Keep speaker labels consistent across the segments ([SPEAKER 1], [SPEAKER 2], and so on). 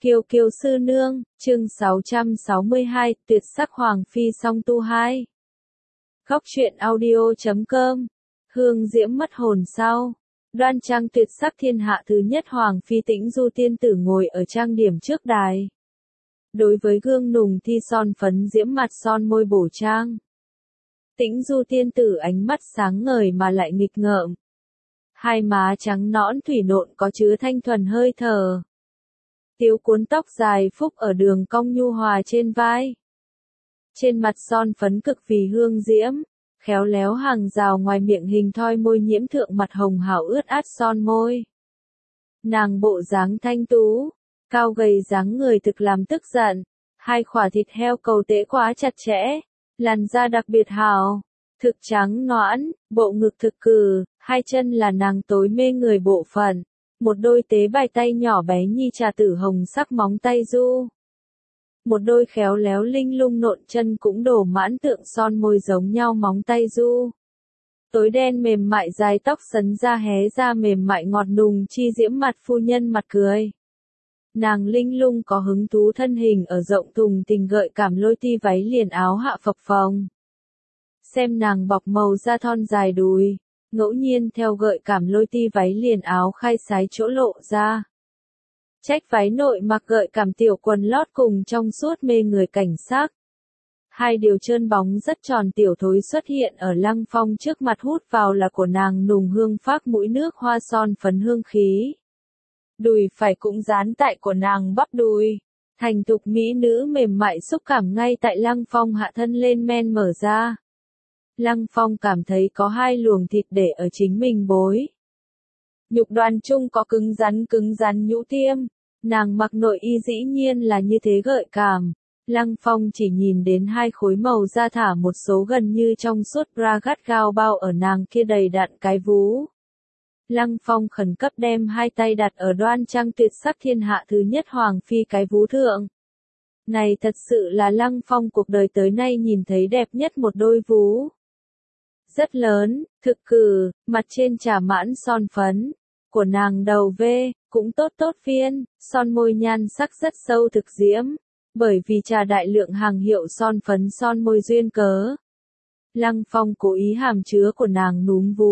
[SPEAKER 1] Kiều Kiều sư nương, chương 662, tuyệt sắc hoàng phi song tu 2. Góc truyện audio.com. Hương diễm mất hồn sau. Đoan trang tuyệt sắc thiên hạ thứ nhất hoàng phi Tĩnh Du tiên tử ngồi ở trang điểm trước đài. Đối với gương nùng thi son phấn diễm mặt son môi bổ trang. Tĩnh Du tiên tử ánh mắt sáng ngời mà lại nghịch ngợm. Hai má trắng nõn thủy nộn có chứa thanh thuần hơi thở. Tiếu cuốn tóc dài phúc ở đường cong nhu hòa trên vai. Trên mặt son phấn cực vì hương diễm, khéo léo hàng rào ngoài miệng hình thoi môi nhiễm thượng mặt hồng hào ướt át son môi. Nàng bộ dáng thanh tú, cao gầy dáng người thực làm tức giận, hai khỏa thịt heo cầu tễ quá chặt chẽ, làn da đặc biệt hào, thực trắng nõn, bộ ngực thực cừ, hai chân là nàng tối mê người bộ phận. Một đôi tế bài tay nhỏ bé nhi trà tử hồng sắc móng tay du. Một đôi khéo léo linh lung nộn chân cũng đổ mãn tượng son môi giống nhau móng tay du. Tối đen mềm mại dài tóc sấn ra hé ra mềm mại ngọt nùng chi diễm mặt phu nhân mặt cười. Nàng linh lung có hứng thú thân hình ở rộng thùng tình gợi cảm lôi ti váy liền áo hạ phập phồng. Xem nàng bọc màu da thon dài đùi. Ngẫu nhiên theo gợi cảm lôi ti váy liền áo khai sái chỗ lộ ra. Trách váy nội mặc gợi cảm tiểu quần lót cùng trong suốt mê người cảnh sắc. Hai điều trơn bóng rất tròn tiểu thối xuất hiện ở Lăng Phong trước mặt hút vào là của nàng nùng hương phác mũi nước hoa son phấn hương khí. Đùi phải cũng dán tại của nàng bắp đùi. Thành thục mỹ nữ mềm mại xúc cảm ngay tại Lăng Phong hạ thân lên men mở ra. Lăng Phong cảm thấy có hai luồng thịt để ở chính mình bối. Nhục đoàn chung có cứng rắn nhũ tiêm, nàng mặc nội y dĩ nhiên là như thế gợi cảm. Lăng Phong chỉ nhìn đến hai khối màu da thả một số gần như trong suốt bra gắt gao bao ở nàng kia đầy đặn cái vú. Lăng Phong khẩn cấp đem hai tay đặt ở đoan trang tuyệt sắc thiên hạ thứ nhất hoàng phi cái vú thượng. Này thật sự là Lăng Phong cuộc đời tới nay nhìn thấy đẹp nhất một đôi vú. Rất lớn, thực cừ, mặt trên trà mãn son phấn, của nàng đầu vê, cũng tốt phiên, son môi nhan sắc rất sâu thực diễm, bởi vì trà đại lượng hàng hiệu son phấn son môi duyên cớ. Lăng Phong cố ý hàm chứa của nàng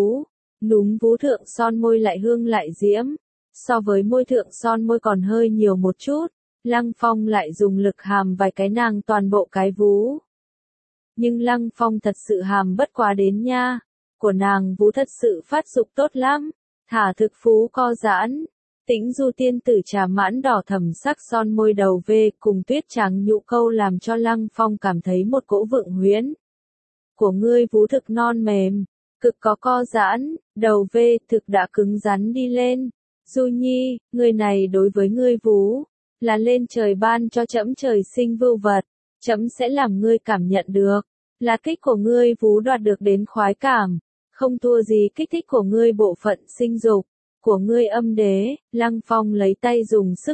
[SPEAKER 1] núm vú thượng son môi lại hương lại diễm, so với môi thượng son môi còn hơi nhiều một chút, Lăng Phong lại dùng lực hàm vài cái nàng toàn bộ cái vú. Nhưng Lăng Phong thật sự hàm bất quá đến nha, của nàng vú thật sự phát dục tốt lắm, thả thực phú co giãn, Tĩnh Du tiên tử trà mãn đỏ thầm sắc son môi đầu vê cùng tuyết trắng nhũ câu làm cho Lăng Phong cảm thấy một cỗ vượng huyễn. Của ngươi vú thực non mềm, cực có co giãn, đầu vê thực đã cứng rắn đi lên, Du Nhi, người này đối với ngươi vú, là lên trời ban cho trẫm trời sinh vưu vật. Trẫm sẽ làm ngươi cảm nhận được, là kích của ngươi vú đoạt được đến khoái cảm, không thua gì kích thích của ngươi bộ phận sinh dục, của ngươi âm đế. Lăng Phong lấy tay dùng sức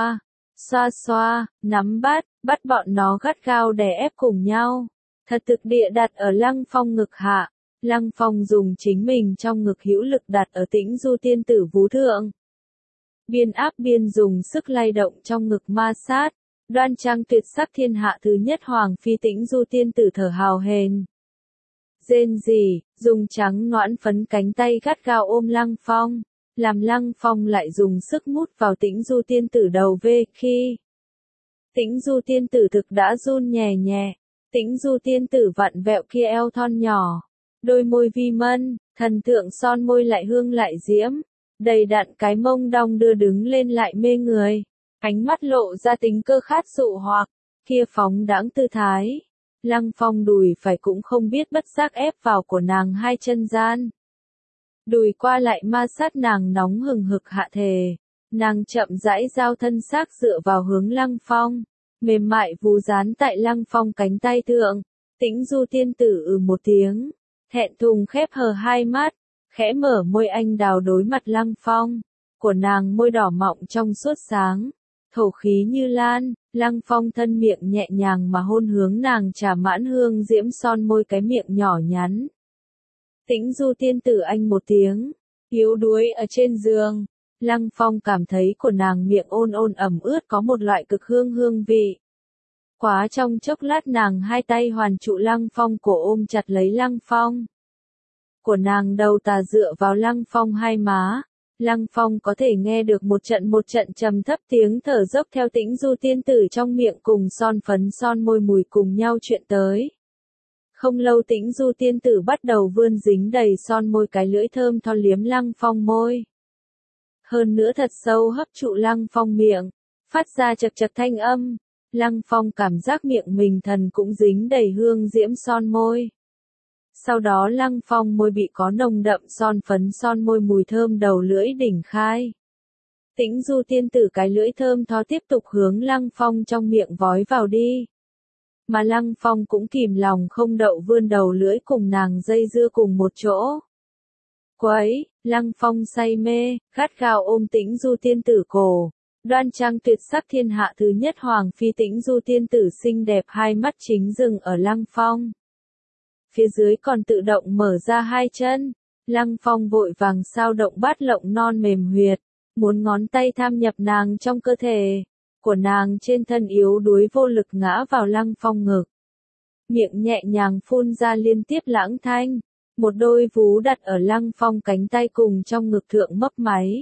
[SPEAKER 1] xoa, nắm bắt bọn nó gắt gao đè ép cùng nhau, thật thực địa đặt ở Lăng Phong ngực hạ. Lăng Phong dùng chính mình trong ngực hữu lực đặt ở Tĩnh Du tiên tử vú thượng. Biên áp biên dùng sức lay động trong ngực ma sát. Đoan trang tuyệt sắc thiên hạ thứ nhất hoàng phi Tĩnh Du tiên tử thở hào hển. Rên rỉ, dùng trắng nõn phấn cánh tay gắt gao ôm Lăng Phong, làm Lăng Phong lại dùng sức mút vào Tĩnh Du tiên tử đầu vê khi. Tĩnh Du tiên tử thực đã run nhẹ nhẹ, Tĩnh Du tiên tử vặn vẹo kia eo thon nhỏ, đôi môi vi mân, thần thượng son môi lại hương lại diễm, đầy đặn cái mông đong đưa đứng lên lại mê người. Ánh mắt lộ ra tính cơ khát dụ hoặc, kia phóng đãng tư thái. Lăng Phong đùi phải cũng không biết bất giác ép vào của nàng hai chân gian. Đùi qua lại ma sát nàng nóng hừng hực hạ thề. Nàng chậm rãi giao thân xác dựa vào hướng Lăng Phong. Mềm mại vú dán tại Lăng Phong cánh tay thượng. Tĩnh Du tiên tử một tiếng. Thẹn thùng khép hờ hai mắt. Khẽ mở môi anh đào đối mặt Lăng Phong. Của nàng môi đỏ mọng trong suốt sáng. Thổ khí như lan, Lăng Phong thân miệng nhẹ nhàng mà hôn hướng nàng trà mãn hương diễm son môi cái miệng nhỏ nhắn. Tĩnh Du tiên tử anh một tiếng, yếu đuối ở trên giường, Lăng Phong cảm thấy của nàng miệng ôn ôn ẩm ướt có một loại cực hương hương vị. Quá trong chốc lát nàng hai tay hoàn trụ Lăng Phong cổ ôm chặt lấy Lăng Phong. Của nàng đầu tà dựa vào Lăng Phong hai má. Lăng Phong có thể nghe được một trận trầm thấp tiếng thở dốc theo Tĩnh Du tiên tử trong miệng cùng son phấn son môi mùi cùng nhau chuyện tới. Không lâu Tĩnh Du tiên tử bắt đầu vươn dính đầy son môi cái lưỡi thơm tho liếm Lăng Phong môi. Hơn nữa thật sâu hấp trụ Lăng Phong miệng, phát ra chật chật thanh âm. Lăng Phong cảm giác miệng mình thần cũng dính đầy hương diễm son môi. Sau đó Lăng Phong môi bị có nồng đậm son phấn son môi mùi thơm đầu lưỡi đỉnh khai. Tĩnh Du tiên tử cái lưỡi thơm tho tiếp tục hướng Lăng Phong trong miệng vói vào đi. Mà Lăng Phong cũng kìm lòng không đậu vươn đầu lưỡi cùng nàng dây dưa cùng một chỗ. Quấy, Lăng Phong say mê, gắt gao ôm Tĩnh Du tiên tử cổ. Đoan trang tuyệt sắc thiên hạ thứ nhất hoàng phi Tĩnh Du tiên tử xinh đẹp hai mắt chính dừng ở Lăng Phong. Phía dưới còn tự động mở ra hai chân. Lăng Phong vội vàng sao động bát lộng non mềm huyệt, muốn ngón tay tham nhập nàng trong cơ thể. Của nàng trên thân yếu đuối vô lực ngã vào Lăng Phong ngực. Miệng nhẹ nhàng phun ra liên tiếp lãng thanh. Một đôi vú đặt ở Lăng Phong cánh tay cùng trong ngực thượng mấp máy.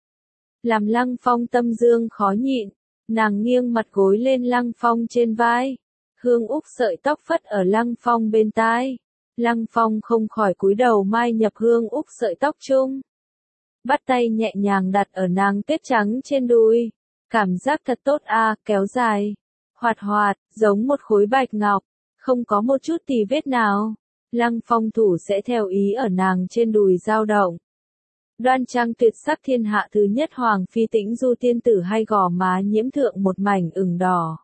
[SPEAKER 1] Làm Lăng Phong tâm dương khó nhịn, nàng nghiêng mặt gối lên Lăng Phong trên vai. Hương úc sợi tóc phất ở Lăng Phong bên tai. Lăng Phong không khỏi cúi đầu mai nhập hương úc sợi tóc chung. Bắt tay nhẹ nhàng đặt ở nàng tuyết trắng trên đùi. Cảm giác thật tốt a, kéo dài, hoạt hoạt, giống một khối bạch ngọc, không có một chút tì vết nào. Lăng Phong thủ sẽ theo ý ở nàng trên đùi dao động. Đoan trang tuyệt sắc thiên hạ thứ nhất hoàng phi Tĩnh Du tiên tử hay gò má nhiễm thượng một mảnh ửng đỏ.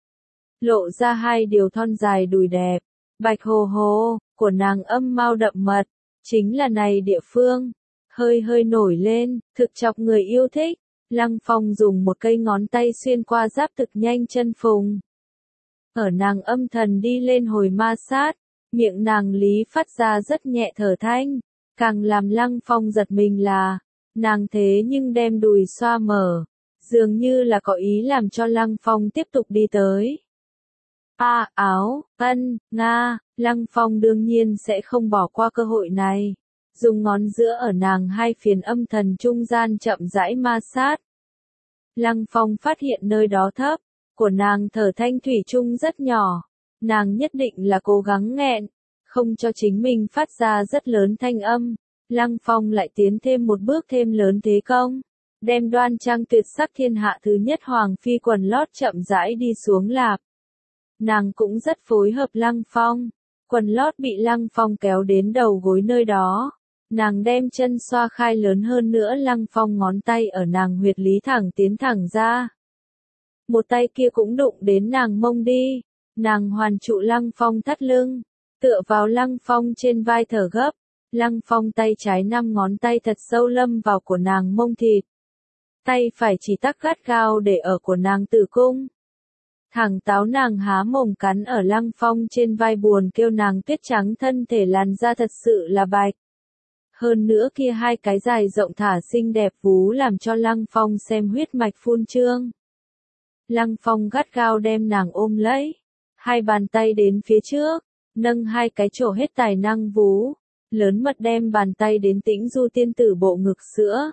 [SPEAKER 1] Lộ ra hai điều thon dài đùi đẹp, bạch hồ hồ, của nàng âm mau đậm mật, chính là này địa phương, hơi hơi nổi lên, thực chọc người yêu thích. Lăng Phong dùng một cây ngón tay xuyên qua giáp thực nhanh chân phùng. Ở nàng âm thần đi lên hồi ma sát, miệng nàng lý phát ra rất nhẹ thở thanh. Càng làm Lăng Phong giật mình là, nàng thế nhưng đem đùi xoa mở, dường như là có ý làm cho Lăng Phong tiếp tục đi tới. Áo, Nga, Lăng Phong đương nhiên sẽ không bỏ qua cơ hội này. Dùng ngón giữa ở nàng hai phiền âm thần trung gian chậm rãi ma sát. Lăng Phong phát hiện nơi đó thấp, của nàng thở thanh thủy chung rất nhỏ. Nàng nhất định là cố gắng nghẹn, không cho chính mình phát ra rất lớn thanh âm. Lăng Phong lại tiến thêm một bước thêm lớn thế công. Đem đoan trang tuyệt sắc thiên hạ thứ nhất hoàng phi quần lót chậm rãi đi xuống lạp. Nàng cũng rất phối hợp Lăng Phong. Quần lót bị Lăng Phong kéo đến đầu gối nơi đó. Nàng đem chân xoa khai lớn hơn nữa Lăng Phong ngón tay ở nàng huyệt lý thẳng tiến thẳng ra. Một tay kia cũng đụng đến nàng mông đi. Nàng hoàn trụ Lăng Phong thắt lưng. Tựa vào Lăng Phong trên vai thở gấp. Lăng Phong tay trái 5 ngón tay thật sâu lâm vào của nàng mông thịt. Tay phải chỉ tắc gắt gao để ở của nàng tử cung. Thẳng táo nàng há mồm cắn ở Lăng Phong trên vai buồn kêu nàng tuyết trắng thân thể làn da thật sự là bạch. Hơn nữa kia hai cái dài rộng thả xinh đẹp vú làm cho Lăng Phong xem huyết mạch phun trương. Lăng Phong gắt gao đem nàng ôm lấy. Hai bàn tay đến phía trước, nâng hai cái chỗ hết tài năng vú. Lớn mật đem bàn tay đến Tĩnh Du tiên tử bộ ngực sữa.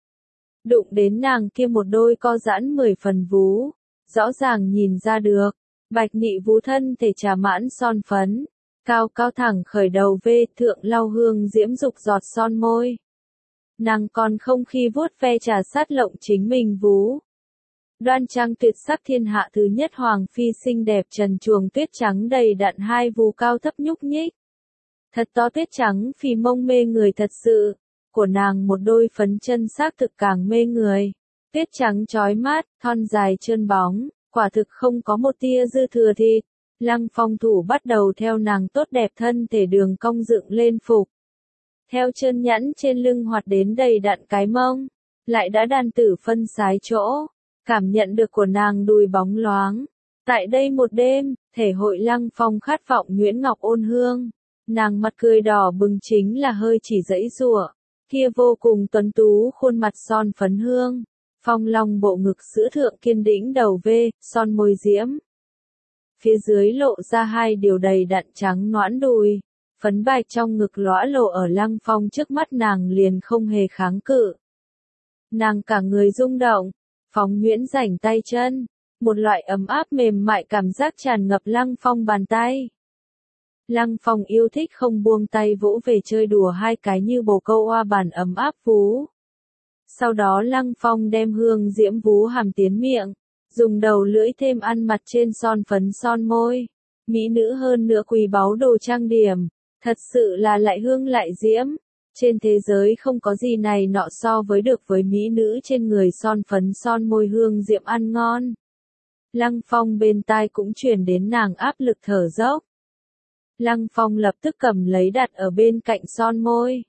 [SPEAKER 1] Đụng đến nàng kia một đôi co giãn 10 phần vú. Rõ ràng nhìn ra được, bạch nị vú thân thể trà mãn son phấn. Cao cao thẳng khởi đầu vê thượng lau hương diễm dục giọt son môi. Nàng còn không khi vuốt ve trà sát lộng chính mình vú. Đoan trang tuyệt sắc thiên hạ thứ nhất hoàng phi xinh đẹp trần truồng tuyết trắng đầy đặn hai vú cao thấp nhúc nhích. Thật to tuyết trắng phì mông mê người thật sự. Của nàng một đôi phấn chân xác thực càng mê người. Tuyết trắng chói mát, thon dài trơn bóng, quả thực không có một tia dư thừa thịt. Lăng Phong thủ bắt đầu theo nàng tốt đẹp thân thể đường cong dựng lên phục. Theo chân nhẵn trên lưng hoạt đến đầy đặn cái mông. Lại đã đan tử phân sái chỗ. Cảm nhận được của nàng đùi bóng loáng. Tại đây một đêm, thể hội Lăng Phong khát vọng nhuyễn ngọc ôn hương. Nàng mặt cười đỏ bừng chính là hơi chỉ dãy giụa. Kia vô cùng tuấn tú khuôn mặt son phấn hương, phong long bộ ngực sữa thượng kiên đĩnh đầu V, son môi diễm. Phía dưới lộ ra hai điều đầy đặn trắng nõn đùi, phấn bạch trong ngực lõa lộ ở Lăng Phong trước mắt nàng liền không hề kháng cự. Nàng cả người rung động, phóng nhuyễn rảnh tay chân, một loại ấm áp mềm mại cảm giác tràn ngập Lăng Phong bàn tay. Lăng Phong yêu thích không buông tay vỗ về chơi đùa hai cái như bồ câu oa bàn ấm áp vú. Sau đó Lăng Phong đem hương diễm vú hàm tiến miệng, dùng đầu lưỡi thêm ăn mặt trên son phấn son môi. Mỹ nữ hơn nữa quý báu đồ trang điểm, thật sự là lại hương lại diễm. Trên thế giới không có gì này nọ so với được với mỹ nữ trên người son phấn son môi hương diễm ăn ngon. Lăng Phong bên tai cũng truyền đến nàng áp lực thở dốc. Lăng Phong lập tức cầm lấy đặt ở bên cạnh son môi.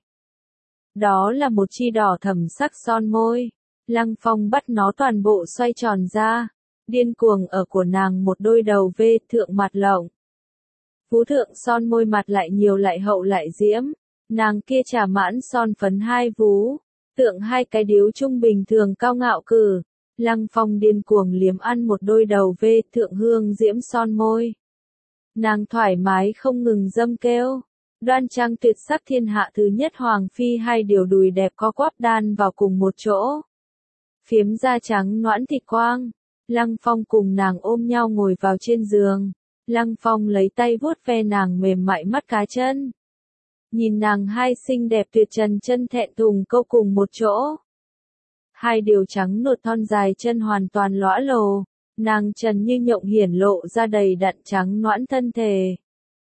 [SPEAKER 1] Đó là một chi đỏ thẫm sắc son môi. Lăng Phong bắt nó toàn bộ xoay tròn ra, điên cuồng ở của nàng một đôi đầu V thượng mặt lộng. Phú thượng son môi mặt lại nhiều lại hậu lại diễm, nàng kia trà mãn son phấn hai vú, tượng hai cái điếu trung bình thường cao ngạo cử. Lăng Phong điên cuồng liếm ăn một đôi đầu V thượng hương diễm son môi. Nàng thoải mái không ngừng dâm kêu, đoan trang tuyệt sắc thiên hạ thứ nhất hoàng phi hai điều đùi đẹp co quắp đan vào cùng một chỗ. Phiếm da trắng nõn thịt quang, Lăng Phong cùng nàng ôm nhau ngồi vào trên giường. Lăng Phong lấy tay vuốt ve nàng mềm mại mắt cá chân. Nhìn nàng hai xinh đẹp tuyệt trần chân thẹn thùng câu cùng một chỗ. Hai điều trắng nột thon dài chân hoàn toàn lõa lồ, nàng trần như nhộng hiển lộ ra đầy đặn trắng nõn thân thể.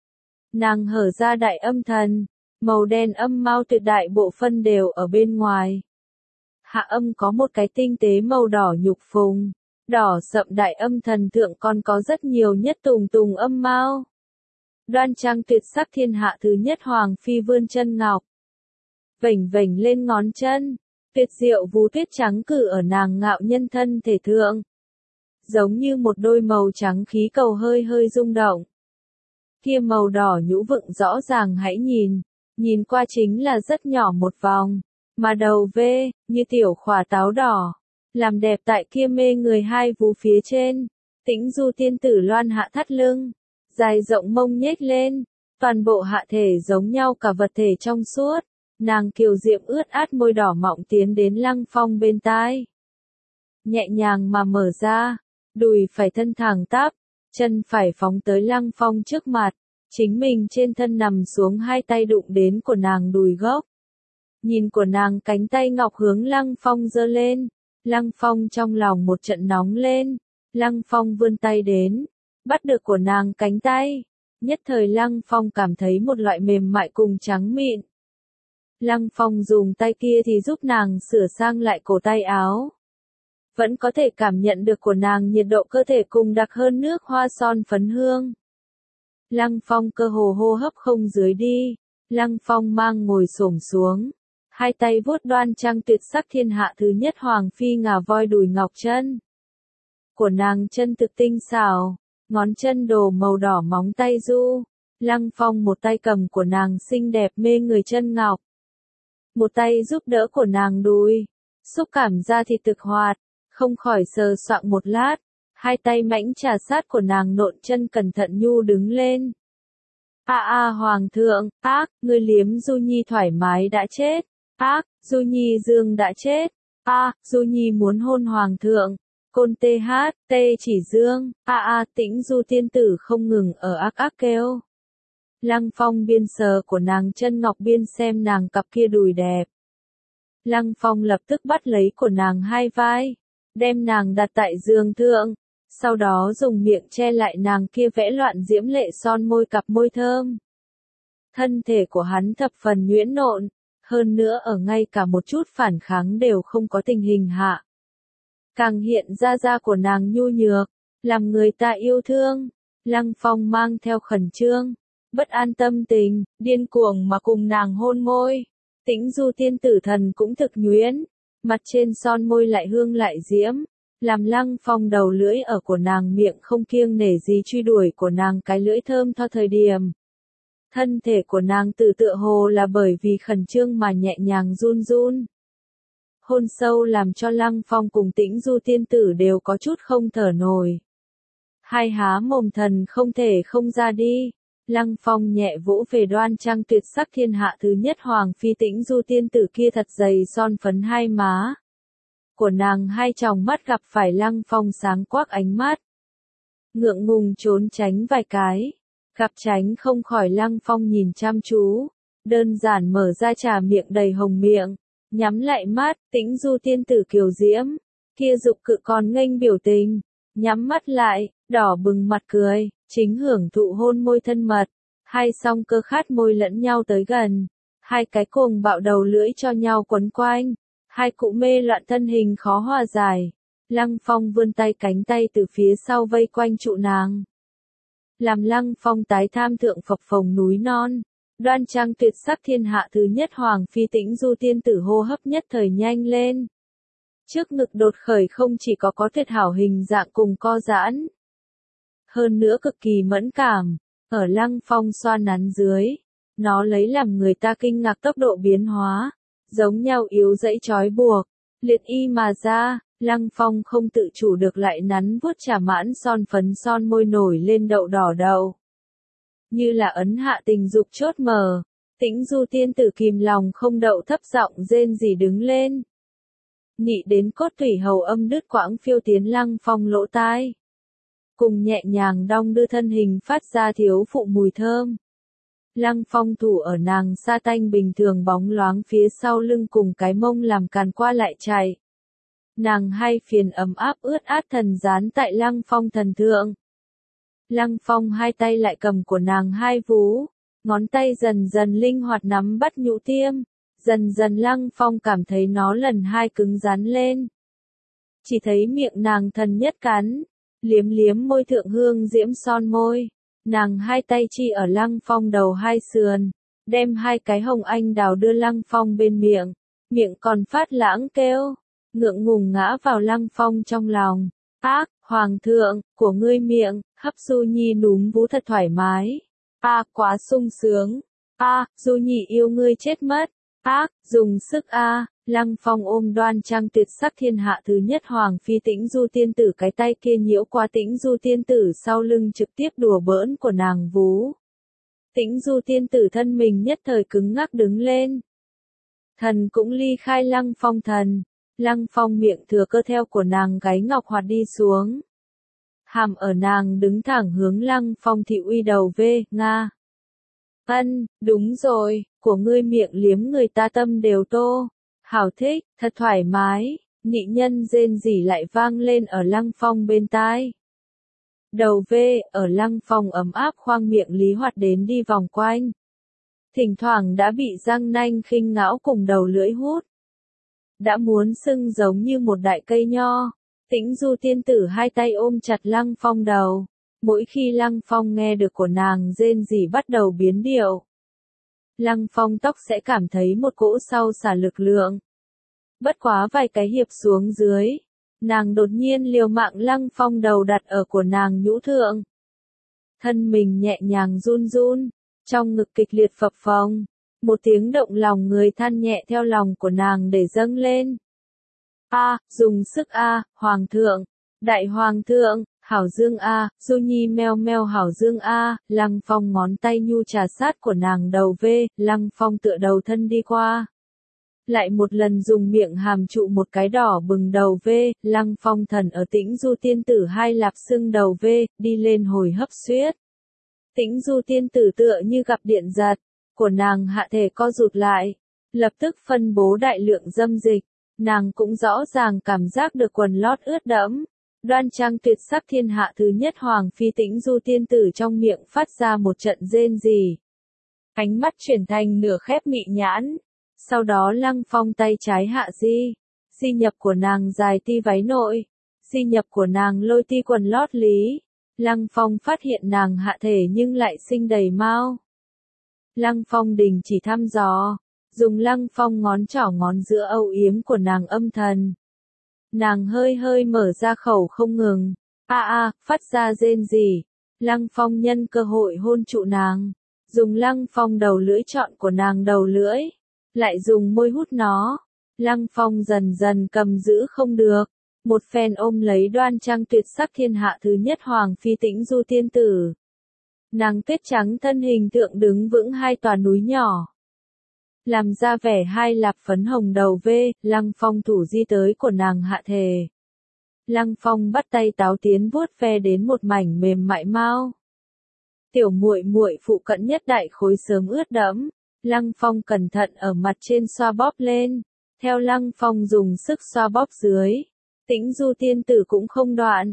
[SPEAKER 1] Nàng hở ra đại âm thần, màu đen âm mao tuyệt đại bộ phân đều ở bên ngoài. Hạ âm có một cái tinh tế màu đỏ nhục phùng, đỏ sậm đại âm thần thượng còn có rất nhiều nhất tùng tùng âm mao. Đoan trang tuyệt sắc thiên hạ thứ nhất hoàng phi vươn chân ngọc, vểnh vểnh lên ngón chân, tuyệt diệu vú tuyết trắng cử ở nàng ngạo nhân thân thể thượng, giống như một đôi màu trắng khí cầu hơi hơi rung động. Kia màu đỏ nhũ vựng rõ ràng hãy nhìn qua chính là rất nhỏ một vòng, mà đầu V, như tiểu khỏa táo đỏ, làm đẹp tại kia mê người hai vú phía trên. Tĩnh Du tiên tử loan hạ thắt lưng, dài rộng mông nhếch lên, toàn bộ hạ thể giống nhau cả vật thể trong suốt. Nàng kiều diệm ướt át môi đỏ mọng tiến đến Lăng Phong bên tai. Nhẹ nhàng mà mở ra, đùi phải thân thẳng tắp, chân phải phóng tới Lăng Phong trước mặt, chính mình trên thân nằm xuống hai tay đụng đến của nàng đùi gốc. Nhìn của nàng cánh tay ngọc hướng Lăng Phong giơ lên, Lăng Phong trong lòng một trận nóng lên, Lăng Phong vươn tay đến, bắt được của nàng cánh tay, nhất thời Lăng Phong cảm thấy một loại mềm mại cùng trắng mịn. Lăng Phong dùng tay kia thì giúp nàng sửa sang lại cổ tay áo. Vẫn có thể cảm nhận được của nàng nhiệt độ cơ thể cùng đặc hơn nước hoa son phấn hương. Lăng Phong cơ hồ hô hấp không dưới đi, Lăng Phong mang ngồi xổm xuống, hai tay vuốt đoan trang tuyệt sắc thiên hạ thứ nhất hoàng phi ngà voi đùi ngọc chân. Của nàng chân thực tinh xảo, ngón chân đồ màu đỏ móng tay du, Lăng Phong một tay cầm của nàng xinh đẹp mê người chân ngọc. Một tay giúp đỡ của nàng đùi, xúc cảm da thịt thực hoạt, không khỏi sờ soạng một lát, hai tay mãnh trà sát của nàng nộn chân cẩn thận nhu đứng lên. Hoàng thượng, ngươi liếm Du Nhi thoải mái đã chết, Du Nhi dương đã chết, Du Nhi muốn hôn hoàng thượng, côn tê chỉ dương, Tĩnh Du tiên tử không ngừng ở ác kêu. Lăng Phong biên sờ của nàng chân ngọc biên xem nàng cặp kia đùi đẹp. Lăng Phong lập tức bắt lấy của nàng hai vai, đem nàng đặt tại giường thượng, sau đó dùng miệng che lại nàng kia vẽ loạn diễm lệ son môi cặp môi thơm. Thân thể của hắn thập phần nhuyễn nộn, hơn nữa ở ngay cả một chút phản kháng đều không có tình hình hạ. Càng hiện ra da của nàng nhu nhược, làm người ta yêu thương. Lăng Phong mang theo khẩn trương, bất an tâm tình, điên cuồng mà cùng nàng hôn môi. Tĩnh Du tiên tử thần cũng thực nhuyễn, mặt trên son môi lại hương lại diễm, làm Lăng Phong đầu lưỡi ở của nàng miệng không kiêng nể gì truy đuổi của nàng cái lưỡi thơm tho thời điểm. Thân thể của nàng từ tựa hồ là bởi vì khẩn trương mà nhẹ nhàng run run. Hôn sâu làm cho Lăng Phong cùng Tĩnh Du tiên tử đều có chút không thở nổi. Hai há mồm thần không thể không ra đi. Lăng Phong nhẹ vỗ về đoan trang tuyệt sắc thiên hạ thứ nhất hoàng phi Tĩnh Du tiên tử kia thật dày son phấn hai má. Của nàng hai tròng mắt gặp phải Lăng Phong sáng quắc ánh mắt. Ngượng ngùng trốn tránh vài cái. Gặp tránh không khỏi Lăng Phong nhìn chăm chú. Đơn giản mở ra trà miệng đầy hồng miệng. Nhắm lại mắt, Tĩnh Du tiên tử kiều diễm. Kia dục cự còn nghênh biểu tình. Nhắm mắt lại, đỏ bừng mặt cười, chính hưởng thụ hôn môi thân mật. Hai song cơ khát môi lẫn nhau tới gần. Hai cái cuồng bạo đầu lưỡi cho nhau quấn quanh. Hai cụ mê loạn thân hình khó hòa giải. Lăng Phong vươn tay cánh tay từ phía sau vây quanh trụ nàng. Làm Lăng Phong tái tham thượng phập phồng núi non. Đoan trang tuyệt sắc thiên hạ thứ nhất hoàng phi Tĩnh Du tiên tử hô hấp nhất thời nhanh lên. Trước ngực đột khởi không chỉ có tuyệt hảo hình dạng cùng co giãn. Hơn nữa cực kỳ mẫn cảm, ở Lăng Phong xoa nắn dưới. Nó lấy làm người ta kinh ngạc tốc độ biến hóa. Giống nhau yếu dãy trói buộc, liệt y mà ra, Lăng Phong không tự chủ được lại nắn vuốt chả mãn son phấn son môi nổi lên đậu đỏ đầu. Như là ấn hạ tình dục chốt mở, Tĩnh Du tiên tử kìm lòng không đậu thấp giọng rên rỉ đứng lên. Nị đến cốt thủy hầu âm đứt quãng phiêu tiến Lăng Phong lỗ tai. Cùng nhẹ nhàng đong đưa thân hình phát ra thiếu phụ mùi thơm. Lăng Phong thủ ở nàng sa tanh bình thường bóng loáng phía sau lưng cùng cái mông làm càn qua lại chạy. Nàng hai phiền ấm áp ướt át thần dán tại Lăng Phong thần thượng. Lăng Phong hai tay lại cầm của nàng hai vú, ngón tay dần dần linh hoạt nắm bắt nhũ tiêm, dần dần Lăng Phong cảm thấy nó lần hai cứng rắn lên. Chỉ thấy miệng nàng thần nhất cắn, liếm liếm môi thượng hương diễm son môi. Nàng hai tay chi ở Lăng Phong đầu hai sườn, đem hai cái hồng anh đào đưa Lăng Phong bên miệng, miệng còn phát lãng kêu, ngượng ngùng ngã vào Lăng Phong trong lòng. Ác, hoàng thượng, của ngươi miệng, hấp Du Nhi núm vú thật thoải mái. Quá sung sướng. Du Nhi yêu ngươi chết mất. Dùng sức Lăng Phong ôm đoan trang tuyệt sắc thiên hạ thứ nhất hoàng phi Tĩnh Du tiên tử, cái tay kia nhiễu qua Tĩnh Du tiên tử sau lưng trực tiếp đùa bỡn của nàng vú. Tĩnh Du tiên tử thân mình nhất thời cứng ngắc đứng lên. Thần cũng ly khai Lăng Phong thần. Lăng Phong miệng thừa cơ theo của nàng gáy ngọc hoạt đi xuống. Hàm ở nàng đứng thẳng hướng Lăng Phong thị uy đầu về, Nga. Đúng rồi, của ngươi miệng liếm người ta tâm đều tô. Hảo thích, thật thoải mái, nị nhân rên rỉ lại vang lên ở Lăng Phong bên tai. Đầu về, ở Lăng Phong ấm áp khoang miệng lý hoạt đến đi vòng quanh. Thỉnh thoảng đã bị răng nanh khinh ngão cùng đầu lưỡi hút. Đã muốn sưng giống như một đại cây nho. Tĩnh Du tiên tử hai tay ôm chặt Lăng Phong đầu. Mỗi khi Lăng Phong nghe được của nàng rên rỉ bắt đầu biến điệu. Lăng Phong tóc sẽ cảm thấy một cỗ sau xả lực lượng. Bất quá vài cái hiệp xuống dưới, nàng đột nhiên liều mạng Lăng Phong đầu đặt ở của nàng nhũ thượng. Thân mình nhẹ nhàng run run, trong ngực kịch liệt phập phồng, một tiếng động lòng người than nhẹ theo lòng của nàng để dâng lên. Dùng sức hoàng thượng, đại hoàng thượng. Hảo dương Du Nhi meo meo hảo dương Lăng Phong ngón tay nhu trà sát của nàng đầu về, Lăng Phong tựa đầu thân đi qua. Lại một lần dùng miệng hàm trụ một cái đỏ bừng đầu về, Lăng Phong thần ở Tĩnh Du tiên tử hai lạp sưng đầu về, đi lên hồi hấp suyết. Tĩnh Du tiên tử tựa như gặp điện giật, của nàng hạ thể co rụt lại, lập tức phân bố đại lượng dâm dịch, nàng cũng rõ ràng cảm giác được quần lót ướt đẫm. Đoan trang tuyệt sắc thiên hạ thứ nhất hoàng phi Tĩnh Du tiên tử trong miệng phát ra một trận rên rỉ. Ánh mắt chuyển thành nửa khép mị nhãn. Sau đó Lăng Phong tay trái hạ di nhập của nàng dài ti váy nội, di nhập của nàng lôi ti quần lót lý. Lăng Phong phát hiện nàng hạ thể nhưng lại sinh đầy mao. Lăng Phong đình chỉ thăm dò, dùng Lăng Phong ngón trỏ ngón giữa âu yếm của nàng âm thần. Nàng hơi hơi mở ra khẩu không ngừng. Phát ra rên rỉ. Lăng Phong nhân cơ hội hôn trụ nàng. dùng Lăng Phong đầu lưỡi chọn của nàng đầu lưỡi, lại dùng môi hút nó. Lăng Phong dần dần cầm giữ không được, một phen ôm lấy đoan trang tuyệt sắc thiên hạ thứ nhất Hoàng Phi Tĩnh Du tiên tử. Nàng tuyết trắng thân hình tượng đứng vững hai tòa núi nhỏ, làm ra vẻ hai lạp phấn hồng đầu vê. Lăng Phong thủ di tới của nàng hạ thề. Lăng Phong bắt tay Táo Tiến vuốt ve đến một mảnh mềm mại mau. Tiểu muội muội phụ cận nhất đại khối sớm ướt đẫm. Lăng Phong cẩn thận ở mặt trên xoa bóp lên, theo Lăng Phong dùng sức xoa bóp dưới. Tĩnh Du tiên tử cũng không đoạn.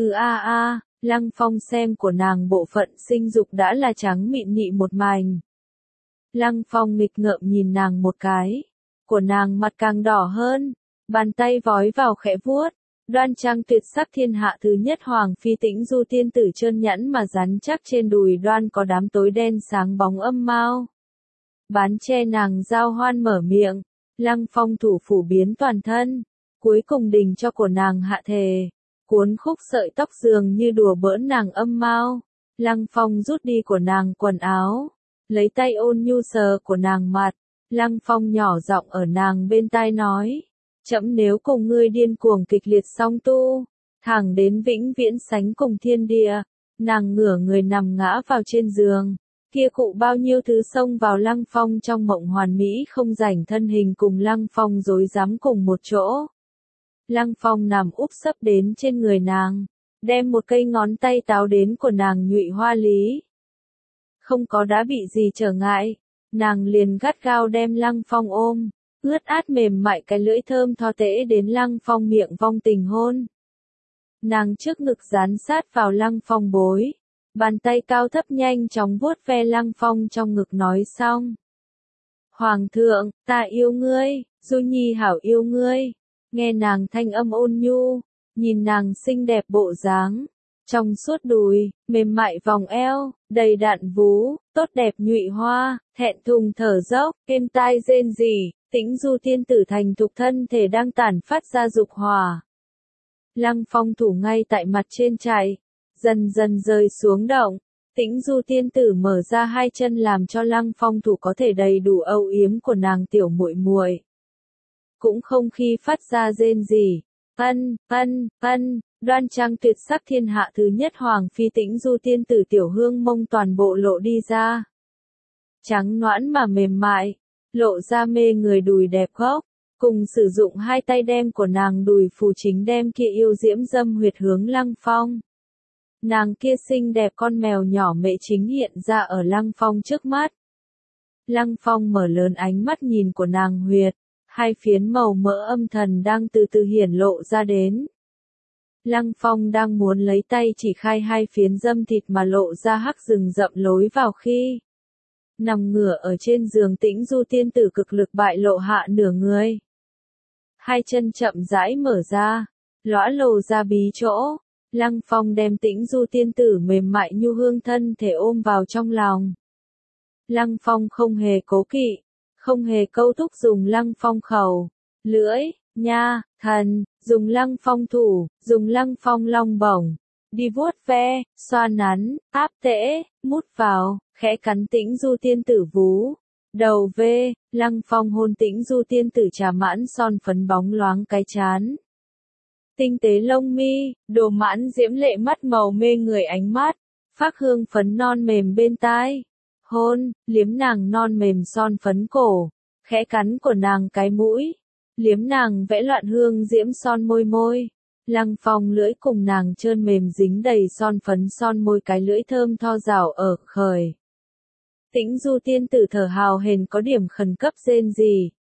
[SPEAKER 1] Lăng Phong xem của nàng bộ phận sinh dục đã là trắng mịn nhị một mảnh. Lăng Phong nghịch ngợm nhìn nàng một cái, của nàng mặt càng đỏ hơn, bàn tay vói vào khẽ vuốt. Đoan trang tuyệt sắc thiên hạ thứ nhất Hoàng Phi Tĩnh Du tiên tử trơn nhẵn mà rắn chắc trên đùi đoan có đám tối đen sáng bóng âm mao. Bán che nàng giao hoan mở miệng, Lăng Phong thủ phủ biến toàn thân, cuối cùng đình cho của nàng hạ thề, cuốn khúc sợi tóc dường như đùa bỡn nàng âm mao. Lăng Phong rút đi của nàng quần áo, lấy tay ôn nhu sờ của nàng mặt. Lăng Phong nhỏ giọng ở nàng bên tai nói, trẫm nếu cùng ngươi điên cuồng kịch liệt song tu, thẳng đến vĩnh viễn sánh cùng thiên địa. Nàng ngửa người nằm ngã vào trên giường, kia cụ bao nhiêu thứ xông vào Lăng Phong trong mộng hoàn mỹ không rảnh thân hình cùng Lăng Phong rối rắm cùng một chỗ. Lăng Phong nằm úp sấp đến trên người nàng, đem một cây ngón tay Táo đến của nàng nhụy hoa lý. Không có đã bị gì trở ngại, nàng liền gắt gao đem Lăng Phong ôm, ướt át mềm mại cái lưỡi thơm tho tễ đến Lăng Phong miệng vong tình hôn. Nàng trước ngực dán sát vào Lăng Phong bối, bàn tay cao thấp nhanh chóng vuốt ve Lăng Phong trong ngực nói xong. Hoàng thượng, ta yêu ngươi, Du Nhi hảo yêu ngươi. Nghe nàng thanh âm ôn nhu, nhìn nàng xinh đẹp bộ dáng, trong suốt đùi, mềm mại vòng eo, đầy đặn vú, tốt đẹp nhụy hoa, thẹn thùng thở dốc, êm tai rên rỉ, Tĩnh Du tiên tử thành thục thân thể đang tản phát ra dục hỏa. Lăng Phong thủ ngay tại mặt trên chạy, dần dần rơi xuống động. Tĩnh Du tiên tử mở ra hai chân làm cho Lăng Phong thủ có thể đầy đủ âu yếm của nàng tiểu muội muội. Cũng không khi phát ra rên rỉ. Đoan trang tuyệt sắc thiên hạ thứ nhất Hoàng Phi Tĩnh Du tiên tử tiểu hương mông toàn bộ lộ đi ra. Trắng nõn mà mềm mại, lộ ra mê người đùi đẹp gốc, cùng sử dụng hai tay đem của nàng đùi phù chính đem kia yêu diễm dâm huyệt hướng Lăng Phong. Nàng kia xinh đẹp con mèo nhỏ mẹ chính hiện ra ở Lăng Phong trước mắt. Lăng Phong mở lớn ánh mắt nhìn của nàng huyệt, hai phiến màu mỡ âm thần đang từ từ hiển lộ ra đến. Lăng Phong đang muốn lấy tay chỉ khai hai phiến dâm thịt mà lộ ra hắc rừng rậm lối vào khi nằm ngửa ở trên giường Tĩnh Du tiên tử cực lực bại lộ hạ nửa người. Hai chân chậm rãi mở ra, lõa lồ ra bí chỗ. Lăng Phong đem Tĩnh Du tiên tử mềm mại nhu hương thân thể ôm vào trong lòng. Lăng Phong không hề cố kỵ, không hề câu thúc dùng Lăng Phong khẩu, lưỡi, nha, thần, dùng Lăng Phong thủ, dùng Lăng Phong long bổng, đi vuốt ve, xoa nắn, áp tễ, mút vào, khẽ cắn Tĩnh Du tiên tử vú, đầu vê. Lăng Phong hôn Tĩnh Du tiên tử trà mãn son phấn bóng loáng cái chán. Tinh tế lông mi, đồ mãn diễm lệ mắt màu mê người ánh mắt, phác hương phấn non mềm bên tai. Hôn, liếm nàng non mềm son phấn cổ, khẽ cắn của nàng cái mũi, liếm nàng vẽ loạn hương diễm son môi môi. Lăng Phong lưỡi cùng nàng trơn mềm dính đầy son phấn son môi cái lưỡi thơm tho rào ở khởi. Tĩnh Du tiên tử thở hào hển có điểm khẩn cấp rên rỉ.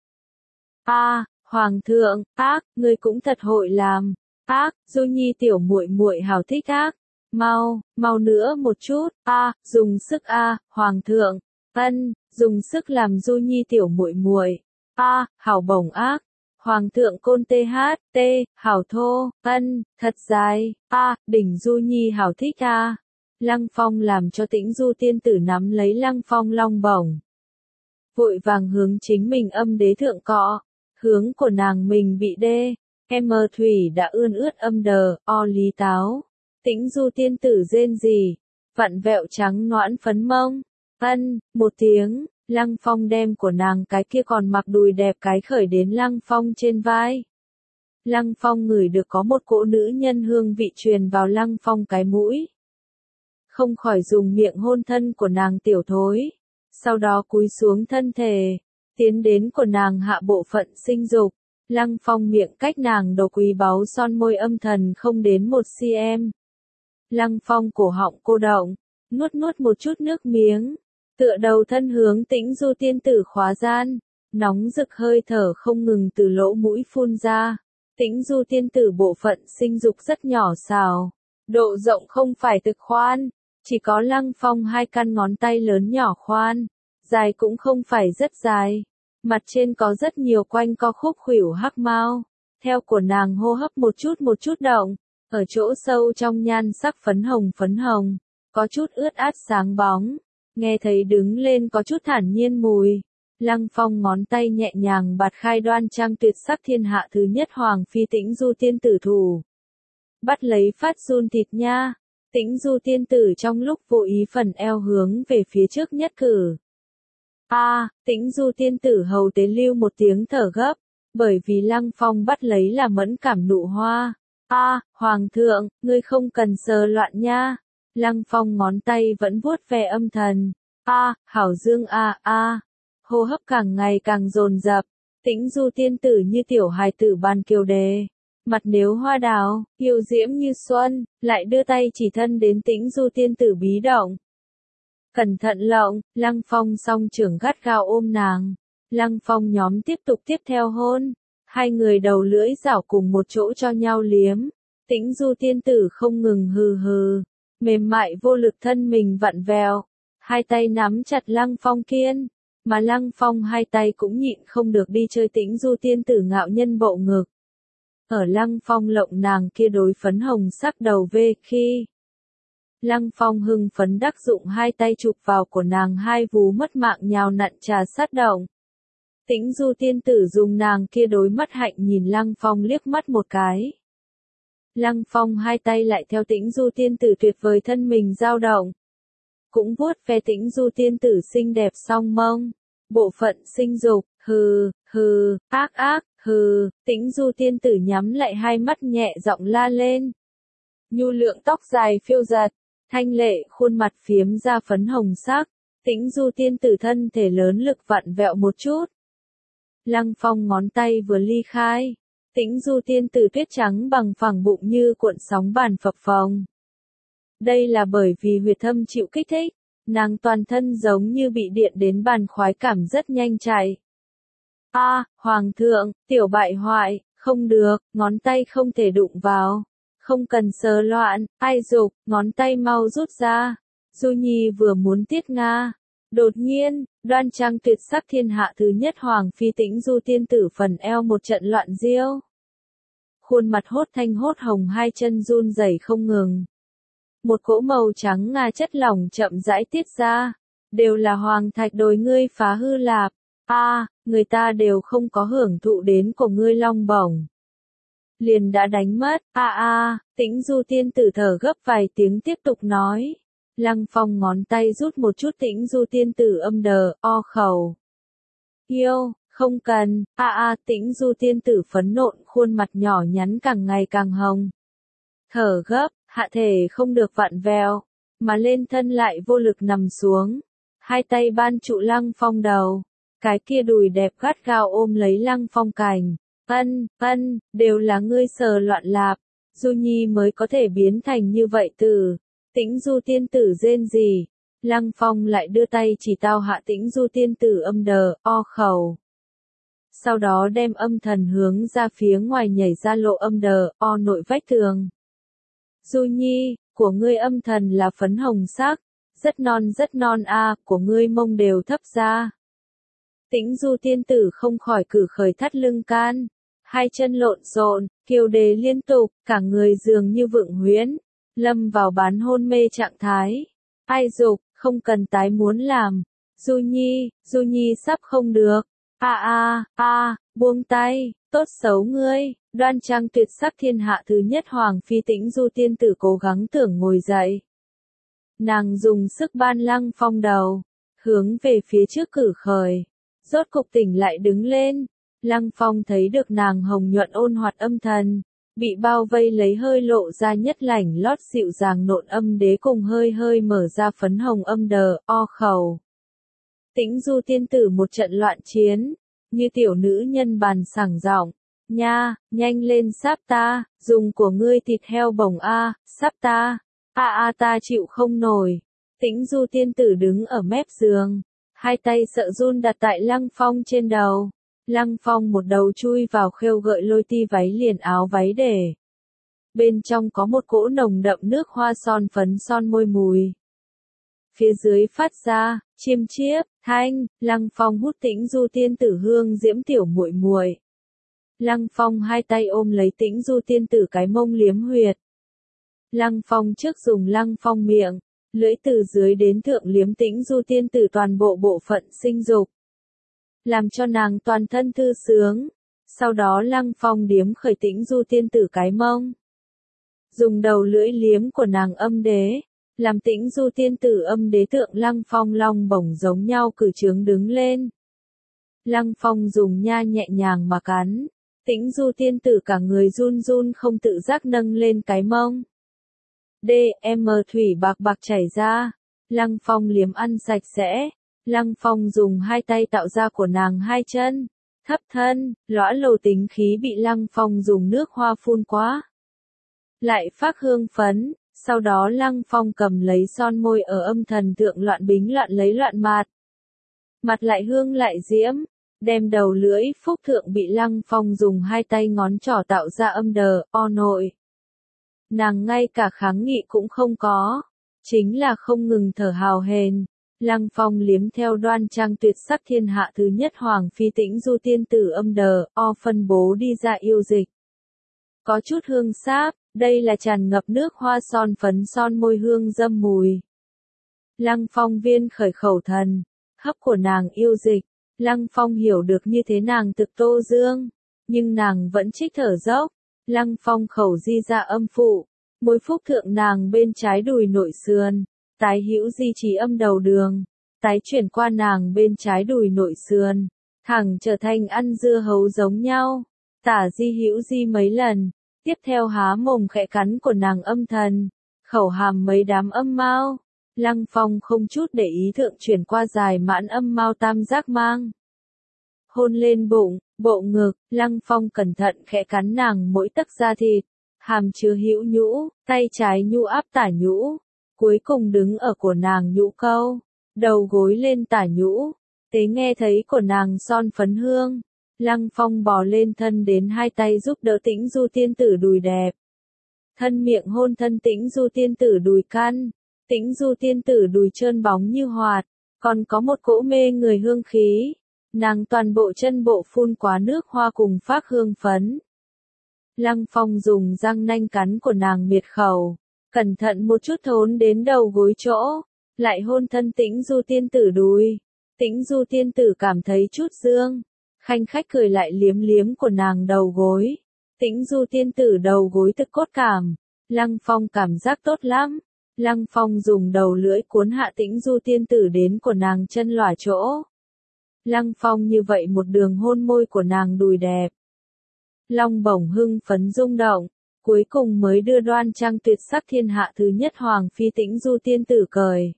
[SPEAKER 1] Hoàng thượng, ngươi cũng thật hội làm. Du Nhi tiểu muội muội hào thích ác. Mau nữa một chút. Dùng sức Hoàng thượng. Dùng sức làm Du Nhi tiểu muội muội. Hào bổng ác. Hoàng thượng côn THT, hào thô, thật dài. Đỉnh Du Nhi hào thích Lăng Phong làm cho Tĩnh Du tiên tử nắm lấy Lăng Phong long bổng. Vội vàng hướng chính mình âm đế thượng cọ, hướng của nàng mình bị đê. Thủy đã ươn ướt âm đờ, lý táo. Tĩnh Du tiên tử rên rỉ, vặn vẹo trắng nõn phấn mông. Ân, một tiếng, Lăng Phong đem của nàng cái kia còn mặc đùi đẹp cái khởi đến Lăng Phong trên vai. Lăng Phong ngửi được có một cỗ nữ nhân hương vị truyền vào Lăng Phong cái mũi. Không khỏi dùng miệng hôn thân của nàng tiểu thối. Sau đó cúi xuống thân thể, tiến đến của nàng hạ bộ phận sinh dục. Lăng Phong miệng cách nàng đồ quý báu son môi âm thần không đến 1 cm. Lăng Phong cổ họng cô động, nuốt nuốt một chút nước miếng, tựa đầu thân hướng Tĩnh Du tiên tử khóa gian, nóng rực hơi thở không ngừng từ lỗ mũi phun ra. Tĩnh Du tiên tử bộ phận sinh dục rất nhỏ xào, độ rộng không phải thực khoan, chỉ có Lăng Phong 2 căn ngón tay lớn nhỏ khoan, dài cũng không phải rất dài. Mặt trên có rất nhiều quanh co khúc khuỷu hắc mao, theo của nàng hô hấp một chút động, ở chỗ sâu trong nhan sắc phấn hồng, có chút ướt át sáng bóng, nghe thấy đứng lên có chút thản nhiên mùi. Lăng Phong ngón tay nhẹ nhàng bạt khai đoan trang tuyệt sắc thiên hạ thứ nhất hoàng phi Tĩnh Du tiên tử thủ. Bắt lấy phát run thịt nha, Tĩnh Du tiên tử trong lúc vô ý phần eo hướng về phía trước nhất cử. Tĩnh Du tiên tử hầu tế lưu một tiếng thở gấp, bởi vì Lăng Phong bắt lấy là mẫn cảm nụ hoa. Hoàng thượng, ngươi không cần sờ loạn nha. Lăng Phong ngón tay vẫn vuốt ve âm thần. Hảo dương hô hấp càng ngày càng dồn dập. Tĩnh Du tiên tử như tiểu hài tử ban kiều đề. Mặt nếu hoa đào, yêu diễm như xuân, lại đưa tay chỉ thân đến Tĩnh Du tiên tử bí động. Cẩn thận lộng, Lăng Phong song trưởng gắt gao ôm nàng. Lăng Phong nhóm tiếp theo hôn. Hai người đầu lưỡi rảo cùng một chỗ cho nhau liếm. Tĩnh Du tiên tử không ngừng hừ hừ. Mềm mại vô lực thân mình vặn vẹo. Hai tay nắm chặt Lăng Phong kiên. Mà Lăng Phong hai tay cũng nhịn không được đi chơi Tĩnh Du tiên tử ngạo nhân bộ ngực. Ở Lăng Phong lộng nàng kia đối phấn hồng sắc đầu về khi. Lăng Phong hưng phấn đắc dụng hai tay chụp vào của nàng hai vú mất mạng nhào nặn trà sát động. Tĩnh Du tiên tử dùng nàng kia đối mắt hạnh nhìn Lăng Phong liếc mắt một cái. Lăng Phong hai tay lại theo Tĩnh Du tiên tử tuyệt vời thân mình dao động. Cũng vuốt ve Tĩnh Du tiên tử xinh đẹp song mông. Bộ phận sinh dục, ác, Tĩnh Du tiên tử nhắm lại hai mắt nhẹ giọng la lên. Nhu lượng tóc dài phiêu giật, thanh lệ khuôn mặt phiếm ra phấn hồng sắc, Tĩnh Du tiên tử thân thể lớn lực vặn vẹo một chút. Lăng Phong ngón tay vừa ly khai, Tĩnh Du tiên tử tuyết trắng bằng phẳng bụng như cuộn sóng bàn phập phồng. Đây là bởi vì huyệt thâm chịu kích thích, nàng toàn thân giống như bị điện đến bàn khoái cảm rất nhanh chạy. Hoàng thượng, tiểu bại hoại, không được, ngón tay không thể đụng vào. Không cần sờ loạn, ai dục, ngón tay mau rút ra. Du Nhi vừa muốn tiết nga. Đột nhiên, đoan trang tuyệt sắc thiên hạ thứ nhất hoàng phi Tĩnh Du tiên tử phần eo một trận loạn diêu. Khuôn mặt hốt thanh hốt hồng hai chân run rẩy không ngừng. Một cỗ màu trắng nga chất lỏng chậm rãi tiết ra. Đều là hoàng thạch đồi ngươi phá hư lạp. Người ta đều không có hưởng thụ đến của ngươi long bổng. Liền đã đánh mất, Tĩnh Du tiên tử thở gấp vài tiếng tiếp tục nói. Lăng Phong ngón tay rút một chút Tĩnh Du tiên tử âm đờ, khẩu. Yêu, không cần, Tĩnh Du tiên tử phấn nộn khuôn mặt nhỏ nhắn càng ngày càng hồng. Thở gấp, hạ thể không được vặn vẹo, mà lên thân lại vô lực nằm xuống. Hai tay ban trụ Lăng Phong đầu, cái kia đùi đẹp gắt gao ôm lấy Lăng Phong cành. Đều là ngươi sờ loạn lạp, Du Nhi mới có thể biến thành như vậy từ. Tĩnh Du tiên tử rên gì. Lăng Phong lại đưa tay chỉ tao hạ Tĩnh Du tiên tử âm đờ, khẩu. Sau đó đem âm thần hướng ra phía ngoài nhảy ra lộ âm đờ, nội vách tường. Du Nhi, của ngươi âm thần là phấn hồng sắc, rất non của ngươi mông đều thấp ra. Tĩnh Du tiên tử không khỏi cử khởi thắt lưng can. Hai chân lộn xộn, kiều đề liên tục, cả người dường như vượng huyễn, lâm vào bán hôn mê trạng thái. Ai dục, không cần tái muốn làm. Du Nhi sắp không được. Buông tay, tốt xấu ngươi, đoan trang tuyệt sắc thiên hạ thứ nhất hoàng phi Tĩnh Du tiên tử cố gắng tưởng ngồi dậy. Nàng dùng sức ban Lăng Phong đầu, hướng về phía trước cử khởi. Rốt cục tỉnh lại đứng lên, Lăng Phong thấy được nàng hồng nhuận ôn hoạt âm thần, bị bao vây lấy hơi lộ ra nhất lảnh lót dịu dàng nộn âm đế cùng hơi hơi mở ra phấn hồng âm đờ, o khẩu. Tĩnh Du tiên tử một trận loạn chiến, như tiểu nữ nhân bàn sảng giọng, nha, nhanh lên sáp ta, dùng của ngươi thịt heo bồng a, sáp ta, ta chịu không nổi. Tĩnh Du tiên tử đứng ở mép giường, hai tay sợ run đặt tại Lăng Phong trên đầu. Lăng Phong một đầu chui vào khêu gợi lôi ti váy liền áo váy để. Bên trong có một cỗ nồng đậm nước hoa son phấn son môi mùi. Phía dưới phát ra, chiêm chiếp, thanh, Lăng Phong hút Tĩnh Du tiên tử hương diễm tiểu muội muội. Lăng Phong hai tay ôm lấy Tĩnh Du tiên tử cái mông liếm huyệt. Lăng Phong trước dùng Lăng Phong miệng, lưỡi từ dưới đến thượng liếm Tĩnh Du tiên tử toàn bộ bộ phận sinh dục, làm cho nàng toàn thân thư sướng. Sau đó Lăng Phong điếm khởi Tĩnh Du tiên tử cái mông, dùng đầu lưỡi liếm của nàng âm đế, làm Tĩnh Du tiên tử âm đế tượng Lăng Phong long bổng giống nhau cử trướng đứng lên. Lăng Phong dùng nha nhẹ nhàng mà cắn, Tĩnh Du tiên tử cả người run run không tự giác nâng lên cái mông. Thủy bạc bạc chảy ra, Lăng Phong liếm ăn sạch sẽ. Lăng Phong dùng hai tay tạo ra của nàng hai chân, thấp thân, lõa lồ tính khí bị Lăng Phong dùng nước hoa phun quá. Lại phác hương phấn, sau đó Lăng Phong cầm lấy son môi ở âm thần thượng loạn bính loạn lấy loạn mạt. Mặt lại hương lại diễm, đem đầu lưỡi phúc thượng bị Lăng Phong dùng hai tay ngón trỏ tạo ra âm đờ, o nội. Nàng ngay cả kháng nghị cũng không có, chính là không ngừng thở hào hền. Lăng Phong liếm theo đoan trang tuyệt sắc thiên hạ thứ nhất hoàng phi Tĩnh Du tiên tử âm đờ, o phân bố đi ra yêu dịch. Có chút hương sáp, đây là tràn ngập nước hoa son phấn son môi hương dâm mùi. Lăng Phong viên khởi khẩu thần, hấp của nàng yêu dịch, Lăng Phong hiểu được như thế nàng thực tô dương, nhưng nàng vẫn trích thở dốc. Lăng Phong khẩu di ra âm phụ, môi phúc thượng nàng bên trái đùi nội sườn. Tái hữu di trí âm đầu đường, tái chuyển qua nàng bên trái đùi nội sườn, thẳng trở thành ăn dưa hấu giống nhau, tả di hữu di mấy lần, tiếp theo há mồm khẽ cắn của nàng âm thần, khẩu hàm mấy đám âm mao. Lăng Phong không chút để ý thượng chuyển qua dài mãn âm mao tam giác mang. Hôn lên bụng, bộ ngực, Lăng Phong cẩn thận khẽ cắn nàng mỗi tấc da thịt, hàm chứa hữu nhũ, tay trái nhu áp tả nhũ. Cuối cùng đứng ở của nàng nhũ câu, đầu gối lên tả nhũ, tế nghe thấy của nàng son phấn hương. Lăng Phong bò lên thân đến hai tay giúp đỡ Tĩnh Du tiên tử đùi đẹp. Thân miệng hôn thân Tĩnh Du tiên tử đùi căn, Tĩnh Du tiên tử đùi trơn bóng như hoạt, còn có một cỗ mê người hương khí. Nàng toàn bộ chân bộ phun quá nước hoa cùng phác hương phấn. Lăng Phong dùng răng nanh cắn của nàng miệt khẩu. Cẩn thận một chút thốn đến đầu gối chỗ, lại hôn thân Tĩnh Du tiên tử đùi. Tĩnh Du tiên tử cảm thấy chút dương, khanh khách cười lại liếm liếm của nàng đầu gối. Tĩnh Du tiên tử đầu gối thực cốt cảm, Lăng Phong cảm giác tốt lắm. Lăng Phong dùng đầu lưỡi cuốn hạ Tĩnh Du tiên tử đến của nàng chân lòa chỗ. Lăng Phong như vậy một đường hôn môi của nàng đùi đẹp. Long bổng hưng phấn rung động. Cuối cùng mới đưa đoan trang tuyệt sắc thiên hạ thứ nhất hoàng phi Tĩnh Du tiên tử cởi.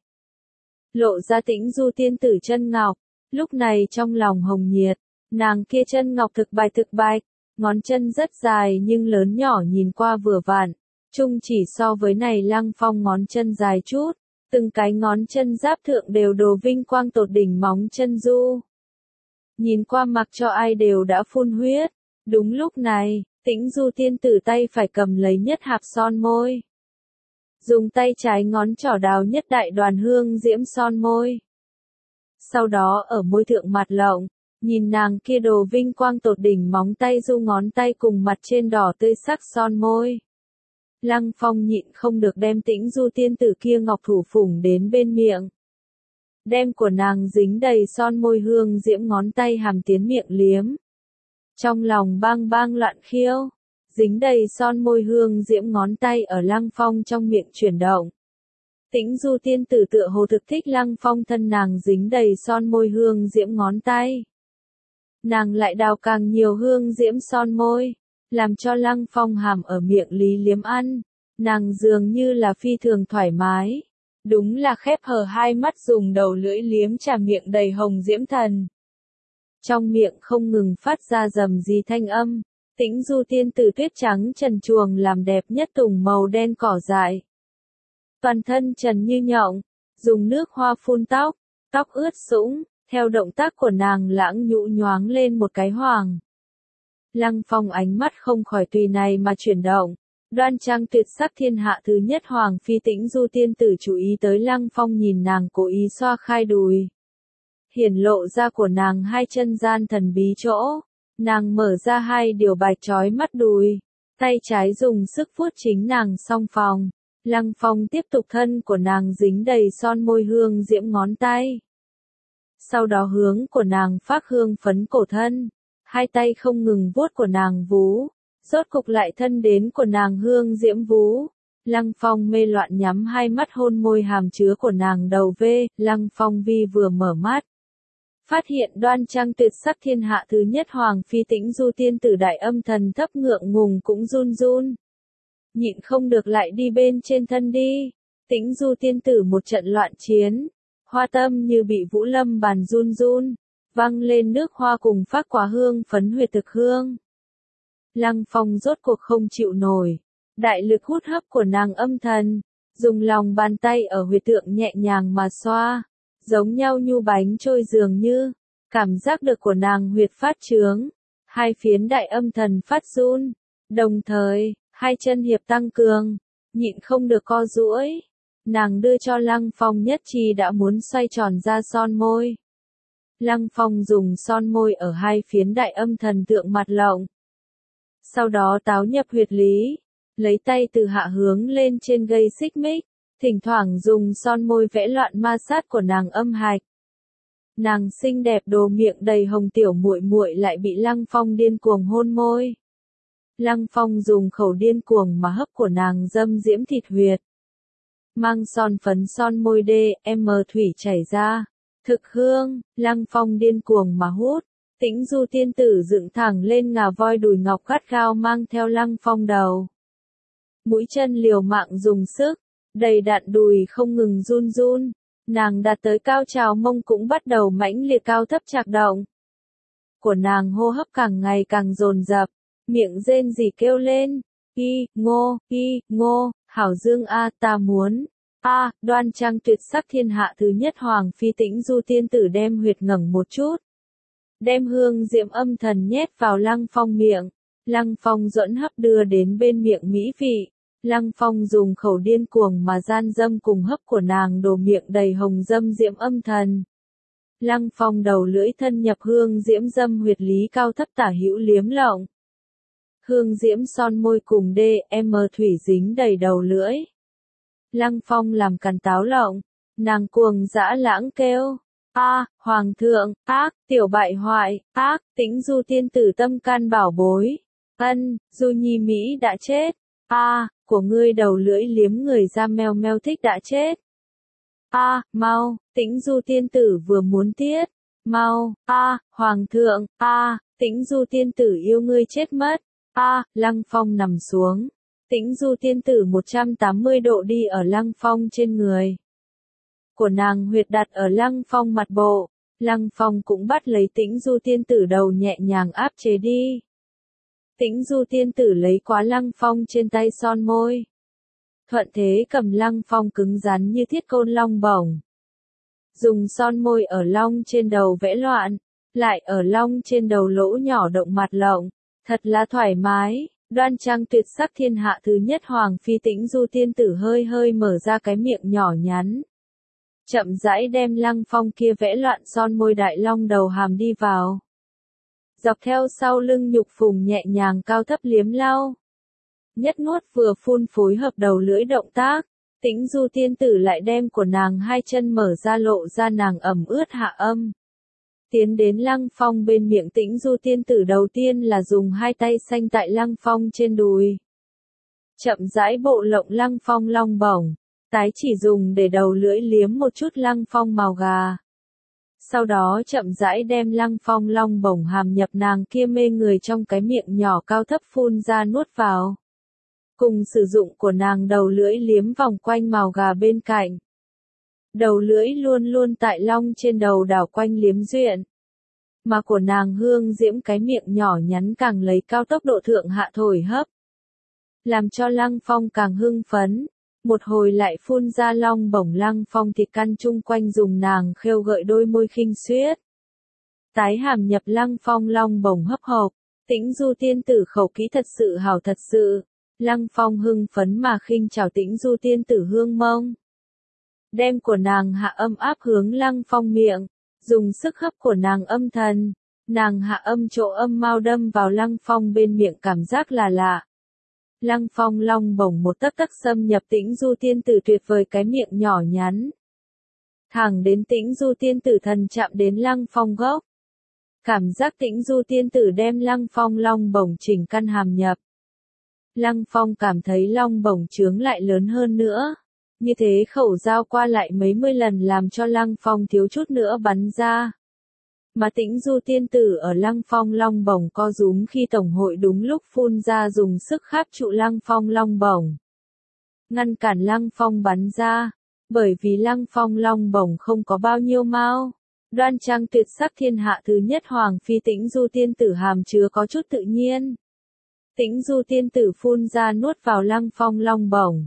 [SPEAKER 1] Lộ ra Tĩnh Du tiên tử chân ngọc, lúc này trong lòng hồng nhiệt, nàng kia chân ngọc thực bạch, ngón chân rất dài nhưng lớn nhỏ nhìn qua vừa vặn, chung chỉ so với này Lăng Phong ngón chân dài chút, từng cái ngón chân giáp thượng đều đồ vinh quang tột đỉnh móng chân du. Nhìn qua mặc cho ai đều đã phun huyết, đúng lúc này. Tĩnh Du tiên tử tay phải cầm lấy nhất hạp son môi. Dùng tay trái ngón trỏ đào nhất đại đoàn hương diễm son môi. Sau đó ở môi thượng mặt lộng, nhìn nàng kia đồ vinh quang tột đỉnh móng tay du ngón tay cùng mặt trên đỏ tươi sắc son môi. Lăng Phong nhịn không được đem Tĩnh Du tiên tử kia ngọc thủ phủng đến bên miệng. Đem của nàng dính đầy son môi hương diễm ngón tay hàm tiến miệng liếm. Trong lòng bang bang loạn khiêu, dính đầy son môi hương diễm ngón tay ở Lăng Phong trong miệng chuyển động. Tĩnh Du tiên tử tựa hồ thực thích Lăng Phong thân nàng dính đầy son môi hương diễm ngón tay. Nàng lại đào càng nhiều hương diễm son môi, làm cho Lăng Phong hàm ở miệng lý liếm ăn. Nàng dường như là phi thường thoải mái. Đúng là khép hờ hai mắt dùng đầu lưỡi liếm trà miệng đầy hồng diễm thần. Trong miệng không ngừng phát ra rầm rì thanh âm. Tĩnh Du tiên tử tuyết trắng trần truồng làm đẹp nhất tùng màu đen cỏ dại. Toàn thân trần như nhộng, dùng nước hoa phun tóc, tóc ướt sũng, theo động tác của nàng lãng nhũ nhoáng lên một cái hoàng. Lăng Phong ánh mắt không khỏi tùy này mà chuyển động. Đoan trang tuyệt sắc thiên hạ thứ nhất hoàng phi Tĩnh Du tiên tử chú ý tới Lăng Phong nhìn nàng cố ý xoa khai đùi. Hiển lộ ra của nàng hai chân gian thần bí chỗ. Nàng mở ra hai điều bạch chói mắt đùi. Tay trái dùng sức vuốt chính nàng song phòng. Lăng Phong tiếp tục thân của nàng dính đầy son môi hương diễm ngón tay. Sau đó hướng của nàng phác hương phấn cổ thân. Hai tay không ngừng vuốt của nàng vú. Rốt cục lại thân đến của nàng hương diễm vú. Lăng Phong mê loạn nhắm hai mắt hôn môi hàm chứa của nàng đầu vê. Lăng Phong vi vừa mở mắt. Phát hiện đoan trang tuyệt sắc thiên hạ thứ nhất hoàng phi Tĩnh Du tiên tử đại âm thần thấp ngượng ngùng cũng run run. Nhịn không được lại đi bên trên thân đi. Tĩnh Du tiên tử một trận loạn chiến. Hoa tâm như bị vũ lâm bàn run run. Văng lên nước hoa cùng phát quả hương phấn huyệt thực hương. Lăng Phong rốt cuộc không chịu nổi. Đại lực hút hấp của nàng âm thần. Dùng lòng bàn tay ở huyệt tượng nhẹ nhàng mà xoa. Giống nhau nhu bánh trôi dường như. Cảm giác được của nàng huyệt phát trướng. Hai phiến đại âm thần phát run. Đồng thời, hai chân hiệp tăng cường. Nhịn không được co duỗi. Nàng đưa cho Lăng Phong nhất chi đã muốn xoay tròn ra son môi. Lăng Phong dùng son môi ở hai phiến đại âm thần tượng mặt lộng. Sau đó táo nhập huyệt lý. Lấy tay từ hạ hướng lên trên gây xích mích. Thỉnh thoảng dùng son môi vẽ loạn ma sát của nàng âm hạch. Nàng xinh đẹp đồ miệng đầy hồng tiểu muội muội lại bị Lăng Phong điên cuồng hôn môi. Lăng Phong dùng khẩu điên cuồng mà hấp của nàng dâm diễm thịt huyệt. Mang son phấn son môi DM thủy chảy ra. Thực hương, Lăng Phong điên cuồng mà hút. Tĩnh Du tiên tử dựng thẳng lên ngà voi đùi ngọc gắt gao mang theo Lăng Phong đầu. Mũi chân liều mạng dùng sức. Đầy đặn đùi không ngừng run run. Nàng đạt tới cao trào mông cũng bắt đầu mãnh liệt cao thấp chạc động. Của nàng hô hấp càng ngày càng dồn dập. Miệng rên rỉ kêu lên. Y, ngô, hảo dương a ta muốn. Đoan trang tuyệt sắc thiên hạ thứ nhất hoàng phi Tĩnh Du tiên tử đem huyệt ngẩng một chút. Đem hương diễm âm thần nhét vào Lăng Phong miệng. Lăng Phong duẫn hấp đưa đến bên miệng mỹ vị. Lăng Phong dùng khẩu điên cuồng mà gian dâm cùng hấp của nàng đổ miệng đầy hồng dâm diễm âm thần. Lăng Phong đầu lưỡi thân nhập hương diễm dâm huyệt lý cao thấp tả hữu liếm lộng. Hương diễm son môi cùng DM thủy dính đầy đầu lưỡi. Lăng Phong làm cằn táo lộng. Nàng cuồng dã lãng kêu. Hoàng thượng, tiểu bại hoại, Tĩnh Du tiên tử tâm can bảo bối. Du nhi Mỹ đã chết. Của ngươi đầu lưỡi liếm người ra meo meo thích đã chết. Mau, Tĩnh Du tiên tử vừa muốn tiết. Mau, Hoàng thượng, Tĩnh Du tiên tử yêu ngươi chết mất. Lăng Phong nằm xuống. Tĩnh Du tiên tử 180 độ đi ở Lăng Phong trên người. Của nàng huyệt đặt ở Lăng Phong mặt bộ. Lăng Phong cũng bắt lấy Tĩnh Du tiên tử đầu nhẹ nhàng áp chế đi. Tĩnh Du tiên tử lấy quá Lăng Phong trên tay son môi. Thuận thế cầm Lăng Phong cứng rắn như thiết côn long bổng. Dùng son môi ở long trên đầu vẽ loạn. Lại ở long trên đầu lỗ nhỏ động mặt lộng. Thật là thoải mái. Đoan trang tuyệt sắc thiên hạ thứ nhất hoàng phi Tĩnh Du tiên tử hơi hơi mở ra cái miệng nhỏ nhắn. Chậm rãi đem Lăng Phong kia vẽ loạn son môi đại long đầu hàm đi vào. Dọc theo sau lưng nhục phùng nhẹ nhàng cao thấp liếm lau. Nhất nuốt vừa phun phối hợp đầu lưỡi động tác. Tĩnh Du tiên tử lại đem của nàng hai chân mở ra lộ ra nàng ẩm ướt hạ âm. Tiến đến Lăng Phong bên miệng Tĩnh Du tiên tử đầu tiên là dùng hai tay xanh tại Lăng Phong trên đùi. Chậm rãi bộ lộng Lăng Phong long bổng. Tái chỉ dùng để đầu lưỡi liếm một chút Lăng Phong màu gà. Sau đó chậm rãi đem Lăng Phong long bổng hàm nhập nàng kia mê người trong cái miệng nhỏ cao thấp phun ra nuốt vào. Cùng sử dụng của nàng đầu lưỡi liếm vòng quanh màu gà bên cạnh. Đầu lưỡi luôn luôn tại long trên đầu đảo quanh liếm duyện. Mà của nàng hương diễm cái miệng nhỏ nhắn càng lấy cao tốc độ thượng hạ thổi hấp. Làm cho Lăng Phong càng hưng phấn. Một hồi lại phun ra long bổng Lăng Phong thịt căn chung quanh dùng nàng khêu gợi đôi môi khinh xuyết. Tái hàm nhập Lăng Phong long bổng hấp hộp. Tĩnh Du tiên tử khẩu kỹ thật sự hảo thật sự. Lăng Phong hưng phấn mà khinh chào Tĩnh Du tiên tử hương mông. Đem của nàng hạ âm áp hướng Lăng Phong miệng. Dùng sức hấp của nàng âm thần. Nàng hạ âm chỗ âm mau đâm vào Lăng Phong bên miệng cảm giác là lạ. Lăng Phong long bổng một tấc tấc xâm nhập Tĩnh Du tiên tử tuyệt vời cái miệng nhỏ nhắn. Thẳng đến Tĩnh Du tiên tử thần chạm đến Lăng Phong gốc. Cảm giác Tĩnh Du tiên tử đem Lăng Phong long bổng chỉnh căn hàm nhập. Lăng Phong cảm thấy long bổng trướng lại lớn hơn nữa. Như thế khẩu giao qua lại mấy mươi lần làm cho Lăng Phong thiếu chút nữa bắn ra. Mà Tĩnh Du tiên tử ở Lăng Phong long bổng co rúm khi tổng hội đúng lúc phun ra dùng sức kháp trụ Lăng Phong long bổng. Ngăn cản Lăng Phong bắn ra. Bởi vì Lăng Phong long bổng không có bao nhiêu mao. Đoan trang tuyệt sắc thiên hạ thứ nhất hoàng phi Tĩnh Du tiên tử hàm chứa có chút tự nhiên. Tĩnh Du tiên tử phun ra nuốt vào Lăng Phong long bổng.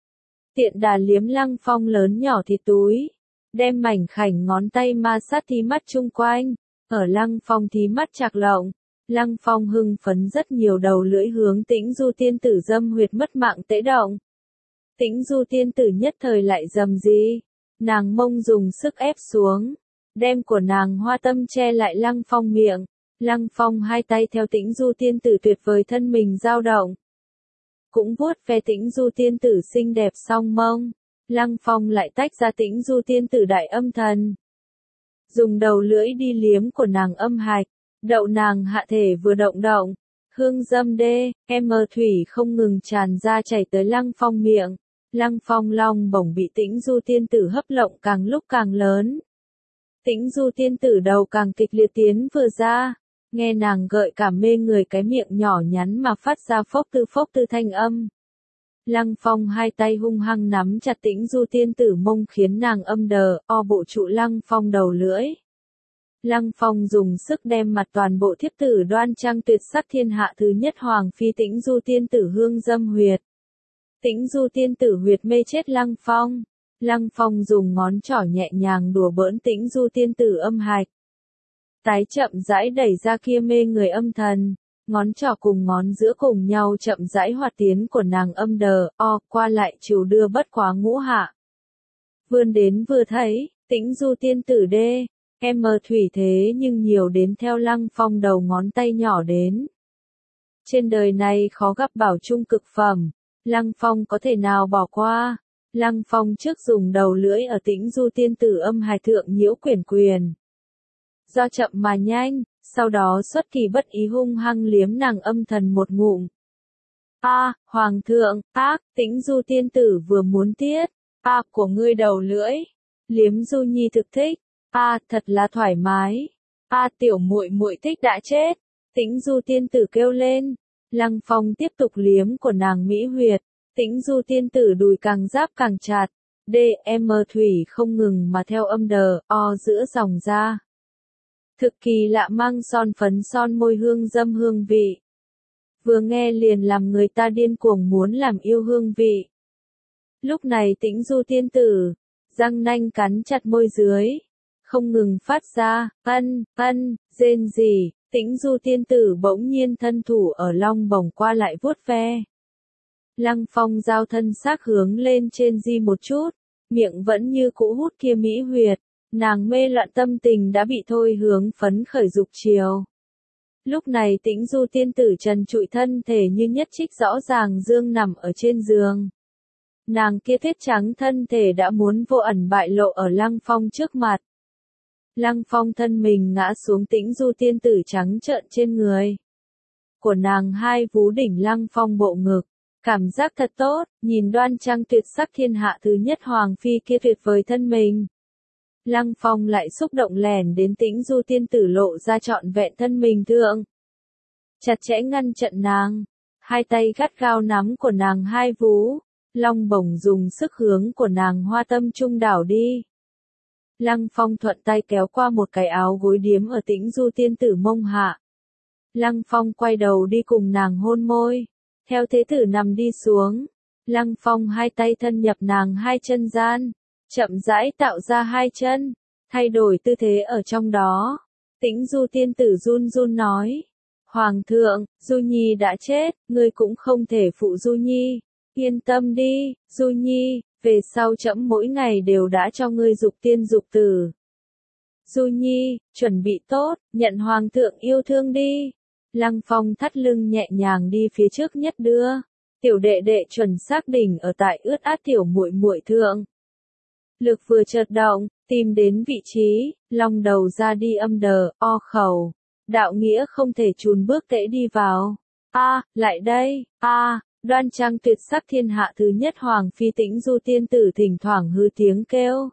[SPEAKER 1] Tiện đà liếm Lăng Phong lớn nhỏ thịt túi. Đem mảnh khảnh ngón tay ma sát thí mắt chung quanh. Ở Lăng Phong thí mắt chạc lộng. Lăng Phong hưng phấn rất nhiều đầu lưỡi hướng Tĩnh Du tiên tử dâm huyệt mất mạng tễ động. Tĩnh Du tiên tử nhất thời lại dầm gì. Nàng mông dùng sức ép xuống. Đem của nàng hoa tâm che lại Lăng Phong miệng. Lăng Phong hai tay theo Tĩnh Du tiên tử tuyệt vời thân mình dao động. Cũng vuốt ve Tĩnh Du tiên tử xinh đẹp song mông. Lăng Phong lại tách ra Tĩnh Du tiên tử đại âm thần. Dùng đầu lưỡi đi liếm của nàng âm hạch. Đậu nàng hạ thể vừa động động. Hương dâm đê, thủy không ngừng tràn ra chảy tới Lăng Phong miệng. Lăng Phong long bổng bị Tĩnh Du tiên tử hấp lộng càng lúc càng lớn. Tĩnh Du tiên tử đầu càng kịch liệt tiến vừa ra. Nghe nàng gợi cảm mê người cái miệng nhỏ nhắn mà phát ra phốc tư thanh âm. Lăng Phong hai tay hung hăng nắm chặt Tĩnh Du tiên tử mông khiến nàng âm đờ, bộ trụ Lăng Phong đầu lưỡi. Lăng Phong dùng sức đem mặt toàn bộ thiếp tử đoan trang tuyệt sắc thiên hạ thứ nhất hoàng phi Tĩnh Du tiên tử hương dâm huyệt. Tĩnh Du tiên tử huyệt mê chết Lăng Phong. Lăng Phong dùng ngón trỏ nhẹ nhàng đùa bỡn Tĩnh Du tiên tử âm hạch. Tái chậm rãi đẩy ra kia mê người âm thần. Ngón trỏ cùng ngón giữa cùng nhau chậm rãi hoạt tiến của nàng âm đờ, qua lại chiều đưa bất quá ngũ hạ. Vươn đến vừa thấy, Tĩnh Du tiên tử đê, thủy thế nhưng nhiều đến theo Lăng Phong đầu ngón tay nhỏ đến. Trên đời này khó gặp bảo trung cực phẩm, Lăng Phong có thể nào bỏ qua. Lăng Phong trước dùng đầu lưỡi ở Tĩnh Du tiên tử âm hạch thượng nhiễu quyển quyền. Do chậm mà nhanh, sau đó xuất kỳ bất ý hung hăng liếm nàng âm thần một ngụm. Hoàng thượng, Tĩnh Du tiên tử vừa muốn tiết, của ngươi đầu lưỡi. Liếm Du Nhi thực thích, thật là thoải mái. Tiểu muội muội thích đã chết. Tĩnh Du tiên tử kêu lên. Lăng Phong tiếp tục liếm của nàng mỹ huyệt. Tĩnh Du tiên tử đùi càng giáp càng chặt. Thủy không ngừng mà theo âm đờ, giữa dòng ra. Thực kỳ lạ mang son phấn son môi hương dâm hương vị. Vừa nghe liền làm người ta điên cuồng muốn làm yêu hương vị. Lúc này Tĩnh Du tiên tử, răng nanh cắn chặt môi dưới. Không ngừng phát ra, rên rỉ. Tĩnh Du tiên tử bỗng nhiên thân thủ ở long bổng qua lại vuốt ve. Lăng Phong giao thân xác hướng lên trên di một chút. Miệng vẫn như cũ hút kia mỹ huyệt. Nàng mê loạn tâm tình đã bị thôi hướng phấn khởi dục chiều. Lúc này Tĩnh Du tiên tử trần trụi thân thể như nhất trích rõ ràng dương nằm ở trên giường. Nàng kia tuyết trắng thân thể đã muốn vô ẩn bại lộ ở Lăng Phong trước mặt. Lăng Phong thân mình ngã xuống Tĩnh Du tiên tử trắng trợn trên người. Của nàng hai vú đỉnh Lăng Phong bộ ngực. Cảm giác thật tốt, nhìn đoan trang tuyệt sắc thiên hạ thứ nhất hoàng phi kia tuyệt vời thân mình. Lăng Phong lại xúc động lèn đến Tĩnh Du tiên tử lộ ra trọn vẹn thân mình thượng. Chặt chẽ ngăn chặn nàng, hai tay gắt gao nắm của nàng hai vú, long bổng dùng sức hướng của nàng hoa tâm trung đảo đi. Lăng Phong thuận tay kéo qua một cái áo gối điếm ở Tĩnh Du tiên tử mông hạ. Lăng Phong quay đầu đi cùng nàng hôn môi, theo thế tử nằm đi xuống. Lăng Phong hai tay thân nhập nàng hai chân gian, chậm rãi tạo ra hai chân, thay đổi tư thế ở trong đó. Tĩnh Du tiên tử run run nói, Hoàng thượng, Du Nhi đã chết, ngươi cũng không thể phụ Du Nhi. Yên tâm đi, Du Nhi, về sau trẫm mỗi ngày đều đã cho ngươi dục tiên dục tử. Du Nhi, chuẩn bị tốt, nhận Hoàng thượng yêu thương đi. Lăng Phong thắt lưng nhẹ nhàng đi phía trước nhất đưa. Tiểu đệ đệ chuẩn xác đỉnh ở tại ướt át tiểu muội muội thượng. Lực vừa chợt động, tìm đến vị trí, long đầu ra đi âm đờ, o khẩu. Đạo nghĩa không thể chùn bước tễ đi vào. Lại đây, đoan trang tuyệt sắc thiên hạ thứ nhất hoàng phi Tĩnh Du tiên tử thỉnh thoảng hư tiếng kêu.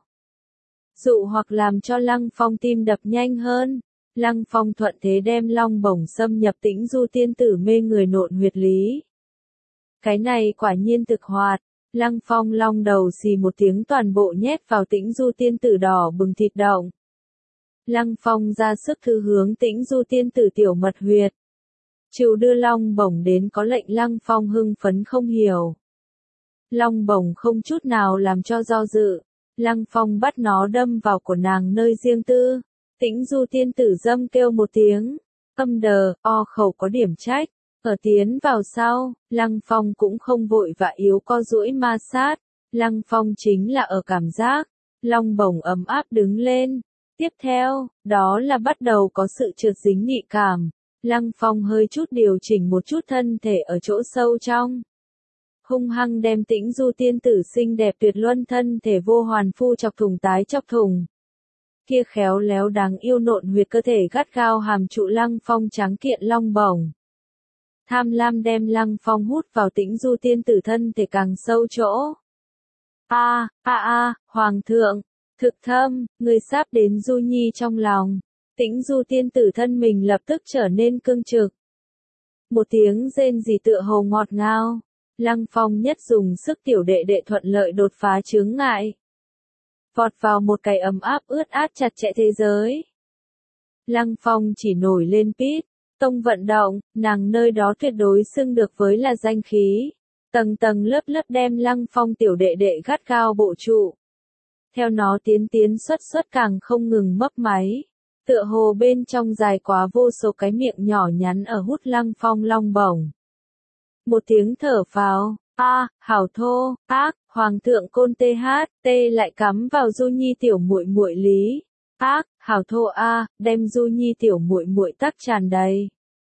[SPEAKER 1] Dụ hoặc làm cho Lăng Phong tim đập nhanh hơn. Lăng Phong thuận thế đem long bổng xâm nhập Tĩnh Du tiên tử mê người nộn huyệt lý. Cái này quả nhiên thực hoạt. Lăng Phong long đầu xì một tiếng toàn bộ nhét vào Tĩnh Du tiên tử đỏ bừng thịt động. Lăng Phong ra sức thư hướng Tĩnh Du tiên tử tiểu mật huyệt. Chịu đưa long bổng đến có lệnh Lăng Phong hưng phấn không hiểu. Long bổng không chút nào làm cho do dự. Lăng Phong bắt nó đâm vào của nàng nơi riêng tư. Tĩnh Du tiên tử dâm kêu một tiếng. Âm đờ, o khẩu có điểm trách. Ở tiến vào sau, Lăng Phong cũng không vội và yếu co duỗi ma sát. Lăng Phong chính là ở cảm giác. Long bổng ấm áp đứng lên. Tiếp theo, đó là bắt đầu có sự trượt dính nhị cảm. Lăng Phong hơi chút điều chỉnh một chút thân thể ở chỗ sâu trong. Hung hăng đem Tĩnh Du tiên tử xinh đẹp tuyệt luân thân thể vô hoàn phu chọc thùng tái chọc thùng. Kia khéo léo đáng yêu nộn huyệt cơ thể gắt gao hàm trụ Lăng Phong tráng kiện long bổng. Tham lam đem Lăng Phong hút vào Tĩnh Du tiên tử thân thể càng sâu chỗ. Hoàng thượng, thực thâm, người sắp đến Du Nhi trong lòng. Tĩnh Du tiên tử thân mình lập tức trở nên cương trực. Một tiếng rên rỉ tựa hồ ngọt ngào. Lăng Phong nhất dùng sức tiểu đệ đệ thuận lợi đột phá chướng ngại. Vọt vào một cái ấm áp ướt át chặt chẽ thế giới. Lăng Phong chỉ nổi lên pít, tông vận động, nàng nơi đó tuyệt đối xưng được với là danh khí. Tầng tầng lớp lớp đem Lăng Phong tiểu đệ đệ gắt gao bộ trụ. Theo nó tiến xuất càng không ngừng mấp máy. Tựa hồ bên trong dài quá vô số cái miệng nhỏ nhắn ở hút Lăng Phong long bổng. Một tiếng thở phào, hảo thô, hoàng thượng côn tê lại cắm vào Du Nhi tiểu muội muội lý. Hảo thô đem Du Nhi tiểu muội muội tắc tràn đầy.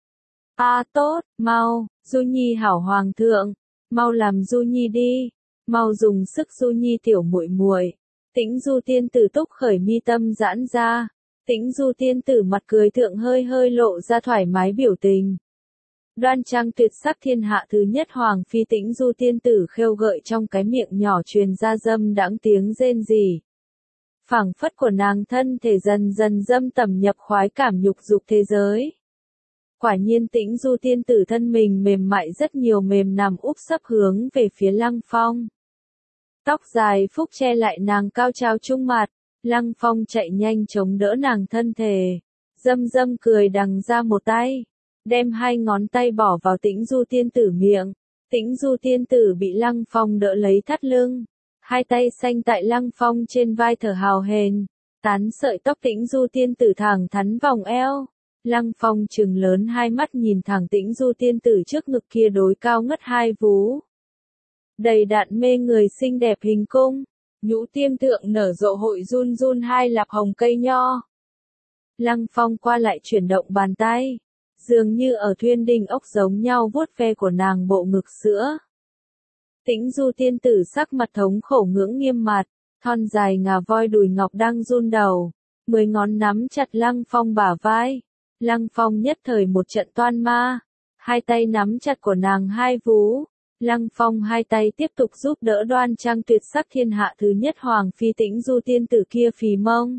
[SPEAKER 1] Tốt, mau, Du Nhi hảo hoàng thượng, mau làm Du Nhi đi, mau dùng sức Du Nhi tiểu muội muội. Tĩnh Du tiên tử túc khởi mi tâm giãn ra. Tĩnh Du tiên tử mặt cười thượng hơi hơi lộ ra thoải mái biểu tình. Đoan trang tuyệt sắc thiên hạ thứ nhất hoàng phi Tĩnh Du tiên tử khêu gợi trong cái miệng nhỏ truyền ra dâm đãng tiếng rên rỉ. Phảng phất của nàng thân thể dần dần dâm tầm nhập khoái cảm nhục dục thế giới. Quả nhiên Tĩnh Du tiên tử thân mình mềm mại rất nhiều mềm nằm úp sấp hướng về phía Lăng Phong. Tóc dài phúc che lại nàng cao trào trung mặt. Lăng Phong chạy nhanh chống đỡ nàng thân thể. Dâm cười đằng ra một tay. Đem hai ngón tay bỏ vào Tĩnh Du tiên tử miệng. Tĩnh Du tiên tử bị Lăng Phong đỡ lấy thắt lưng. Hai tay xanh tại Lăng Phong trên vai thở hào hển. Tán sợi tóc Tĩnh Du tiên tử thẳng thắn vòng eo. Lăng Phong trừng lớn hai mắt nhìn thẳng Tĩnh Du tiên tử trước ngực kia đối cao ngất hai vú. Đầy đặn mê người xinh đẹp hình cung. Nhũ tiêm thượng nở rộ hội run run hai lạp hồng cây nho. Lăng Phong qua lại chuyển động bàn tay. Dường như ở thuyên đình ốc giống nhau vuốt ve của nàng bộ ngực sữa. Tĩnh Du tiên tử sắc mặt thống khổ ngưỡng nghiêm mặt. Thon dài ngà voi đùi ngọc đang run đầu. 10 ngón nắm chặt Lăng Phong bả vai. Lăng Phong nhất thời một trận toan ma. Hai tay nắm chặt của nàng hai vú. Lăng Phong hai tay tiếp tục giúp đỡ đoan trang tuyệt sắc thiên hạ thứ nhất Hoàng Phi Tĩnh Du tiên tử kia phì mông.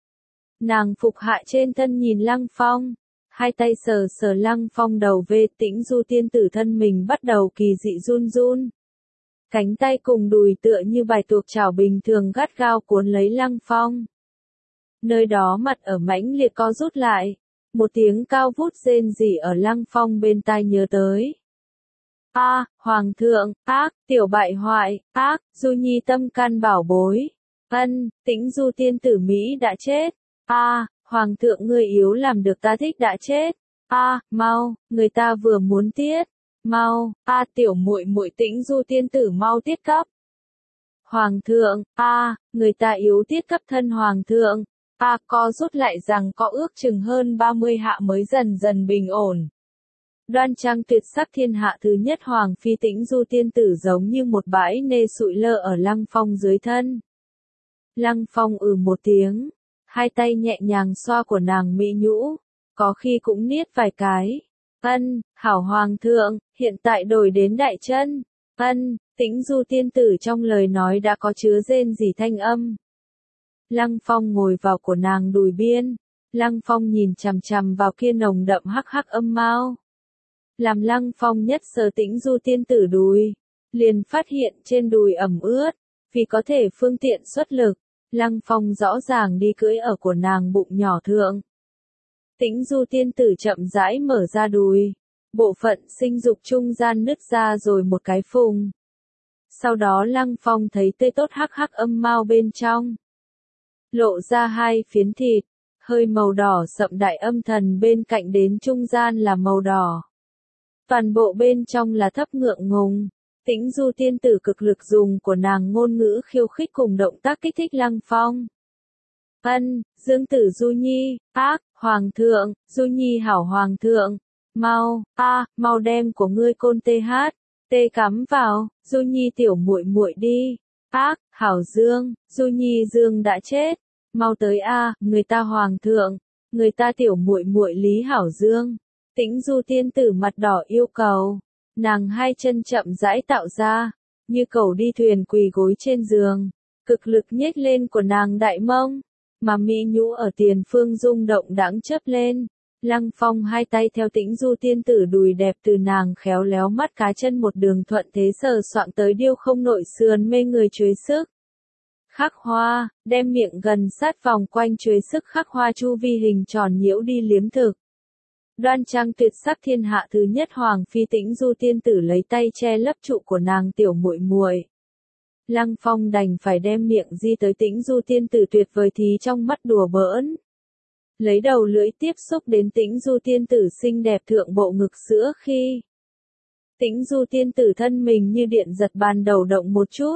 [SPEAKER 1] Nàng phục hạ trên thân nhìn Lăng Phong, hai tay sờ sờ Lăng Phong đầu về Tĩnh Du tiên tử thân mình bắt đầu kỳ dị run run. Cánh tay cùng đùi tựa như bài tuộc chảo bình thường gắt gao cuốn lấy Lăng Phong. Nơi đó mặt ở mãnh liệt co rút lại, một tiếng cao vút rên rỉ ở Lăng Phong bên tai nhớ tới. A, Hoàng thượng, ác, tiểu bại hoại, ác, Du Nhi tâm can bảo bối. Ân, Tĩnh Du tiên tử Mỹ đã chết. A, Hoàng thượng ngươi yếu làm được ta thích đã chết. A, mau, người ta vừa muốn tiết. Mau, A tiểu muội muội Tĩnh Du tiên tử mau tiết cấp. Hoàng thượng, A, người ta yếu tiết cấp thân Hoàng thượng. A co rút lại rằng có ước chừng hơn 30 hạ mới dần dần bình ổn. Đoan trang tuyệt sắc thiên hạ thứ nhất Hoàng Phi Tĩnh Du tiên tử giống như một bãi nê sụi lơ ở Lăng Phong dưới thân. Lăng Phong một tiếng, hai tay nhẹ nhàng xoa của nàng mỹ nhũ, có khi cũng niết vài cái. Ân, hảo Hoàng thượng, hiện tại đổi đến đại chân. Ân, Tĩnh Du tiên tử trong lời nói đã có chứa rên rỉ thanh âm. Lăng Phong ngồi vào của nàng đùi biên, Lăng Phong nhìn chằm chằm vào kia nồng đậm hắc hắc âm mao. Làm Lăng Phong nhất sờ Tĩnh Du tiên tử đùi, liền phát hiện trên đùi ẩm ướt, vì có thể phương tiện xuất lực, Lăng Phong rõ ràng đi cưỡi ở của nàng bụng nhỏ thượng. Tĩnh Du tiên tử chậm rãi mở ra đùi, bộ phận sinh dục trung gian nứt ra rồi một cái phùng. Sau đó Lăng Phong thấy tê tốt hắc hắc âm mao bên trong. Lộ ra hai phiến thịt, hơi màu đỏ sậm đại âm thần bên cạnh đến trung gian là màu đỏ. Toàn bộ bên trong là thấp ngượng ngùng. Tĩnh Du tiên tử cực lực dùng của nàng ngôn ngữ khiêu khích cùng động tác kích thích Lăng Phong. Ân, Dương tử Du Nhi, ác, Hoàng thượng, Du Nhi hảo Hoàng thượng. Mau, mau đem của ngươi côn tê cắm vào, Du Nhi tiểu muội muội đi. Ác, hảo Dương, Du Nhi Dương đã chết. Mau tới người ta Hoàng thượng, người ta tiểu muội muội Lý hảo Dương. Tĩnh Du tiên tử mặt đỏ yêu cầu, nàng hai chân chậm rãi tạo ra, như cầu đi thuyền quỳ gối trên giường, cực lực nhếch lên của nàng đại mông, mà mỹ nhũ ở tiền phương rung động đãng chớp lên. Lăng Phong hai tay theo Tĩnh Du tiên tử đùi đẹp từ nàng khéo léo mắt cá chân một đường thuận thế sờ soạng tới điêu không nội sườn mê người chuối sức. Khắc hoa, đem miệng gần sát vòng quanh chuối sức khắc hoa chu vi hình tròn nhiễu đi liếm thực. Đoan trang tuyệt sắc thiên hạ thứ nhất Hoàng Phi Tĩnh Du tiên tử lấy tay che lấp trụ của nàng tiểu muội muội. Lăng Phong đành phải đem miệng di tới Tĩnh Du tiên tử tuyệt vời thí trong mắt đùa bỡn. Lấy đầu lưỡi tiếp xúc đến Tĩnh Du tiên tử xinh đẹp thượng bộ ngực sữa khi. Tĩnh Du tiên tử thân mình như điện giật ban đầu động một chút.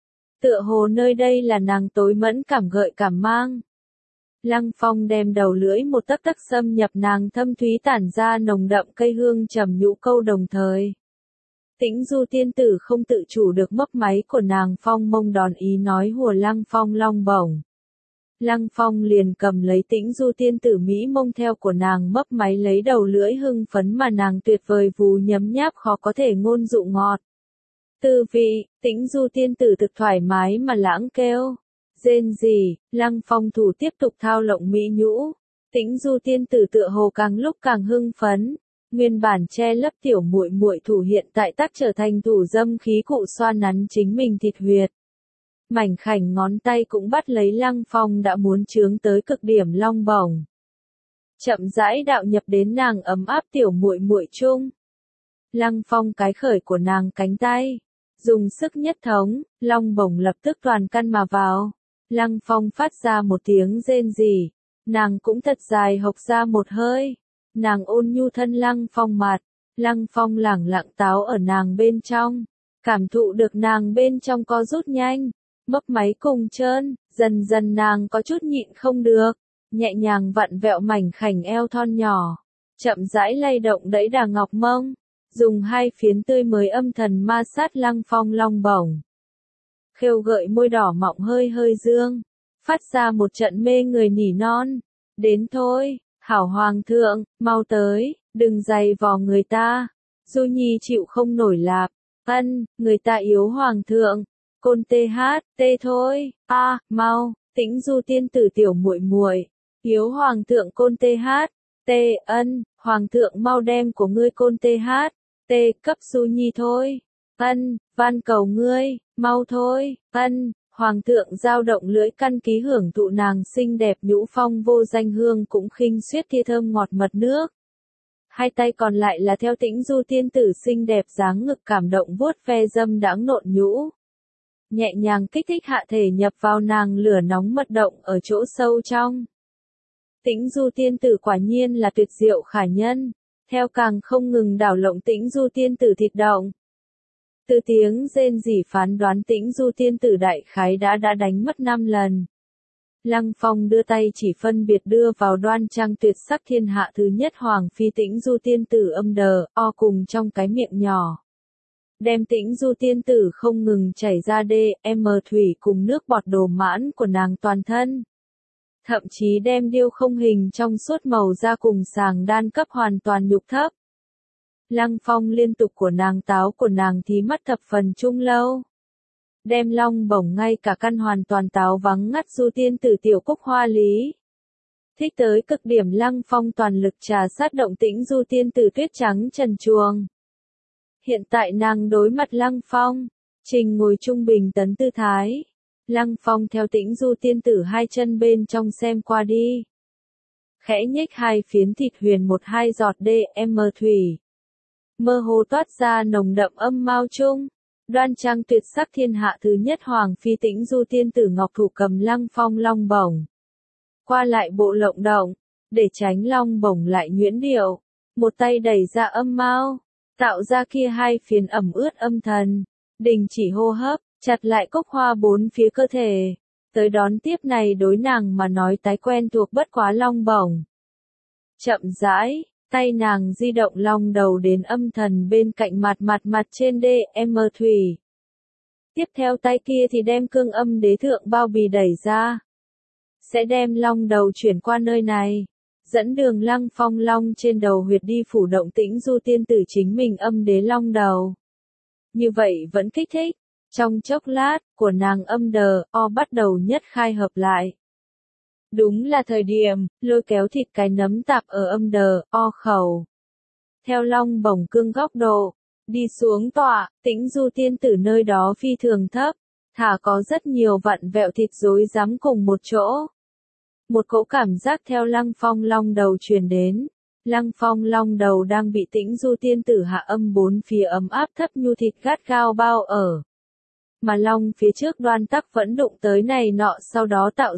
[SPEAKER 1] Tựa hồ nơi đây là nàng tối mẫn cảm gợi cảm mang. Lăng Phong đem đầu lưỡi một tấc tấc xâm nhập nàng thâm thúy tản ra nồng đậm cây hương trầm nhũ câu đồng thời. Tĩnh Du tiên tử không tự chủ được mấp máy của nàng Phong mông đòn ý nói hùa Lăng Phong long bổng. Lăng Phong liền cầm lấy Tĩnh Du tiên tử mỹ mông theo của nàng mấp máy lấy đầu lưỡi hưng phấn mà nàng tuyệt vời vú nhấm nháp khó có thể ngôn dụ ngọt. Tư vị, Tĩnh Du tiên tử thực thoải mái mà lãng kêu. Rên rỉ, Lăng Phong thủ tiếp tục thao lộng mỹ nhũ. Tĩnh Du tiên tử tựa hồ càng lúc càng hưng phấn. Nguyên bản che lấp tiểu muội muội thủ hiện tại tác trở thành thủ dâm khí cụ xoa nắn chính mình thịt huyệt. Mảnh khảnh ngón tay cũng bắt lấy Lăng Phong đã muốn chướng tới cực điểm long bổng. Chậm rãi đạo nhập đến nàng ấm áp tiểu muội muội chung. Lăng Phong cái khởi của nàng cánh tay. Dùng sức nhất thống, long bổng lập tức toàn căn mà vào. Lăng Phong phát ra một tiếng rên rỉ. Nàng cũng thật dài hộc ra một hơi. Nàng ôn nhu thân Lăng Phong mặt. Lăng Phong lẳng lặng táo ở nàng bên trong. Cảm thụ được nàng bên trong co rút nhanh. Mấp máy cùng trơn, dần dần nàng có chút nhịn không được. Nhẹ nhàng vặn vẹo mảnh khảnh eo thon nhỏ. Chậm rãi lay động đẫy đà ngọc mông. Dùng hai phiến tươi mới âm thần ma sát Lăng Phong long bổng. Khêu gợi môi đỏ mọng hơi hơi dương. Phát ra một trận mê người nỉ non. Đến thôi, hảo Hoàng thượng, mau tới, đừng giày vò người ta. Du Nhi chịu không nổi lạp. Người ta yếu hoàng thượng. Côn tê thôi, mau, Tĩnh Du tiên tử tiểu muội muội, yếu hoàng thượng côn tê, hoàng thượng mau đem của ngươi côn tê cấp Du Nhi thôi. Van cầu ngươi, mau thôi. Hoàng thượng dao động lưỡi căn ký hưởng thụ nàng xinh đẹp nhũ phong vô danh hương cũng khinh suyết thia thơm ngọt mật nước. Hai tay còn lại là theo Tĩnh Du tiên tử xinh đẹp dáng ngực cảm động vuốt ve dâm đãng nộn nhũ. Nhẹ nhàng kích thích hạ thể nhập vào nàng lửa nóng mật động ở chỗ sâu trong. Tĩnh Du tiên tử quả nhiên là tuyệt diệu khả nhân, theo càng không ngừng đảo lộng Tĩnh Du tiên tử thịt động. Từ tiếng rên rỉ phán đoán Tĩnh Du tiên tử đại khái đã đánh mất 5 lần. Lăng Phong đưa tay chỉ phân biệt đưa vào đoan trang tuyệt sắc thiên hạ thứ nhất hoàng phi Tĩnh Du tiên tử âm đờ, cùng trong cái miệng nhỏ. Đem Tĩnh Du tiên tử không ngừng chảy ra thủy cùng nước bọt đồ mãn của nàng toàn thân. Thậm chí đem điêu không hình trong suốt màu da cùng sàng đan cấp hoàn toàn nhục thấp. Lăng Phong liên tục của nàng táo của nàng thí mắt thập phần trung lâu. Đem long bổng ngay cả căn hoàn toàn táo vắng ngắt Du tiên tử tiểu cúc hoa lý. Thích tới cực điểm Lăng Phong toàn lực trà sát động Tĩnh Du tiên tử tuyết trắng trần truồng. Hiện tại nàng đối mặt Lăng Phong, trình ngồi trung bình tấn tư thái. Lăng Phong theo Tĩnh Du tiên tử hai chân bên trong xem qua đi. Khẽ nhếch hai phiến thịt huyền một hai giọt thủy. Mơ hồ toát ra nồng đậm âm mao chung. Đoan trang tuyệt sắc thiên hạ thứ nhất hoàng phi Tĩnh Du tiên tử ngọc thủ cầm Lăng Phong long bổng. Qua lại bộ lộng động, để tránh long bổng lại nhuyễn điệu. Một tay đẩy ra âm mao, tạo ra kia hai phiến ẩm ướt âm thần. Đình chỉ hô hấp, chặt lại cúc hoa bốn phía cơ thể. Tới đón tiếp này đối nàng mà nói tái quen thuộc bất quá long bổng. Chậm rãi, tay nàng di động long đầu đến âm thần bên cạnh mặt trên thủy. Tiếp theo tay kia thì đem cương âm đế thượng bao bì đẩy ra. Sẽ đem long đầu chuyển qua nơi này. Dẫn đường Lăng Phong long trên đầu huyệt đi phủ động Tĩnh Du tiên tử chính mình âm đế long đầu. Như vậy vẫn kích thích. Trong chốc lát, của nàng âm bắt đầu nhất khai hợp lại. Đúng là thời điểm, lôi kéo thịt cái nấm tạp ở âm khẩu. Theo long bổng cương góc độ, đi xuống tọa, Tĩnh Du tiên tử nơi đó phi thường thấp, thả có rất nhiều vặn vẹo thịt rối rắm cùng một chỗ. Một cỗ cảm giác theo Lăng Phong long đầu truyền đến. Lăng Phong long đầu đang bị Tĩnh Du tiên tử hạ âm bốn phía ấm áp thấp nhu thịt gắt gao bao ở. Mà long phía trước đoan tắc vẫn đụng tới này nọ sau đó tạo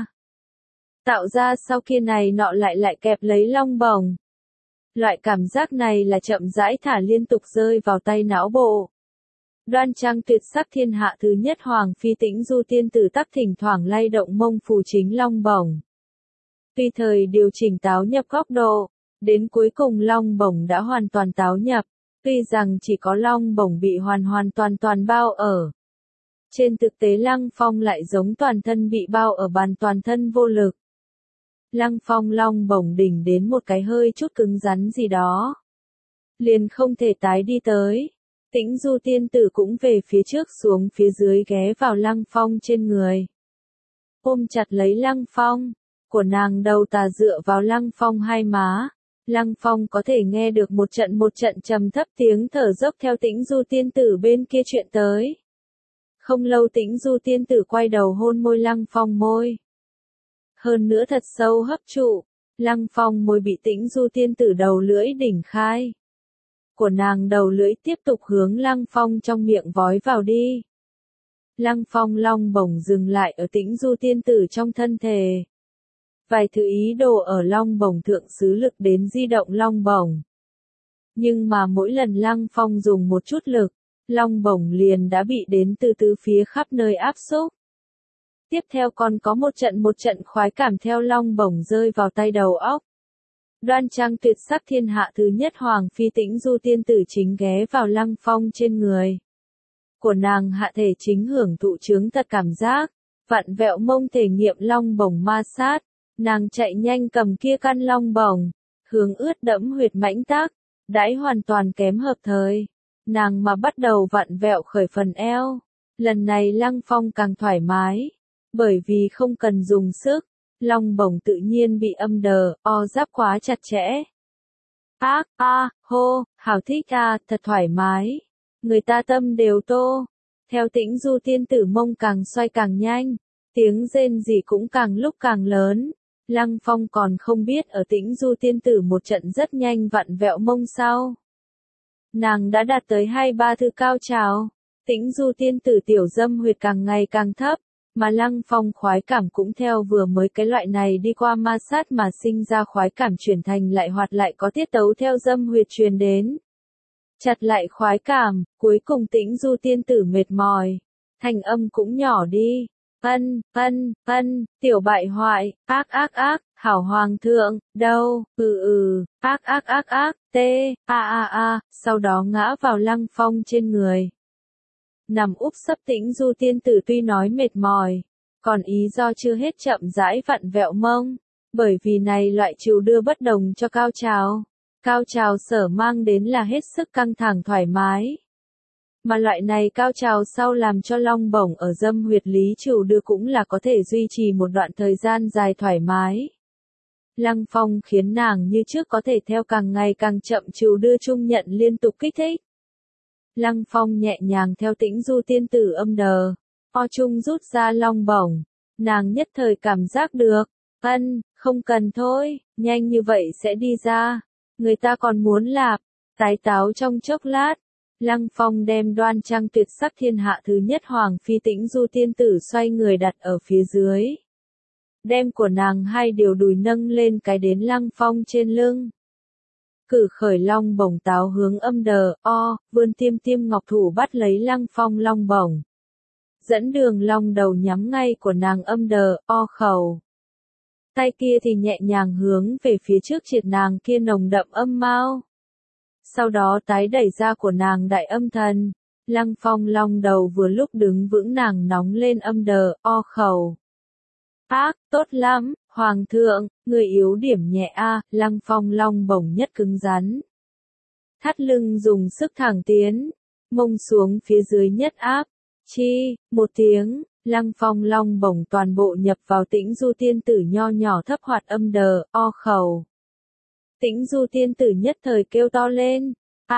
[SPEAKER 1] ra sau kia này nọ lại kẹp lấy long bổng. Loại cảm giác này là chậm rãi thả liên tục rơi vào tay não bộ. Đoan trang tuyệt sắc thiên hạ thứ nhất hoàng phi Tĩnh Du tiên tử tắc thỉnh thoảng lay động mông phù chính long bổng. Tuy thời điều chỉnh táo nhập góc độ, đến cuối cùng long bổng đã hoàn toàn táo nhập, tuy rằng chỉ có long bổng bị hoàn toàn bao ở. Trên thực tế Lăng Phong lại giống toàn thân bị bao ở bàn toàn thân vô lực. Lăng Phong long bổng đỉnh đến một cái hơi chút cứng rắn gì đó. Liền không thể tái đi tới. Tĩnh Du tiên tử cũng về phía trước xuống phía dưới ghé vào Lăng Phong trên người. Ôm chặt lấy Lăng Phong, của nàng đầu tà dựa vào Lăng Phong hai má. Lăng Phong có thể nghe được một trận trầm thấp tiếng thở dốc theo Tĩnh Du tiên tử bên kia chuyện tới. Không lâu Tĩnh Du tiên tử quay đầu hôn môi Lăng Phong môi. Hơn nữa thật sâu hấp trụ, Lăng Phong môi bị Tĩnh Du tiên tử đầu lưỡi đỉnh khai. Của nàng đầu lưỡi tiếp tục hướng Lăng Phong trong miệng vói vào đi. Lăng Phong long bổng dừng lại ở Tĩnh Du tiên tử trong thân thể. Vài thứ ý đồ ở long bổng thượng xứ lực đến di động long bổng. Nhưng mà mỗi lần Lăng Phong dùng một chút lực, long bổng liền đã bị đến từ tứ phía khắp nơi áp xúc. Tiếp theo còn có một trận khoái cảm theo long bổng rơi vào tay đầu óc. Đoan trang tuyệt sắc thiên hạ thứ nhất hoàng phi Tĩnh Du tiên tử chính ghé vào Lăng Phong trên người. Của nàng hạ thể chính hưởng thụ chướng thật cảm giác, vặn vẹo mông thể nghiệm long bổng ma sát, nàng chạy nhanh cầm kia căn long bổng, hướng ướt đẫm huyệt mãnh tác, đãi hoàn toàn kém hợp thời. nàng mà bắt đầu vặn vẹo khởi phần eo. Lần này Lăng Phong càng thoải mái, bởi vì không cần dùng sức, long bổng tự nhiên bị âm đờ, giáp khóa chặt chẽ. Hô, hảo thích thật thoải mái. Người ta tâm đều tô. Theo Tĩnh Du tiên tử mông càng xoay càng nhanh, tiếng rên rỉ cũng càng lúc càng lớn. Lăng Phong còn không biết ở Tĩnh Du tiên tử một trận rất nhanh vặn vẹo mông sau. Nàng đã đạt tới 2-3 thứ cao trào. Tĩnh Du tiên tử tiểu dâm huyệt càng ngày càng thấp, mà Lăng Phong khoái cảm cũng theo vừa mới cái loại này đi qua ma sát mà sinh ra khoái cảm chuyển thành lại hoạt lại có tiết tấu theo dâm huyệt truyền đến. Chặt lại khoái cảm, cuối cùng Tĩnh Du tiên tử mệt mỏi, thanh âm cũng nhỏ đi. Tiểu bại hoại, hảo hoàng thượng, đâu, sau đó ngã vào Lăng Phong trên người. Nằm úp sấp Tĩnh Du tiên tử tuy nói mệt mỏi, còn ý do chưa hết chậm rãi vặn vẹo mông, bởi vì này loại chịu đưa bất đồng cho cao trào. Cao trào sở mang đến là hết sức căng thẳng thoải mái. Mà loại này cao trào sau làm cho long bổng ở dâm huyệt lý chịu đưa cũng là có thể duy trì một đoạn thời gian dài thoải mái. Lăng Phong khiến nàng như trước có thể theo càng ngày càng chậm chịu đưa chung nhận liên tục kích thích. Lăng Phong nhẹ nhàng theo Tĩnh Du tiên tử âm đờ, chung rút ra long bổng, nàng nhất thời cảm giác được, không cần thôi, nhanh như vậy sẽ đi ra, người ta còn muốn lạp, tái táo trong chốc lát. Lăng Phong đem đoan trang tuyệt sắc thiên hạ thứ nhất hoàng phi Tĩnh Du tiên tử xoay người đặt ở phía dưới. Đem của nàng hai điều đùi nâng lên cái đến Lăng Phong trên lưng. Cử khởi long bổng táo hướng âm đờ, vươn tiêm ngọc thủ bắt lấy Lăng Phong long bổng. Dẫn đường long đầu nhắm ngay của nàng âm đờ, khẩu. Tay kia thì nhẹ nhàng hướng về phía trước triệt nàng kia nồng đậm âm mao. Sau đó tái đẩy ra của nàng đại âm thần. Lăng Phong long đầu vừa lúc đứng vững nàng nóng lên âm đờ, khẩu. Tốt lắm, hoàng thượng, người yếu điểm nhẹ Lăng Phong long bổng nhất cứng rắn. Thắt lưng dùng sức thẳng tiến, mông xuống phía dưới nhất áp. Một tiếng, Lăng Phong long bổng toàn bộ nhập vào Tĩnh Du tiên tử nho nhỏ thấp hoạt âm đờ, khẩu. Tĩnh Du tiên tử nhất thời kêu to lên.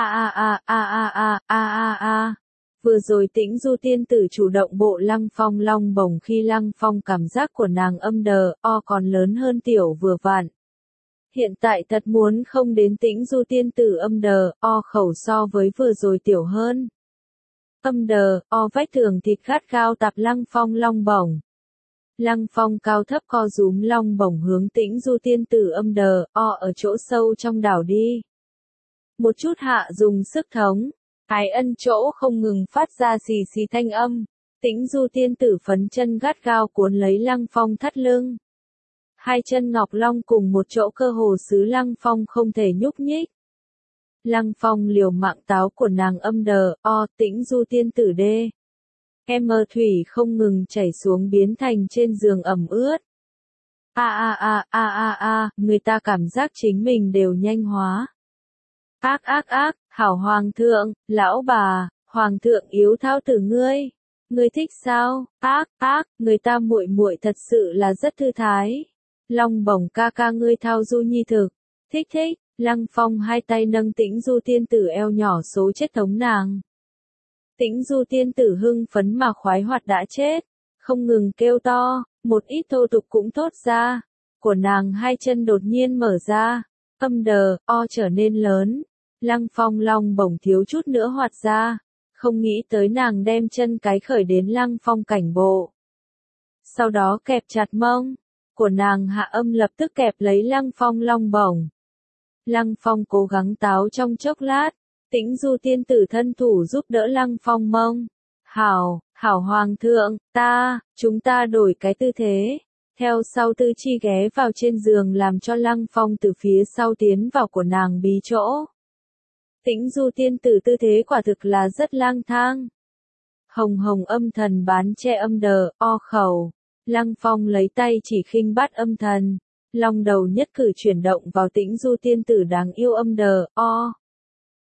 [SPEAKER 1] Vừa rồi Tĩnh Du tiên tử chủ động bộ Lăng Phong long bổng khi Lăng Phong cảm giác của nàng âm đờ, còn lớn hơn tiểu vừa vặn. Hiện tại thật muốn không đến Tĩnh Du tiên tử âm đờ, khẩu so với vừa rồi tiểu hơn. Âm đờ, vách tường thịt gắt gao tạp Lăng Phong long bổng. Lăng Phong cao thấp co rúm long bổng hướng Tĩnh Du tiên tử âm đờ, ở chỗ sâu trong đảo đi. Một chút hạ dùng sức thống, ái ân chỗ không ngừng phát ra xì xì thanh âm. Tĩnh Du tiên tử phấn chân gắt gao cuốn lấy Lăng Phong thắt lưng. Hai chân ngọc long cùng một chỗ cơ hồ xứ Lăng Phong không thể nhúc nhích. Lăng Phong liều mạng táo của nàng âm đờ, Tĩnh Du tiên tử đê. Thủy không ngừng chảy xuống biến thành trên giường ẩm ướt. Người ta cảm giác chính mình đều nhanh hóa. Hảo hoàng thượng, lão bà, hoàng thượng yếu thao tử ngươi. Ngươi thích sao? Người ta muội muội thật sự là rất thư thái. Long bổng ca ca ngươi thao du nhi thực. Thích. Lăng Phong hai tay nâng Tĩnh Du tiên tử eo nhỏ số chết thống nàng. Tĩnh Du tiên tử hưng phấn mà khoái hoạt đã chết, không ngừng kêu to, một ít thô tục cũng thốt ra. Của nàng hai chân đột nhiên mở ra, âm đờ, trở nên lớn. Lăng Phong long bổng thiếu chút nữa hoạt ra, không nghĩ tới nàng đem chân cái khởi đến Lăng Phong cảnh bộ. Sau đó kẹp chặt mông, của nàng hạ âm lập tức kẹp lấy Lăng Phong long bổng. Lăng Phong cố gắng táo trong chốc lát, Tĩnh Du tiên tử thân thủ giúp đỡ Lăng Phong mông. Hảo hoàng thượng, chúng ta đổi cái tư thế. Theo sau Tư Chi ghé vào trên giường làm cho Lăng Phong từ phía sau tiến vào của nàng bí chỗ. Tĩnh Du tiên tử tư thế quả thực là rất lang thang. Hồng âm thần bán che âm đờ, khẩu. Lăng Phong lấy tay chỉ khinh bắt âm thần. Long đầu nhất cử chuyển động vào Tĩnh Du tiên tử đáng yêu âm đờ,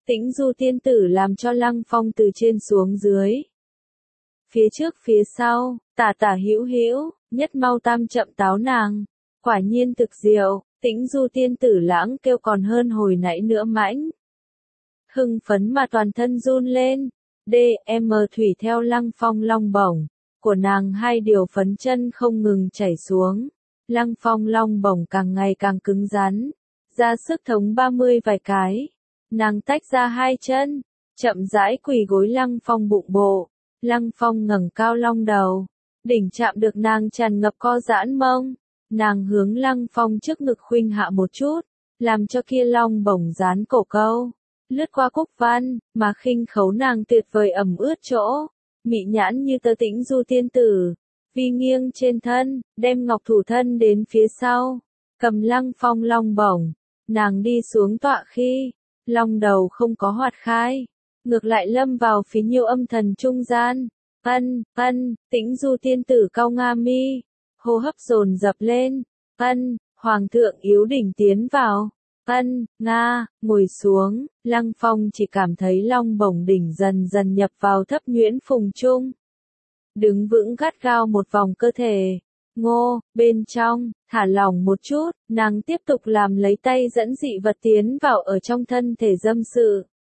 [SPEAKER 1] Tĩnh Du tiên tử làm cho Lăng Phong từ trên xuống dưới. Phía trước phía sau, tả tả hữu hữu, nhất mau tam chậm táo nàng. Quả nhiên thực diệu, Tĩnh Du tiên tử lãng kêu còn hơn hồi nãy nữa mãnh. Hưng phấn mà toàn thân run lên. DM thủy theo Lăng Phong long bổng của nàng hai điều phấn chân không ngừng chảy xuống. Lăng Phong long bổng càng ngày càng cứng rắn, ra sức thống 30 vài cái. Nàng tách ra hai chân, chậm rãi quỳ gối Lăng Phong bụng bộ. Lăng Phong ngẩng cao long đầu, đỉnh chạm được nàng tràn ngập co giãn mông. Nàng hướng Lăng Phong trước ngực khuynh hạ một chút, làm cho kia long bổng dán cổ câu, lướt qua cúc văn, mà khinh khấu nàng tuyệt vời ẩm ướt chỗ. Mị nhãn như tơ Tĩnh Du tiên tử, vi nghiêng trên thân, đem ngọc thủ thân đến phía sau, cầm Lăng Phong long bổng. Nàng đi xuống tọa khi, long đầu không có hoạt khai, ngược lại lâm vào phía nhiều âm thần trung gian. Tĩnh Du tiên tử cau nga mi, hô hấp dồn dập lên. Hoàng thượng yếu đỉnh tiến vào. Ngồi xuống. Lăng Phong chỉ cảm thấy long bổng đỉnh dần dần nhập vào thấp nhuyễn phùng trung. Đứng vững gắt gao một vòng cơ thể. Bên trong, thả lỏng một chút, nàng tiếp tục làm lấy tay dẫn dị vật tiến vào ở trong thân thể dâm sự.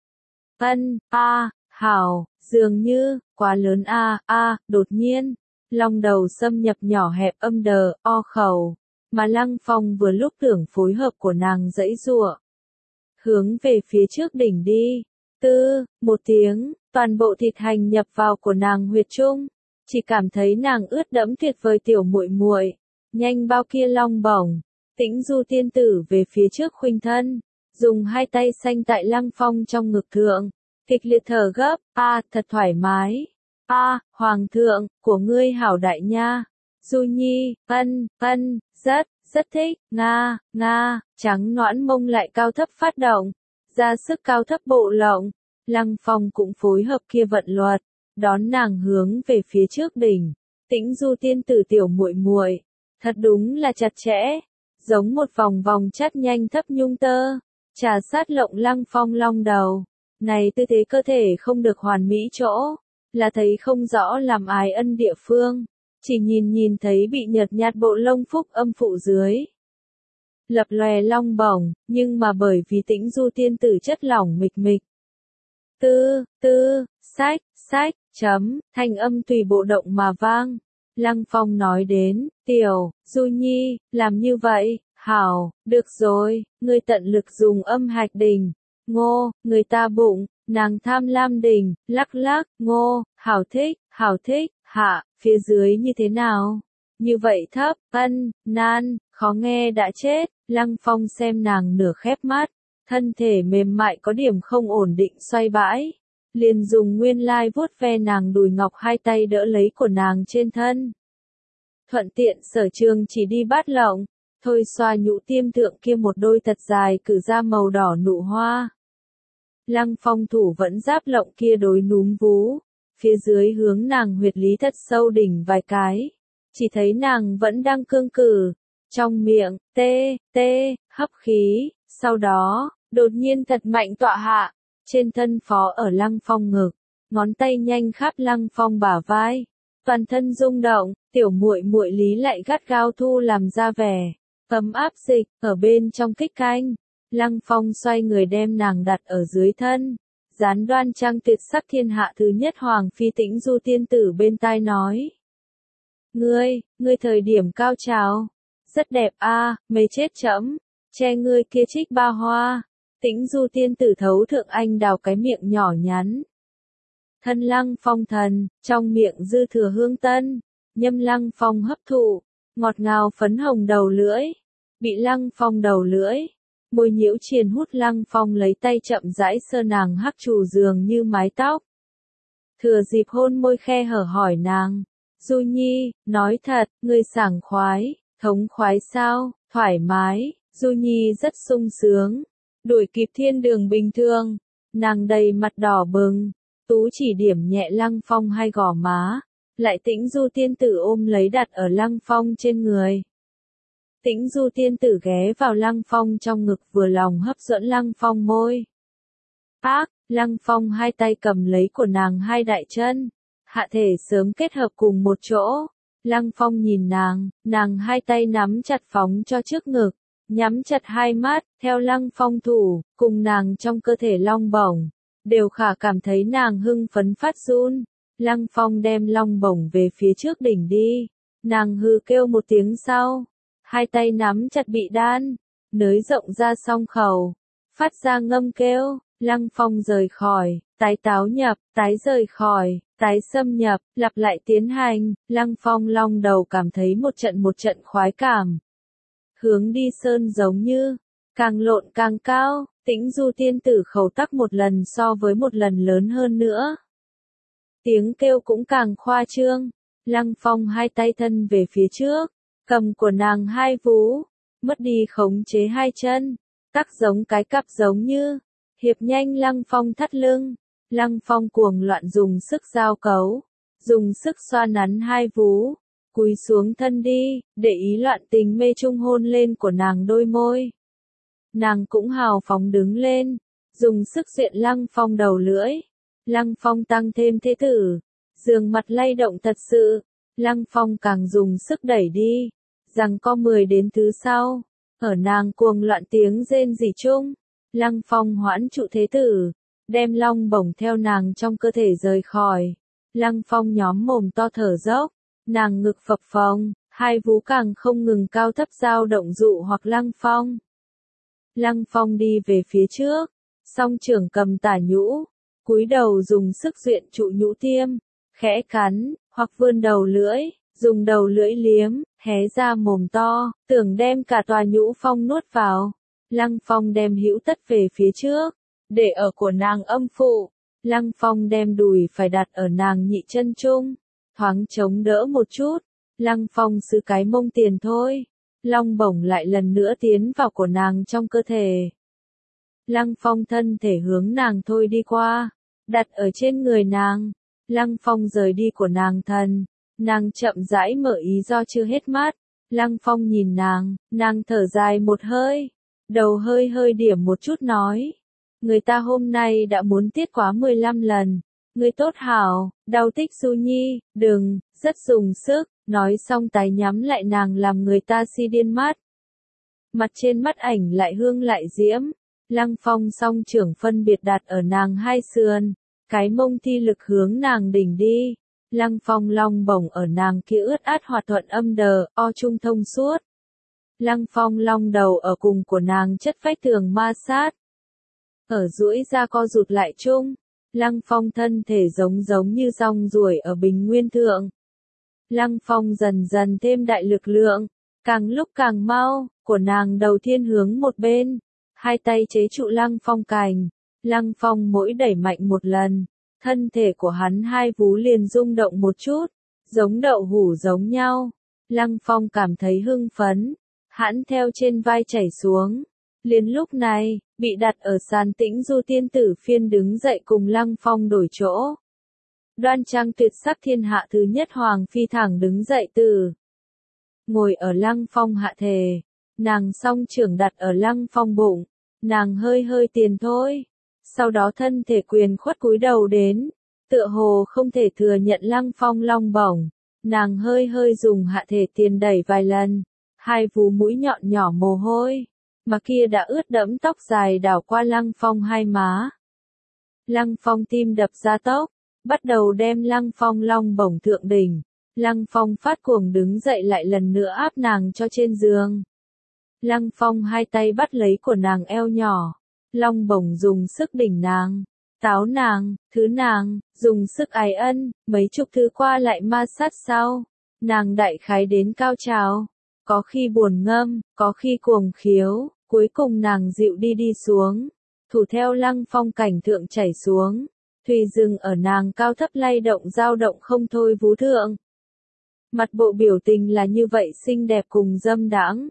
[SPEAKER 1] Hảo, dường như, quá lớn đột nhiên, long đầu xâm nhập nhỏ hẹp âm đờ, o khẩu, mà Lăng Phong vừa lúc tưởng phối hợp của nàng giãy giụa. Hướng về phía trước đỉnh đi, một tiếng, toàn bộ thịt hành nhập vào của nàng huyệt trung, chỉ cảm thấy nàng ướt đẫm tuyệt vời tiểu muội muội, nhanh bao kia long bổng. Tĩnh Du tiên tử về phía trước khuynh thân, dùng hai tay xanh tại Lăng Phong trong ngực thượng, kịch liệt thở gấp. Thật thoải mái. Hoàng thượng, của ngươi hảo đại nha. Du Nhi, rất thích. Trắng nõn mông lại cao thấp phát động, ra sức cao thấp bộ lộng. Lăng Phong cũng phối hợp kia vận luật, đón nàng hướng về phía trước đỉnh. Tĩnh Du tiên tử tiểu muội muội, thật đúng là chặt chẽ, giống một vòng vòng chắt nhanh thấp nhung tơ, trà sát lộng Lăng Phong long đầu. Này tư thế cơ thể không được hoàn mỹ chỗ, là thấy không rõ làm ái ân địa phương, chỉ nhìn thấy bị nhợt nhạt bộ lông phúc âm phụ dưới. Lập lòe long bổng, nhưng mà bởi vì Tĩnh Du tiên tử chất lỏng mịch mịch. Thanh âm tùy bộ động mà vang. Lăng Phong nói đến, tiểu, Du Nhi, làm như vậy, hảo, được rồi, ngươi tận lực dùng âm hạch đỉnh. Người ta bụng, nàng tham lam đỉnh, lắc, hảo thích, hạ, phía dưới như thế nào? Như vậy thấp, khó nghe đã chết. Lăng Phong xem nàng nửa khép mắt, thân thể mềm mại có điểm không ổn định xoay bãi, liền dùng nguyên lai vuốt ve nàng đùi ngọc hai tay đỡ lấy của nàng trên thân. Thuận tiện sở trường chỉ đi bát lộng, thôi xoa nhũ tiêm thượng kia một đôi thật dài cử ra màu đỏ nụ hoa. Lăng Phong thủ vẫn giáp lộng kia đối núm vú, phía dưới hướng nàng huyệt lý thật sâu đỉnh vài cái, chỉ thấy nàng vẫn đang cương cử, trong miệng, hấp khí, sau đó, đột nhiên thật mạnh tọa hạ, trên thân phó ở Lăng Phong ngực, ngón tay nhanh khắp Lăng Phong bả vai, toàn thân rung động, tiểu muội muội lý lại gắt gao thu làm ra vẻ, ấm áp dịch, ở bên trong kích canh. Lăng Phong xoay người đem nàng đặt ở dưới thân, dán đoan trang tuyệt sắc thiên hạ thứ nhất Hoàng phi Tĩnh Du tiên tử bên tai nói. Ngươi thời điểm cao trào, rất đẹp mê chết trẫm, che ngươi kia trích ba hoa. Tĩnh Du tiên tử thấu thượng anh đào cái miệng nhỏ nhắn. Thân Lăng Phong thần, trong miệng dư thừa hương tân, nhâm Lăng Phong hấp thụ, ngọt ngào phấn hồng đầu lưỡi, bị Lăng Phong đầu lưỡi. Môi nhiễu triền hút Lăng Phong lấy tay chậm rãi sơ nàng hắc trù dường như mái tóc. Thừa dịp hôn môi khe hở hỏi nàng, Du Nhi, nói thật, ngươi sảng khoái, thống khoái sao, thoải mái. Du Nhi rất sung sướng, đuổi kịp thiên đường bình thường. Nàng đầy mặt đỏ bừng, tú chỉ điểm nhẹ Lăng Phong hai gò má, lại Tĩnh Du tiên tử ôm lấy đặt ở Lăng Phong trên người. Tĩnh Du tiên tử ghé vào Lăng Phong trong ngực vừa lòng hấp dẫn Lăng Phong môi. Ác, Lăng Phong hai tay cầm lấy của nàng hai đại chân, hạ thể sớm kết hợp cùng một chỗ. Lăng Phong nhìn nàng hai tay nắm chặt phóng cho trước ngực, nhắm chặt hai mắt, theo Lăng Phong thủ, cùng nàng trong cơ thể long bổng, đều khả cảm thấy nàng hưng phấn phát run. Lăng Phong đem long bổng về phía trước đỉnh đi, nàng hừ kêu một tiếng sau, hai tay nắm chặt bị đan, nới rộng ra song khẩu, phát ra ngâm kêu. Lăng Phong rời khỏi, tái táo nhập, tái rời khỏi, tái xâm nhập, lặp lại tiến hành. Lăng Phong long đầu cảm thấy một trận khoái cảm. Hướng đi sơn giống như, càng lộn càng cao, Tĩnh Du tiên tử khẩu tắc một lần so với một lần lớn hơn nữa. Tiếng kêu cũng càng khoa trương. Lăng Phong hai tay thân về phía trước, cầm của nàng hai vú, mất đi khống chế hai chân, tắc giống cái cặp giống như, hiệp nhanh Lăng Phong thắt lưng. Lăng Phong cuồng loạn dùng sức giao cấu, dùng sức xoa nắn hai vú, cúi xuống thân đi, để ý loạn tình mê trung hôn lên của nàng đôi môi. Nàng cũng hào phóng đứng lên, dùng sức duyện Lăng Phong đầu lưỡi. Lăng Phong tăng thêm thế tử, giường mặt lay động thật sự. Lăng Phong càng dùng sức đẩy đi, rằng có 10 đến thứ sau, ở nàng cuồng loạn tiếng rên rỉ chung, Lăng Phong hoãn trụ thế tử, đem long bổng theo nàng trong cơ thể rời khỏi. Lăng Phong nhóm mồm to thở dốc, nàng ngực phập phồng, hai vú càng không ngừng cao thấp dao động dụ hoặc Lăng Phong. Lăng Phong đi về phía trước, song trưởng cầm tả nhũ, cúi đầu dùng sức duyện trụ nhũ tiêm, khẽ cắn, hoặc vươn đầu lưỡi, dùng đầu lưỡi liếm, hé ra mồm to, tưởng đem cả tòa nhũ phong nuốt vào. Lăng Phong đem hữu tất về phía trước, để ở của nàng âm phụ. Lăng Phong đem đùi phải đặt ở nàng nhị chân chung, thoáng chống đỡ một chút. Lăng Phong giữ cái mông tiền thôi. Long bổng lại lần nữa tiến vào của nàng trong cơ thể. Lăng Phong thân thể hướng nàng thôi đi qua, đặt ở trên người nàng. Lăng Phong rời đi của nàng thần, nàng chậm rãi mở ý do chưa hết mắt. Lăng Phong nhìn nàng thở dài một hơi, đầu hơi hơi điểm một chút nói. Người ta hôm nay đã muốn tiết quá 15 lần, người tốt hảo, đau tích Du Nhi, đừng, rất dùng sức, nói xong tái nhắm lại nàng làm người ta si điên mắt. Mặt trên mắt ảnh lại hương lại diễm, Lăng Phong song trưởng phân biệt đặt ở nàng hai sườn, cái mông thi lực hướng nàng đỉnh đi. Lăng Phong long bổng ở nàng kia ướt át hòa thuận âm đờ, o trung thông suốt. Lăng Phong long đầu ở cùng của nàng chất vách tường ma sát. Ở duỗi ra co rụt lại chung, Lăng Phong thân thể giống như rong ruổi ở bình nguyên thượng. Lăng Phong dần dần thêm đại lực lượng, càng lúc càng mau, của nàng đầu thiên hướng một bên, hai tay chế trụ Lăng Phong cành. Lăng Phong mỗi đẩy mạnh một lần, thân thể của hắn hai vú liền rung động một chút, giống đậu hũ giống nhau. Lăng Phong cảm thấy hưng phấn, hãn theo trên vai chảy xuống. Liền lúc này, bị đặt ở sàn Tĩnh Du tiên tử phiên đứng dậy cùng Lăng Phong đổi chỗ. Đoan trang tuyệt sắc thiên hạ thứ nhất hoàng phi thẳng đứng dậy từ ngồi ở Lăng Phong hạ thể, nàng song trưởng đặt ở Lăng Phong bụng, nàng hơi hơi tiền thôi, sau đó thân thể quyền khuất cúi đầu đến, tựa hồ không thể thừa nhận Lăng Phong long bổng, nàng hơi hơi dùng hạ thể tiền đẩy vài lần, hai vú mũi nhọn nhỏ mồ hôi, mà kia đã ướt đẫm tóc dài đảo qua Lăng Phong hai má. Lăng Phong tim đập ra tốc, bắt đầu đem Lăng Phong long bổng thượng đỉnh. Lăng Phong phát cuồng đứng dậy lại lần nữa áp nàng cho trên giường. Lăng Phong hai tay bắt lấy của nàng eo nhỏ, long bổng dùng sức đỉnh nàng, táo nàng, thứ nàng, dùng sức ái ân, mấy chục thứ qua lại ma sát sau. Nàng đại khái đến cao trào, có khi buồn ngâm, có khi cuồng khiếu, cuối cùng nàng dịu đi xuống, thủ theo Lăng Phong cảnh thượng chảy xuống. Thùy dừng ở nàng cao thấp lay động dao động không thôi vú thượng. Mặt bộ biểu tình là như vậy xinh đẹp cùng dâm đãng.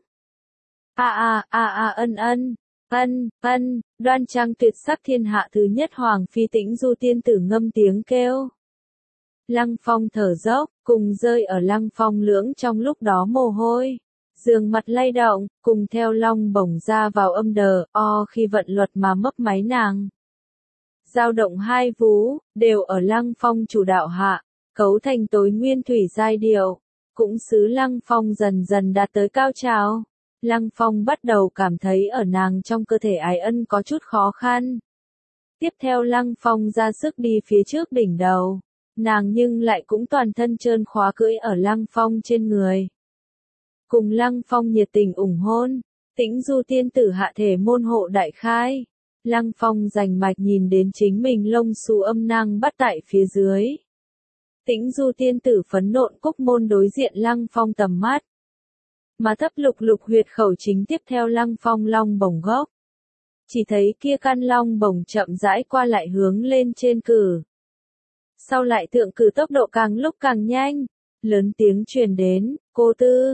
[SPEAKER 1] Ân, đoan trang tuyệt sắc thiên hạ thứ nhất hoàng phi Tĩnh Du tiên tử ngâm tiếng kêu. Lăng Phong thở dốc, cùng rơi ở Lăng Phong lưỡng trong lúc đó mồ hôi. Giường mặt lay động, cùng theo long bổng ra vào âm đờ, o khi vận luật mà mấp máy nàng. dao động hai vú, đều ở Lăng Phong chủ đạo hạ, cấu thành tối nguyên thủy giai điệu. Cũng xứ Lăng Phong dần dần đạt tới cao trào. Lăng Phong bắt đầu cảm thấy ở nàng trong cơ thể ái ân có chút khó khăn. Tiếp theo Lăng Phong ra sức đi phía trước đỉnh đầu. Nàng nhưng lại cũng toàn thân trơn khóa cưỡi ở Lăng Phong trên người. Cùng Lăng Phong nhiệt tình ủng hôn, Tĩnh Du tiên tử hạ thể môn hộ đại khai. Lăng Phong rành mạch nhìn đến chính mình lông xù âm nang bắt tại phía dưới. Tĩnh Du tiên tử phấn nộn cúc môn đối diện Lăng Phong tầm mắt. Mà thấp lục lục huyệt khẩu chính tiếp theo Lăng Phong long bổng gốc. Chỉ thấy kia căn long bổng chậm rãi qua lại hướng lên trên cử. Sau lại thượng cử tốc độ càng lúc càng nhanh, lớn tiếng truyền đến, cô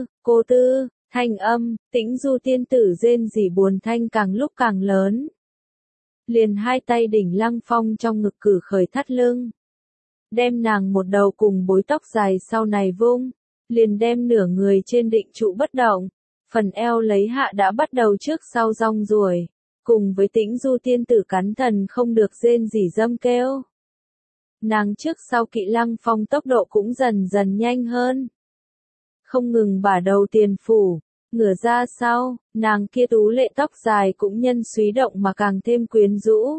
[SPEAKER 1] tư, thanh âm, Tĩnh Du tiên tử rên rỉ buồn thanh càng lúc càng lớn. Liền hai tay đỉnh Lăng Phong trong ngực cử khởi thắt lưng. Đem nàng một đầu cùng bối tóc dài sau này vung, liền đem nửa người trên định trụ bất động, phần eo lấy hạ đã bắt đầu trước sau rong ruổi, cùng với Tĩnh Du tiên tử cắn thần không được rên rỉ dâm kêu. Nàng trước sau kỵ Lăng Phong tốc độ cũng dần dần nhanh hơn. Không ngừng bả đầu tiền phủ, ngửa ra sau, nàng kia tú lệ tóc dài cũng nhân súy động mà càng thêm quyến rũ.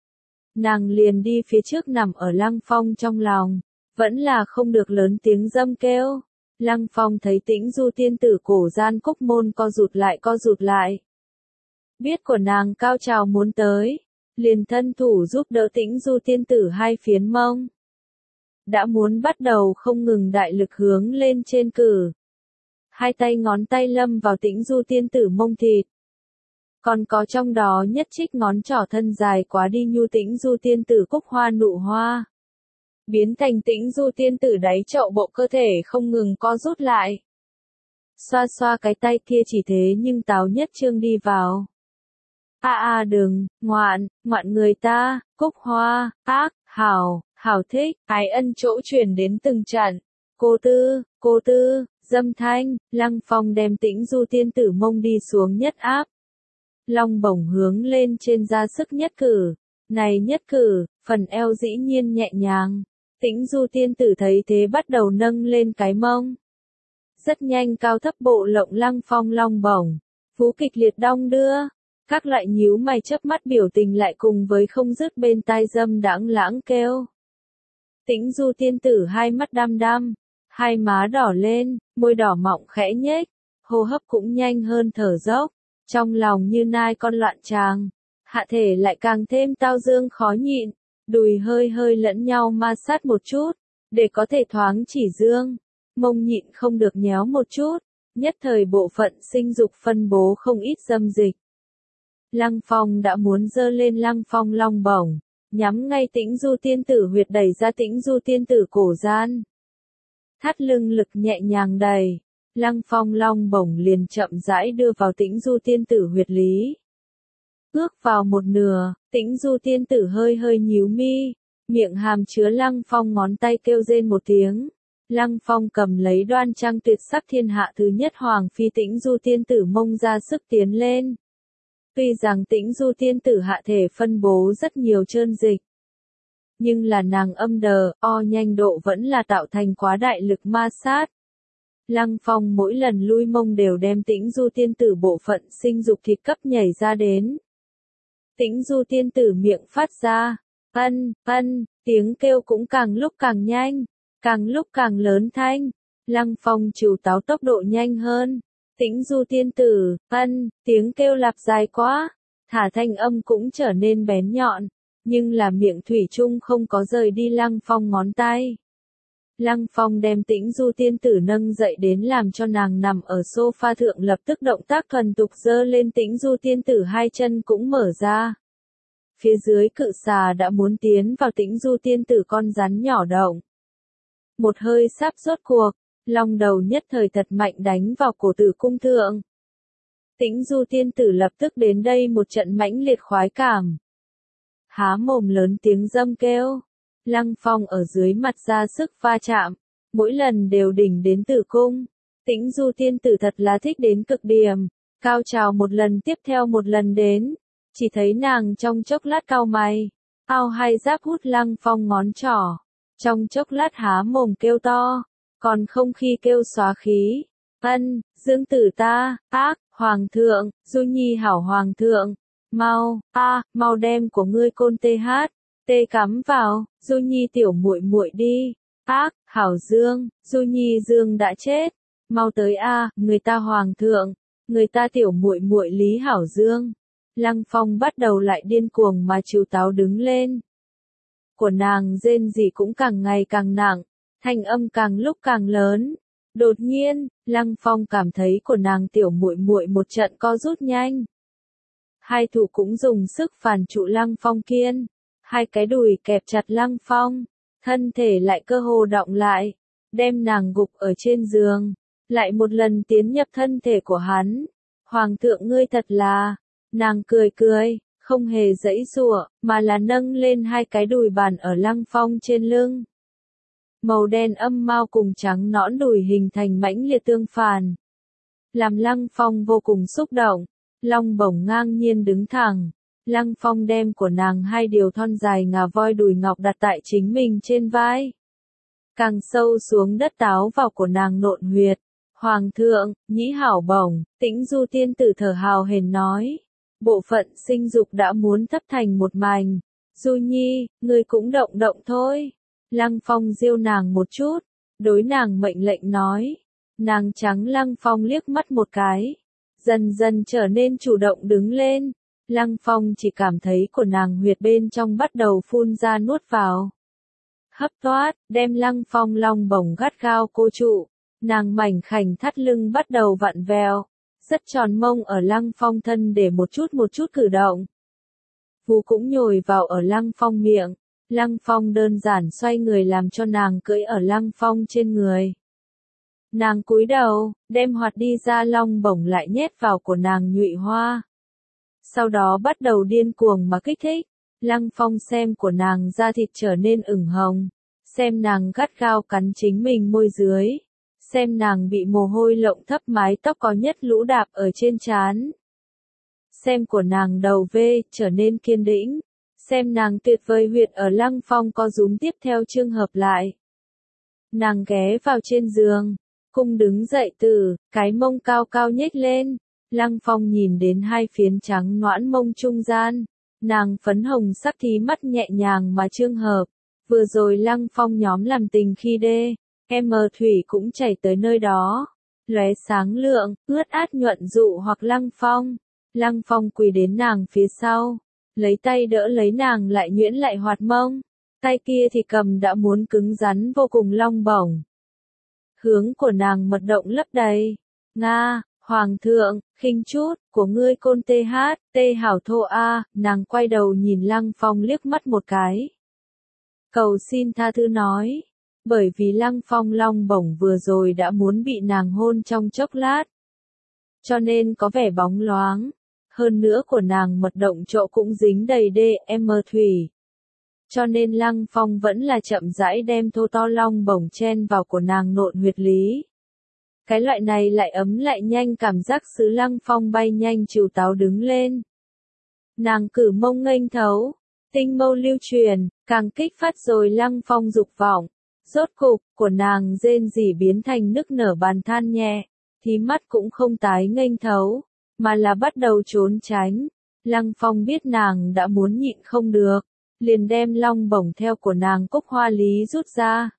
[SPEAKER 1] Nàng liền đi phía trước nằm ở Lăng Phong trong lòng, vẫn là không được lớn tiếng dâm kêu. Lăng Phong thấy Tĩnh Du tiên tử cổ gian cúc môn co rụt lại. Biết của nàng cao trào muốn tới, liền thân thủ giúp đỡ Tĩnh Du tiên tử hai phiến mông. Đã muốn bắt đầu không ngừng đại lực hướng lên trên cử. Hai tay ngón tay lâm vào Tĩnh Du tiên tử mông thịt. Còn có trong đó nhất trích ngón trỏ thân dài quá đi nhu Tĩnh Du tiên tử cúc hoa nụ hoa. Biến thành Tĩnh Du tiên tử đáy chậu bộ cơ thể không ngừng co rút lại. Xoa xoa cái tay kia chỉ thế nhưng Táo Nhất Trương đi vào. Đừng, ngoạn người ta, cúc hoa, ác, hảo thích, ái ân chỗ truyền đến từng trận. Cô tư, dâm thanh, Lăng Phong đem Tĩnh Du tiên tử mông đi xuống nhất áp. Long bổng hướng lên trên ra sức nhất cử. Này nhất cử, phần eo dĩ nhiên nhẹ nhàng. Tĩnh Du tiên tử thấy thế bắt đầu nâng lên cái mông. Rất nhanh cao thấp bộ lộng Lăng Phong long bổng. Phú kịch liệt đong đưa. Các loại nhíu mày chớp mắt biểu tình lại cùng với không dứt bên tai dâm đãng lãng kêu. Tĩnh Du tiên tử hai mắt đăm đăm, hai má đỏ lên, môi đỏ mọng khẽ nhếch, hô hấp cũng nhanh hơn thở dốc, trong lòng như nai con loạn tràng, hạ thể lại càng thêm tao dương khó nhịn, đùi hơi lẫn nhau ma sát một chút, để có thể thoáng chỉ dương, mông nhịn không được nhéo một chút, nhất thời bộ phận sinh dục phân bố không ít dâm dịch. Lăng Phong đã muốn giơ lên Lăng Phong long bổng, nhắm ngay Tĩnh Du tiên tử huyệt đẩy ra Tĩnh Du tiên tử cổ gian. Thắt lưng lực nhẹ nhàng đầy, Lăng Phong long bổng liền chậm rãi đưa vào Tĩnh Du tiên tử huyệt lý. Ước vào một nửa, Tĩnh Du tiên tử hơi nhíu mi, miệng hàm chứa Lăng Phong ngón tay kêu rên một tiếng. Lăng Phong cầm lấy đoan trang tuyệt sắc thiên hạ thứ nhất hoàng phi Tĩnh Du tiên tử mông ra sức tiến lên. Tuy rằng Tĩnh Du tiên tử hạ thể phân bố rất nhiều trơn dịch, nhưng là nàng âm đờ, nhanh độ vẫn là tạo thành quá đại lực ma sát. Lăng Phong mỗi lần lui mông đều đem Tĩnh Du tiên tử bộ phận sinh dục thịt cấp nhảy ra đến. Tĩnh Du tiên tử miệng phát ra, ân, tiếng kêu cũng càng lúc càng nhanh, càng lúc càng lớn thanh. Lăng Phong trìu táo tốc độ nhanh hơn. Tĩnh Du tiên tử, tiếng kêu lặp dài quá, thả thanh âm cũng trở nên bén nhọn, nhưng là miệng thủy chung không có rời đi Lăng Phong ngón tay. Lăng Phong đem Tĩnh Du tiên tử nâng dậy đến làm cho nàng nằm ở sofa thượng, lập tức động tác thuần tục giơ lên Tĩnh Du tiên tử hai chân cũng mở ra. Phía dưới cự xà đã muốn tiến vào Tĩnh Du tiên tử con rắn nhỏ động. Một hơi sắp rốt cuộc. Long đầu nhất thời thật mạnh đánh vào cổ tử cung thượng. Tĩnh Du tiên tử lập tức đến đây một trận mãnh liệt khoái cảm. Há mồm lớn tiếng dâm kêu. Lăng Phong ở dưới mặt ra sức va chạm, mỗi lần đều đỉnh đến tử cung. Tĩnh Du tiên tử thật là thích đến cực điểm, cao trào một lần tiếp theo một lần đến. Chỉ thấy nàng trong chốc lát cau mày, Ao hay giáp hút Lăng Phong ngón trỏ. Trong chốc lát há mồm kêu to. Còn không khi kêu xóa khí. Ân, dưỡng tử ta, ác, hoàng thượng, Du Nhi hảo hoàng thượng. Mau, mau đem của ngươi côn tê hát. Tê cắm vào, Du Nhi tiểu muội muội đi. Ác, hảo Dương, Du Nhi Dương đã chết. Mau tới người ta hoàng thượng, người ta tiểu muội muội Lý Hảo Dương. Lăng Phong bắt đầu lại điên cuồng mà trìu táo đứng lên. Của nàng rên rỉ cũng càng ngày càng nặng, thanh âm càng lúc càng lớn. Đột nhiên, Lăng Phong cảm thấy của nàng tiểu muội muội một trận co rút nhanh. Hai thủ cũng dùng sức phản trụ Lăng Phong kiên, hai cái đùi kẹp chặt Lăng Phong, thân thể lại cơ hồ động lại, đem nàng gục ở trên giường, lại một lần tiến nhập thân thể của hắn. Hoàng thượng ngươi thật là, nàng cười cười, không hề giãy giụa, mà là nâng lên hai cái đùi bàn ở Lăng Phong trên lưng. Màu đen âm mao cùng trắng nõn đùi hình thành mãnh liệt tương phản, làm Lăng Phong vô cùng xúc động, long bổng ngang nhiên đứng thẳng. Lăng Phong đem của nàng hai điều thon dài ngà voi đùi ngọc đặt tại chính mình trên vai. Càng sâu xuống đất táo vào của nàng nộn huyệt. Hoàng thượng, nhĩ hảo bổng, Tĩnh Du tiên tử thở hào hển nói. Bộ phận sinh dục đã muốn thấp thành một mảnh. Du Nhi, ngươi cũng động động thôi. Lăng Phong giêu nàng một chút, đối nàng mệnh lệnh nói. Nàng trắng Lăng Phong liếc mắt một cái, dần dần trở nên chủ động đứng lên. Lăng Phong chỉ cảm thấy của nàng huyệt bên trong bắt đầu phun ra nuốt vào. Hấp thoát, đem Lăng Phong long bổng gắt gao cô trụ. Nàng mảnh khảnh thắt lưng bắt đầu vặn vẹo, rất tròn mông ở Lăng Phong thân để một chút cử động. Vú cũng nhồi vào ở Lăng Phong miệng. Lăng Phong đơn giản xoay người làm cho nàng cưỡi ở Lăng Phong trên người. Nàng cúi đầu, đem hoạt đi ra long bổng lại nhét vào của nàng nhụy hoa. Sau đó bắt đầu điên cuồng mà kích thích. Lăng Phong xem của nàng da thịt trở nên ửng hồng, xem nàng gắt gao cắn chính mình môi dưới, xem nàng bị mồ hôi lộng thấp mái tóc có nhất lũ đạp ở trên trán. Xem của nàng đầu vê trở nên kiên định, xem nàng tuyệt vời huyệt ở Lăng Phong có rúm tiếp theo trường hợp lại. Nàng ghé vào trên giường, cung đứng dậy từ, cái mông cao cao nhếch lên. Lăng Phong nhìn đến hai phiến trắng noãn mông trung gian, nàng phấn hồng sắc thí mắt nhẹ nhàng mà chương hợp. Vừa rồi Lăng Phong nhóm làm tình khi thủy cũng chảy tới nơi đó, lóe sáng lượng, ướt át nhuận dụ hoặc Lăng Phong. Lăng Phong quỳ đến nàng phía sau, lấy tay đỡ lấy nàng lại nhuyễn lại hoạt mông, tay kia thì cầm đã muốn cứng rắn vô cùng long bổng. Hướng của nàng mật động lấp đầy. Nga, Hoàng thượng, khinh chút, của ngươi côn tê hát, tê hảo thô nàng quay đầu nhìn Lăng Phong liếc mắt một cái. Cầu xin tha thứ nói, bởi vì Lăng Phong long bổng vừa rồi đã muốn bị nàng hôn trong chốc lát. Cho nên có vẻ bóng loáng, hơn nữa của nàng mật động chỗ cũng dính đầy thủy. Cho nên Lăng Phong vẫn là chậm rãi đem thô to long bổng chen vào của nàng nộn huyệt lý. Cái loại này lại ấm lại nhanh cảm giác xứ Lăng Phong bay nhanh trìu táo đứng lên. Nàng cử mông nghênh thấu, tinh mâu lưu truyền, càng kích phát rồi Lăng Phong dục vọng. Rốt cục, của nàng rên rỉ biến thành nức nở bàn than nhẹ, thì mắt cũng không tái nghênh thấu, mà là bắt đầu trốn tránh. Lăng Phong biết nàng đã muốn nhịn không được, liền đem long bổng theo của nàng cúc hoa lý rút ra.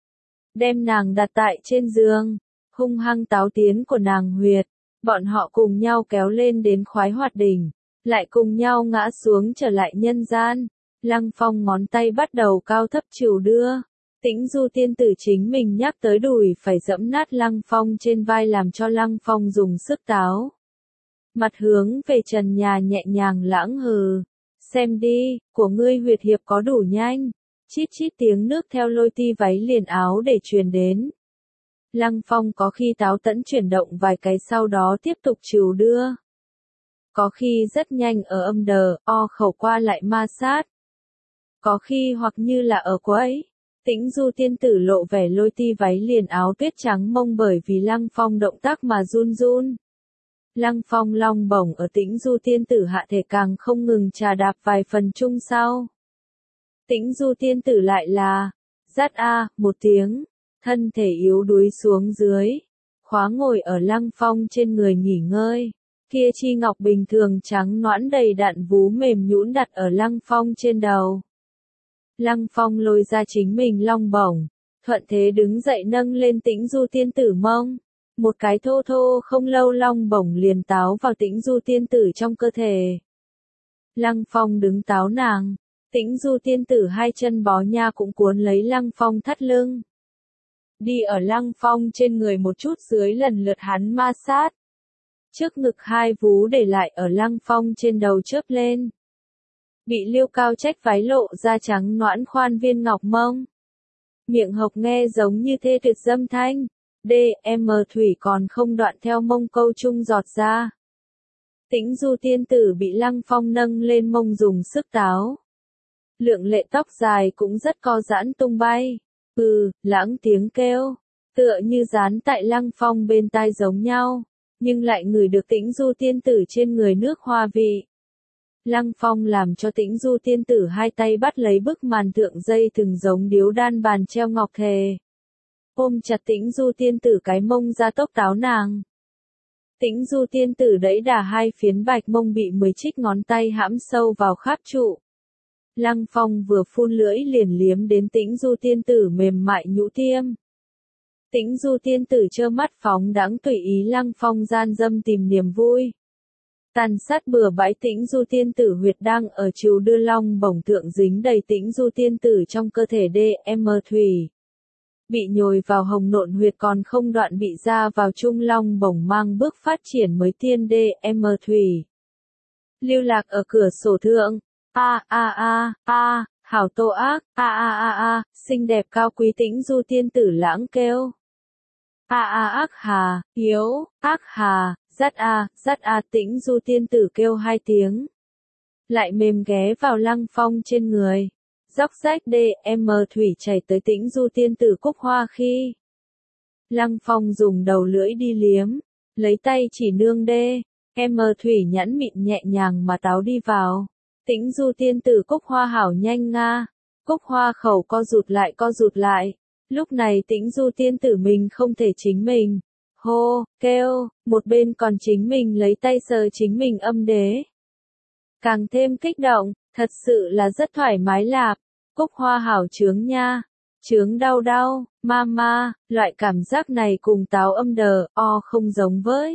[SPEAKER 1] Đem nàng đặt tại trên giường, hung hăng táo tiến của nàng huyệt, bọn họ cùng nhau kéo lên đến khoái hoạt đỉnh, lại cùng nhau ngã xuống trở lại nhân gian. Lăng Phong ngón tay bắt đầu cao thấp trìu đưa. Tĩnh Du tiên tử chính mình nhắc tới đùi phải dẫm nát Lăng Phong trên vai làm cho Lăng Phong dùng sức táo. Mặt hướng về trần nhà nhẹ nhàng lãng hừ. Xem đi, của ngươi huyệt hiệp có đủ nhanh. Chít chít tiếng nước theo lôi ti váy liền áo để truyền đến. Lăng Phong có khi táo tẫn chuyển động vài cái sau đó tiếp tục trìu đưa. Có khi rất nhanh ở âm đờ, khẩu qua lại ma sát. Có khi hoặc như là ở quẫy. Tĩnh Du tiên tử lộ vẻ lôi ti váy liền áo tuyết trắng mông bởi vì Lăng Phong động tác mà run run. Lăng Phong long bổng ở Tĩnh Du tiên tử hạ thể càng không ngừng trà đạp vài phần chung sau. Tĩnh Du tiên tử lại là, rát a, một tiếng, thân thể yếu đuối xuống dưới, khóa ngồi ở Lăng Phong trên người nghỉ ngơi. Kia chi ngọc bình thường trắng nõn đầy đặn vú mềm nhũn đặt ở Lăng Phong trên đầu. Lăng Phong lôi ra chính mình long bổng, thuận thế đứng dậy nâng lên Tĩnh Du tiên tử mông. Một cái thô thô không lâu long bổng liền táo vào Tĩnh Du tiên tử trong cơ thể. Lăng Phong đứng táo nàng, Tĩnh Du tiên tử hai chân bó nha cũng cuốn lấy Lăng Phong thắt lưng. Đi ở Lăng Phong trên người một chút dưới lần lượt hắn ma sát. Trước ngực hai vú để lại ở Lăng Phong trên đầu chớp lên. Bị liêu cao trách váy lộ da trắng nõn khoan viên ngọc mông. Miệng hộc nghe giống như thê tuyệt dâm thanh. DM thủy còn không đoạn theo mông câu chung giọt ra. Tĩnh Du tiên tử bị Lăng Phong nâng lên mông dùng sức táo. Lượng lệ tóc dài cũng rất co giãn tung bay. Lãng tiếng kêu. Tựa như dán tại Lăng Phong bên tai giống nhau. Nhưng lại ngửi được Tĩnh Du tiên tử trên người nước hoa vị. Lăng Phong làm cho Tĩnh Du tiên tử hai tay bắt lấy bức màn thượng dây thừng giống điếu đan bàn treo ngọc thề. Ôm chặt Tĩnh Du tiên tử cái mông ra tốc táo nàng. Tĩnh Du tiên tử đẩy đà hai phiến bạch mông bị 10 trích ngón tay hãm sâu vào kháp trụ. Lăng Phong vừa phun lưỡi liền liếm đến Tĩnh Du tiên tử mềm mại nhũ tiêm. Tĩnh Du tiên tử trơ mắt phóng đãng tùy ý Lăng Phong gian dâm tìm niềm vui. Tàn sát bừa bãi Tĩnh Du tiên tử huyệt đang ở chiều đưa long bổng thượng dính đầy Tĩnh Du tiên tử trong cơ thể DM thủy. Bị nhồi vào hồng nộn huyệt còn không đoạn bị ra vào trung long bổng mang bước phát triển mới tiên DM thủy. Lưu lạc ở cửa sổ thượng. Hảo tô ác. Xinh đẹp cao quý Tĩnh Du tiên tử lãng kêu. Ác hà, yếu, ác hà, rát Tĩnh Du tiên tử kêu hai tiếng. Lại mềm ghé vào Lăng Phong trên người. Dốc rách DM thủy chảy tới Tĩnh Du tiên tử cúc hoa khi. Lăng Phong dùng đầu lưỡi đi liếm, lấy tay chỉ nương DM thủy nhẵn mịn nhẹ nhàng mà táo đi vào. Tĩnh Du tiên tử cúc hoa hảo nhanh nga. Cúc hoa khẩu co rụt lại. Lúc này Tĩnh Du tiên tử mình không thể chính mình. Hô, kêu, một bên còn chính mình lấy tay sờ chính mình âm đế. Càng thêm kích động, thật sự là rất thoải mái lạp. Cúc hoa hảo chướng nha. Chướng đau, mama, loại cảm giác này cùng táo âm đờ, không giống với.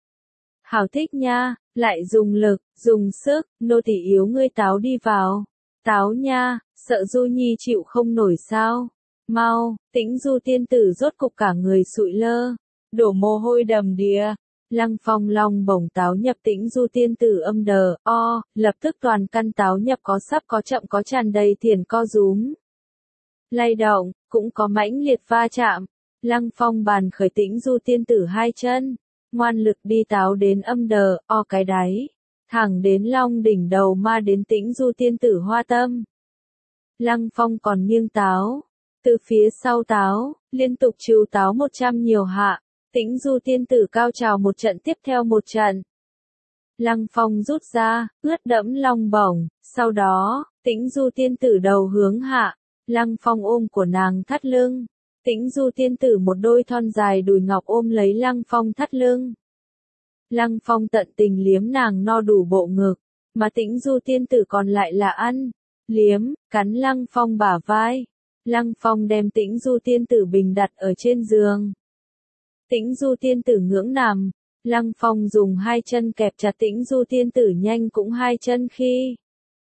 [SPEAKER 1] Hảo thích nha, lại dùng lực, dùng sức, nô tỳ yếu ngươi táo đi vào. Táo nha, sợ Du Nhi chịu không nổi sao. Mau, Tĩnh Du tiên tử rốt cục cả người sụi lơ, đổ mồ hôi đầm đìa. Lăng Phong long bổng táo nhập Tĩnh Du tiên tử âm đờ, lập tức toàn căn táo nhập có sắp có chậm có tràn đầy thiền co rúm. Lay động, cũng có mãnh liệt va chạm. Lăng Phong bàn khởi Tĩnh Du tiên tử hai chân, ngoan lực đi táo đến âm đờ, cái đáy, thẳng đến long đỉnh đầu ma đến Tĩnh Du tiên tử hoa tâm. Lăng Phong còn nghiêng táo, từ phía sau táo, liên tục trừ táo 100 nhiều hạ. Tĩnh Du tiên tử cao trào một trận tiếp theo một trận. Lăng Phong rút ra, ướt đẫm long bổng, sau đó, Tĩnh Du tiên tử đầu hướng hạ, Lăng Phong ôm của nàng thắt lưng. Tĩnh Du tiên tử một đôi thon dài đùi ngọc ôm lấy Lăng Phong thắt lưng. Lăng Phong tận tình liếm nàng no đủ bộ ngực, mà Tĩnh Du tiên tử còn lại là ăn, liếm, cắn Lăng Phong bả vai. Lăng Phong đem Tĩnh Du tiên tử bình đặt ở trên giường. Tĩnh Du tiên tử ngưỡng nằm, Lăng Phong dùng hai chân kẹp chặt Tĩnh Du tiên tử nhanh cũng hai chân khi.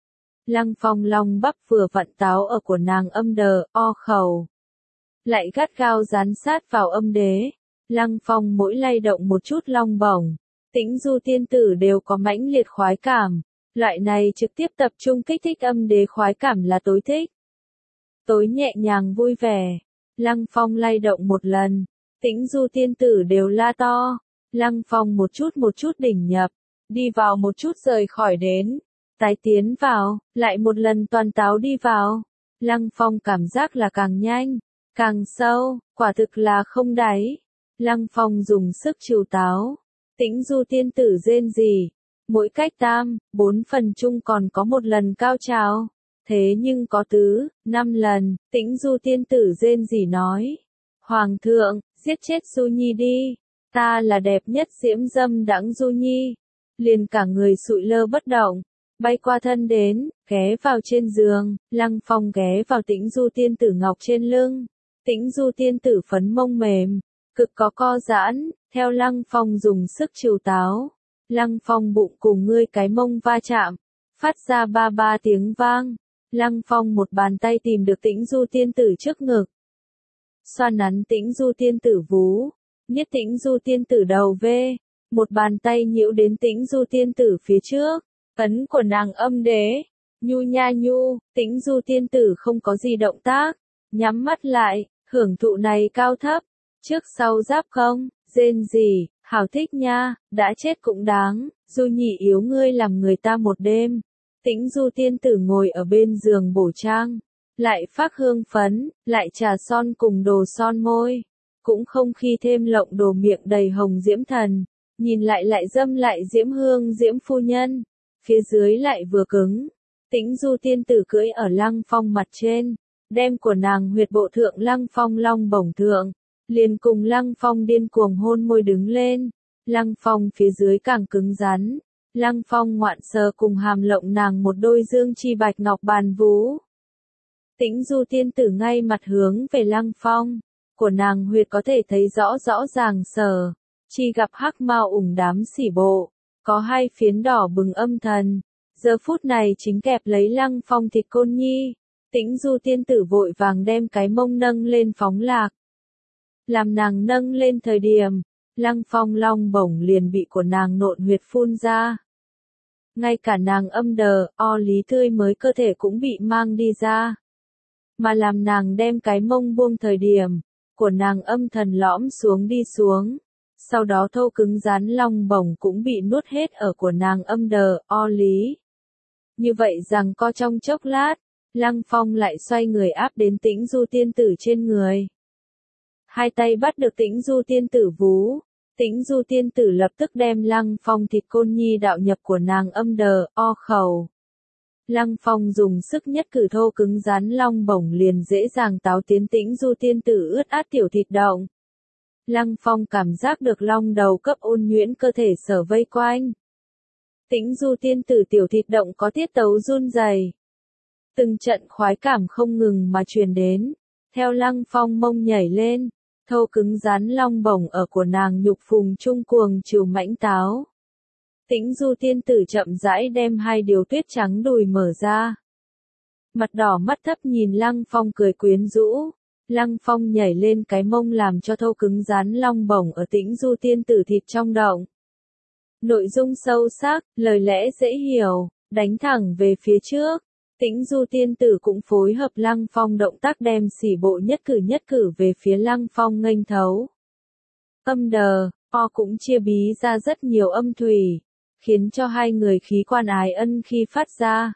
[SPEAKER 1] Lăng Phong long bắp vừa vặn táo ở của nàng âm đờ, khẩu. Lại gắt gao dán sát vào âm đế. Lăng Phong mỗi lay động một chút long bổng, Tĩnh Du tiên tử đều có mãnh liệt khoái cảm. Loại này trực tiếp tập trung kích thích âm đế khoái cảm là tối thích. Tối nhẹ nhàng vui vẻ. Lăng Phong lay động một lần. Tĩnh Du tiên tử đều la to. Lăng Phong một chút đỉnh nhập. Đi vào một chút rời khỏi đến. Tái tiến vào, lại một lần toàn táo đi vào. Lăng Phong cảm giác là càng nhanh, càng sâu, quả thực là không đáy. Lăng Phong dùng sức trừ táo. Tĩnh Du tiên tử rên rỉ. Mỗi cách 3, 4 phần chung còn có một lần cao trào. Thế nhưng có tứ, 5 lần, Tĩnh Du tiên tử rên rỉ nói. Hoàng thượng, giết chết Du Nhi đi. Ta là đẹp nhất diễm dâm đãng Du Nhi. Liền cả người sụi lơ bất động, bay qua thân đến, ghé vào trên giường, Lăng Phong ghé vào Tĩnh Du tiên tử ngọc trên lưng. Tĩnh Du tiên tử phấn mông mềm, cực có co giãn, theo Lăng Phong dùng sức trìu táo. Lăng Phong bụng cùng ngươi cái mông va chạm, phát ra ba ba tiếng vang. Lăng Phong một bàn tay tìm được Tĩnh Du tiên tử trước ngực. Xoa nắn Tĩnh Du tiên tử vú, niết Tĩnh Du tiên tử đầu ve, một bàn tay nhiễu đến Tĩnh Du tiên tử phía trước, ấn của nàng âm đế, nhu nha nhu, Tĩnh Du tiên tử không có gì động tác, nhắm mắt lại, hưởng thụ này cao thấp, trước sau giáp không, rên gì, hảo thích nha, đã chết cũng đáng, Du Nhị yếu ngươi làm người ta một đêm. Tĩnh Du tiên tử ngồi ở bên giường bổ trang, lại phác hương phấn, lại trà son cùng đồ son môi, cũng không khi thêm lộng đồ miệng đầy hồng diễm thần, nhìn lại dâm lại diễm hương diễm phu nhân, phía dưới lại vừa cứng. Tĩnh Du tiên tử cưỡi ở Lăng Phong mặt trên, đem của nàng huyệt bộ thượng Lăng Phong long bổng thượng, liền cùng Lăng Phong điên cuồng hôn môi đứng lên, Lăng Phong phía dưới càng cứng rắn. Lăng Phong ngoạn sờ cùng hàm lộng nàng một đôi dương chi bạch ngọc bàn vú. Tĩnh Du tiên tử ngay mặt hướng về Lăng Phong, của nàng huyệt có thể thấy rõ rõ ràng sờ, chi gặp hắc mao ủng đám xỉ bộ, có hai phiến đỏ bừng âm thần, giờ phút này chính kẹp lấy Lăng Phong thịt côn nhi. Tĩnh Du tiên tử vội vàng đem cái mông nâng lên phóng lạc. Làm nàng nâng lên thời điểm, Lăng Phong long bổng liền bị của nàng nộn huyệt phun ra. Ngay cả nàng âm đờ, o lý tươi mới cơ thể cũng bị mang đi ra. Mà làm nàng đem cái mông buông thời điểm, của nàng âm thần lõm xuống đi xuống. Sau đó thô cứng rắn long bổng cũng bị nuốt hết ở của nàng âm đờ, o lý. Như vậy rằng co trong chốc lát, Lăng Phong lại xoay người áp đến Tĩnh Du tiên tử trên người. Hai tay bắt được Tĩnh Du tiên tử vú. Tĩnh Du tiên tử lập tức đem Lăng Phong thịt côn nhi đạo nhập của nàng âm đờ, o khẩu. Lăng Phong dùng sức nhất cử thô cứng rắn long bổng liền dễ dàng táo tiến Tĩnh Du tiên tử ướt át tiểu thịt động. Lăng Phong cảm giác được long đầu cấp ôn nhuyễn cơ thể sở vây quanh. Tĩnh Du tiên tử tiểu thịt động có tiết tấu run rẩy. Từng trận khoái cảm không ngừng mà truyền đến, theo Lăng Phong mông nhảy lên. Thô cứng rắn long bổng ở của nàng nhục phùng trung cuồng chiều mãnh táo. Tĩnh Du tiên tử chậm rãi đem hai điều tuyết trắng đùi mở ra. Mặt đỏ mắt thấp nhìn Lăng Phong cười quyến rũ. Lăng Phong nhảy lên cái mông làm cho thô cứng rắn long bổng ở Tĩnh Du tiên tử thịt trong động. Nội dung sâu sắc, lời lẽ dễ hiểu, đánh thẳng về phía trước. Tĩnh Du tiên tử cũng phối hợp Lăng Phong động tác đem xỉ bộ nhất cử về phía Lăng Phong nghênh thấu. Âm đờ, o cũng chia bí ra rất nhiều âm thủy, khiến cho hai người khí quan ái ân khi phát ra.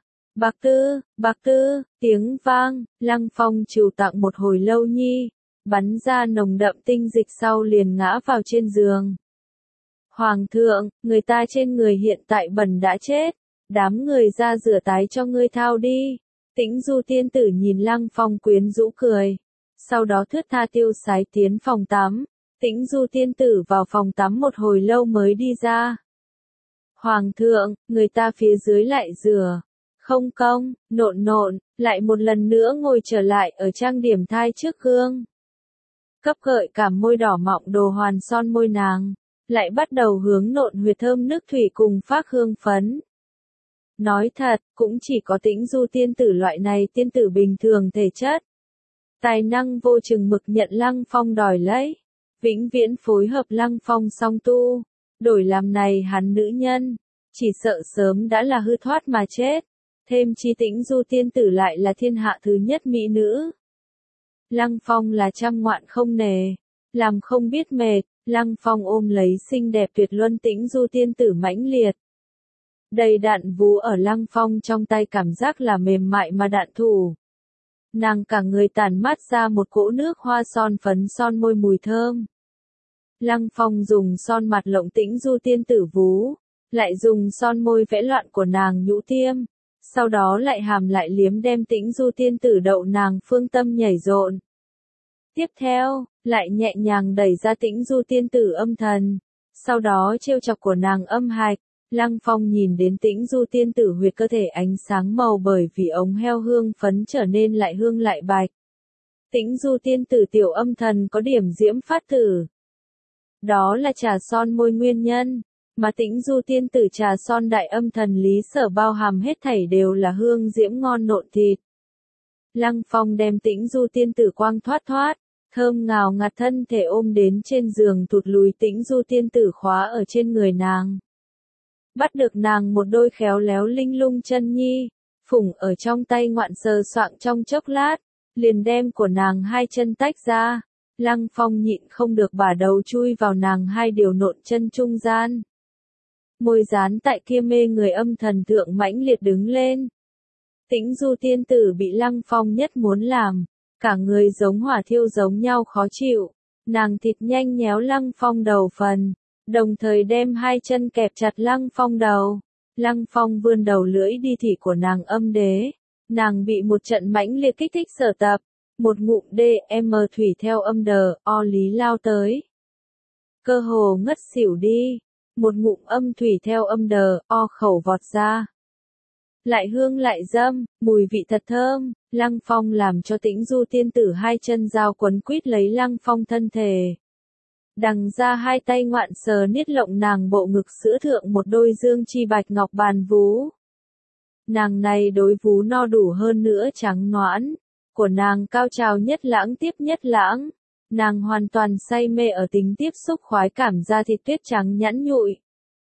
[SPEAKER 1] Bạc tư, tiếng vang, Lăng Phong trìu tặng một hồi lâu nhi, bắn ra nồng đậm tinh dịch sau liền ngã vào trên giường. Hoàng thượng, người ta trên người hiện tại bẩn đã chết. Đám người ra rửa tái cho ngươi thao đi. Tĩnh Du tiên tử nhìn Lăng Phong quyến rũ cười. Sau đó thướt tha tiêu sái tiến phòng tắm. Tĩnh Du tiên tử vào phòng tắm một hồi lâu mới đi ra. Hoàng thượng, người ta phía dưới lại rửa. Không công, nộn, lại một lần nữa ngồi trở lại ở trang điểm thai trước gương. Cấp gợi cảm môi đỏ mọng đồ hoàn son môi nàng. Lại bắt đầu hướng nộn huyệt thơm nước thủy cùng phác hương phấn. Nói thật, cũng chỉ có Tĩnh Du tiên tử loại này tiên tử bình thường thể chất. Tài năng vô chừng mực nhận Lăng Phong đòi lấy. Vĩnh viễn phối hợp Lăng Phong song tu. Đổi làm này hắn nữ nhân. Chỉ sợ sớm đã là hư thoát mà chết. Thêm chi Tĩnh Du tiên tử lại là thiên hạ thứ nhất mỹ nữ. Lăng Phong là trăm ngoạn không nề. Làm không biết mệt, Lăng Phong ôm lấy xinh đẹp tuyệt luân Tĩnh Du tiên tử mãnh liệt. Đầy đạn vú ở Lăng Phong trong tay cảm giác là mềm mại mà đạn thủ. Nàng cả người tản mát ra một cỗ nước hoa son phấn son môi mùi thơm. Lăng Phong dùng son mặt lộng Tĩnh Du tiên tử vú, lại dùng son môi vẽ loạn của nàng nhũ tiêm. Sau đó lại hàm lại liếm đem Tĩnh Du tiên tử đậu nàng phương tâm nhảy rộn. Tiếp theo, lại nhẹ nhàng đẩy ra Tĩnh Du tiên tử âm thần. Sau đó trêu chọc của nàng âm hạch. Lăng Phong nhìn đến Tĩnh Du tiên tử huyệt cơ thể ánh sáng màu bởi vì ống heo hương phấn trở nên lại hương lại bạch. Tĩnh Du tiên tử tiểu âm thần có điểm diễm phát tử. Đó là trà son môi nguyên nhân, mà Tĩnh Du tiên tử trà son đại âm thần lý sở bao hàm hết thảy đều là hương diễm ngon nộn thịt. Lăng Phong đem Tĩnh Du tiên tử quang thoát thoát, thơm ngào ngạt thân thể ôm đến trên giường tụt lùi Tĩnh Du tiên tử khóa ở trên người nàng. Bắt được nàng một đôi khéo léo linh lung chân nhi, phủng ở trong tay ngoạn sờ soạng trong chốc lát, liền đem của nàng hai chân tách ra. Lăng Phong nhịn không được bả đầu chui vào nàng hai điều nộn chân trung gian. Môi dán tại kia mê người âm thần thượng mãnh liệt đứng lên. Tĩnh Du tiên tử bị Lăng Phong nhất muốn làm, cả người giống hỏa thiêu giống nhau khó chịu. Nàng thịt nhanh nhéo Lăng Phong đầu phần, đồng thời đem hai chân kẹp chặt Lăng Phong đầu. Lăng Phong vươn đầu lưỡi đi thị của nàng âm đế. Nàng bị một trận mãnh liệt kích thích sở tập. Một ngụm DM thủy theo âm đờ, o lý lao tới. Cơ hồ ngất xỉu đi. Một ngụm âm thủy theo âm đờ, o khẩu vọt ra. Lại hương lại dâm, mùi vị thật thơm. Lăng Phong làm cho Tĩnh Du tiên tử hai chân dao quấn quýt lấy Lăng Phong thân thể. Đằng ra hai tay ngoạn sờ niết lộng nàng bộ ngực sữa thượng một đôi dương chi bạch ngọc bàn vú. Nàng này đối vú no đủ hơn nữa trắng noãn. Của nàng cao trào nhất lãng tiếp nhất lãng. Nàng hoàn toàn say mê ở tính tiếp xúc khoái cảm da thịt tuyết trắng nhẵn nhụi.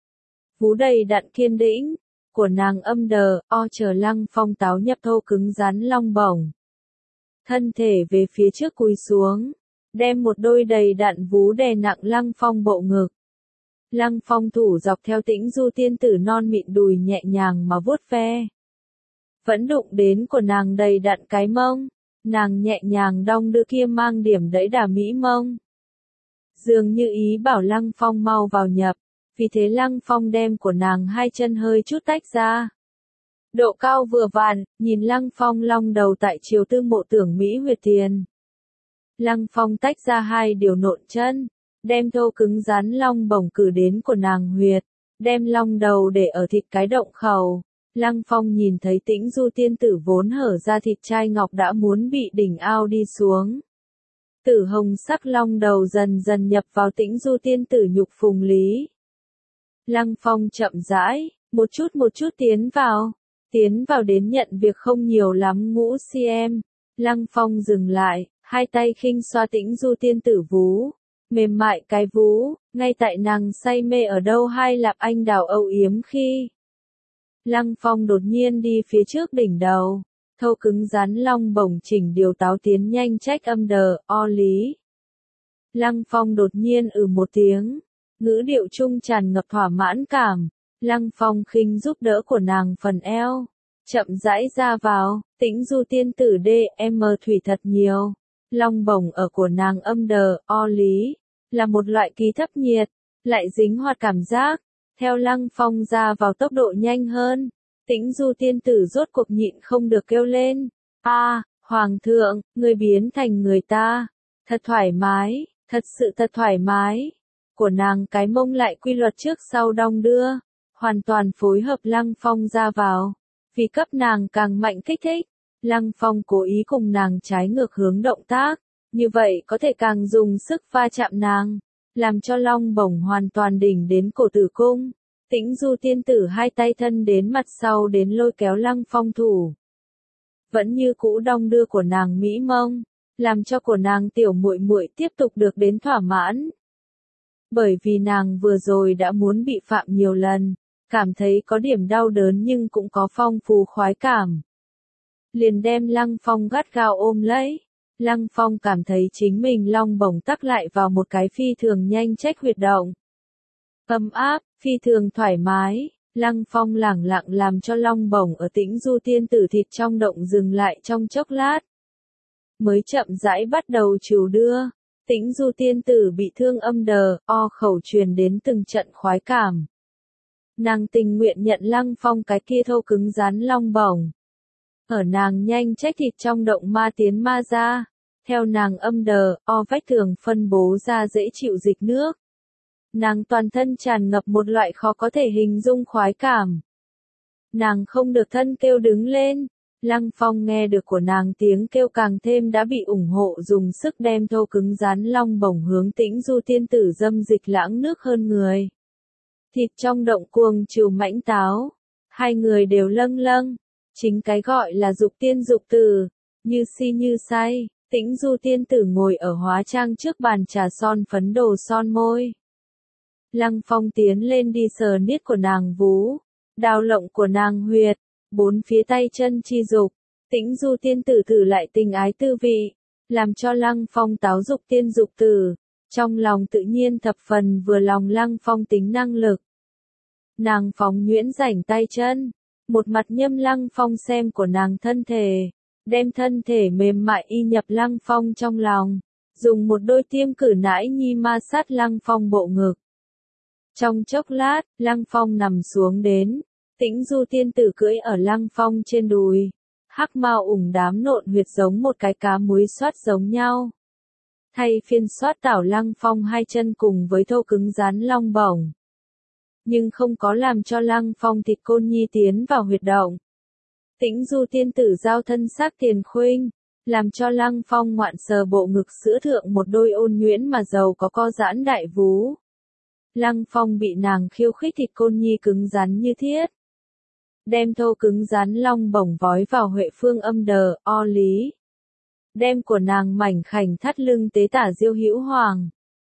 [SPEAKER 1] Vú đầy đặn kiên đĩnh. Của nàng âm đờ, o chờ Lăng Phong táo nhập thô cứng rắn long bổng. Thân thể về phía trước cúi xuống. Đem một đôi đầy đặn vú đè nặng Lăng Phong bộ ngực. Lăng Phong thủ dọc theo Tĩnh Du tiên tử non mịn đùi nhẹ nhàng mà vuốt ve. Vẫn đụng đến của nàng đầy đặn cái mông. Nàng nhẹ nhàng đong đưa kia mang điểm đẫy đà mỹ mông. Dường như ý bảo Lăng Phong mau vào nhập. Vì thế Lăng Phong đem của nàng hai chân hơi chút tách ra. Độ cao vừa vặn, nhìn Lăng Phong long đầu tại chiều tư mộ tưởng Mỹ huyệt tiền. Lăng Phong tách ra hai điều nộn chân, đem thô cứng rắn long bổng cử đến của nàng huyệt, đem long đầu để ở thịt cái động khẩu. Lăng Phong nhìn thấy Tĩnh Du tiên tử vốn hở ra thịt trai ngọc đã muốn bị đỉnh ao đi xuống. Tử hồng sắc long đầu dần dần nhập vào Tĩnh Du tiên tử nhục phùng lý. Lăng Phong chậm rãi, một chút tiến vào đến nhận việc không nhiều lắm ngũ cm. Lăng Phong dừng lại, hai tay khinh xoa Tĩnh Du tiên tử vú, mềm mại cái vú, ngay tại nàng say mê ở đâu hai lạp anh đào âu yếm khi. Lăng Phong đột nhiên đi phía trước đỉnh đầu, thô cứng rắn long bổng chỉnh điều táo tiến nhanh trách âm đờ, o lý. Lăng Phong đột nhiên một tiếng, ngữ điệu trung tràn ngập thỏa mãn cảm. Lăng Phong khinh giúp đỡ của nàng phần eo, chậm rãi ra vào. Tĩnh Du tiên tử DM thủy thật nhiều. Long bổng ở của nàng âm đờ, o lý, là một loại kỳ thấp nhiệt, lại dính hoạt cảm giác. Theo Lăng Phong ra vào tốc độ nhanh hơn, Tĩnh Du tiên tử rốt cuộc nhịn không được kêu lên. Hoàng thượng, người biến thành người ta. Thật thoải mái, thật sự thật thoải mái. Của nàng cái mông lại quy luật trước sau đong đưa, hoàn toàn phối hợp Lăng Phong ra vào. Vì cấp nàng càng mạnh kích thích, Lăng Phong cố ý cùng nàng trái ngược hướng động tác, như vậy có thể càng dùng sức va chạm nàng, làm cho long bổng hoàn toàn đỉnh đến cổ tử cung. Tĩnh Du tiên tử hai tay thân đến mặt sau đến lôi kéo Lăng Phong thủ. Vẫn như cũ đong đưa của nàng mỹ mông, làm cho của nàng tiểu muội muội tiếp tục được đến thỏa mãn. Bởi vì nàng vừa rồi đã muốn bị phạm nhiều lần, cảm thấy có điểm đau đớn nhưng cũng có phong phú khoái cảm. Liền đem Lăng Phong gắt gao ôm lấy. Lăng Phong cảm thấy chính mình long bổng tắc lại vào một cái phi thường nhanh trách huyệt động. Ấm áp, phi thường thoải mái, Lăng Phong lẳng lặng làm cho long bổng ở Tĩnh Du tiên tử thịt trong động dừng lại trong chốc lát. Mới chậm rãi bắt đầu chiều đưa. Tĩnh Du tiên tử bị thương âm đờ, o khẩu truyền đến từng trận khoái cảm. Nàng tình nguyện nhận Lăng Phong cái kia thô cứng rắn long bổng. Ở nàng nhanh trách thịt trong động ma tiến ma ra. Theo nàng âm đờ, vách tường phân bố ra dễ chịu dịch nước. Nàng toàn thân tràn ngập một loại khó có thể hình dung khoái cảm. Nàng không được thân kêu đứng lên. Lăng Phong nghe được của nàng tiếng kêu càng thêm đã bị ủng hộ dùng sức đem thô cứng rắn long bổng hướng Tĩnh Du tiên tử dâm dịch lãng nước hơn người. Thịt trong động cuồng trừu mãnh táo. Hai người đều lâng lâng. Chính cái gọi là dục tiên dục tử. Như si như say, Tĩnh Du tiên tử ngồi ở hóa trang trước bàn trà son phấn đồ son môi. Lăng Phong tiến lên đi sờ niết của nàng vú. Đào lộng của nàng huyệt. Bốn phía tay chân chi dục. Tĩnh Du tiên tử thử lại tình ái tư vị. Làm cho Lăng Phong táo dục tiên dục tử. Trong lòng tự nhiên thập phần vừa lòng Lăng Phong tính năng lực. Nàng phóng nhuyễn rảnh tay chân. Một mặt nhâm Lăng Phong xem của nàng thân thể. Đem thân thể mềm mại y nhập Lăng Phong trong lòng. Dùng một đôi tiêm cử nãi nhi ma sát Lăng Phong bộ ngực. Trong chốc lát, Lăng Phong nằm xuống đến. Tĩnh Du tiên tử cưỡi ở Lăng Phong trên đùi. Hắc mao ủng đám nộn huyệt giống một cái cá muối xoát giống nhau. Thay phiên xoát tảo Lăng Phong hai chân cùng với thô cứng rắn long bổng. Nhưng không có làm cho Lăng Phong thịt côn nhi tiến vào huyệt động. Tĩnh Du tiên tử giao thân xác tiền khuynh. Làm cho Lăng Phong ngoạn sờ bộ ngực sữa thượng một đôi ôn nhuyễn mà giàu có co giãn đại vú. Lăng Phong bị nàng khiêu khích thịt côn nhi cứng rắn như thiết. Đem thô cứng rắn long bổng vói vào Huệ Phương âm đờ, lý. Đem của nàng mảnh khảnh thắt lưng tế tả diêu hữu hoàng.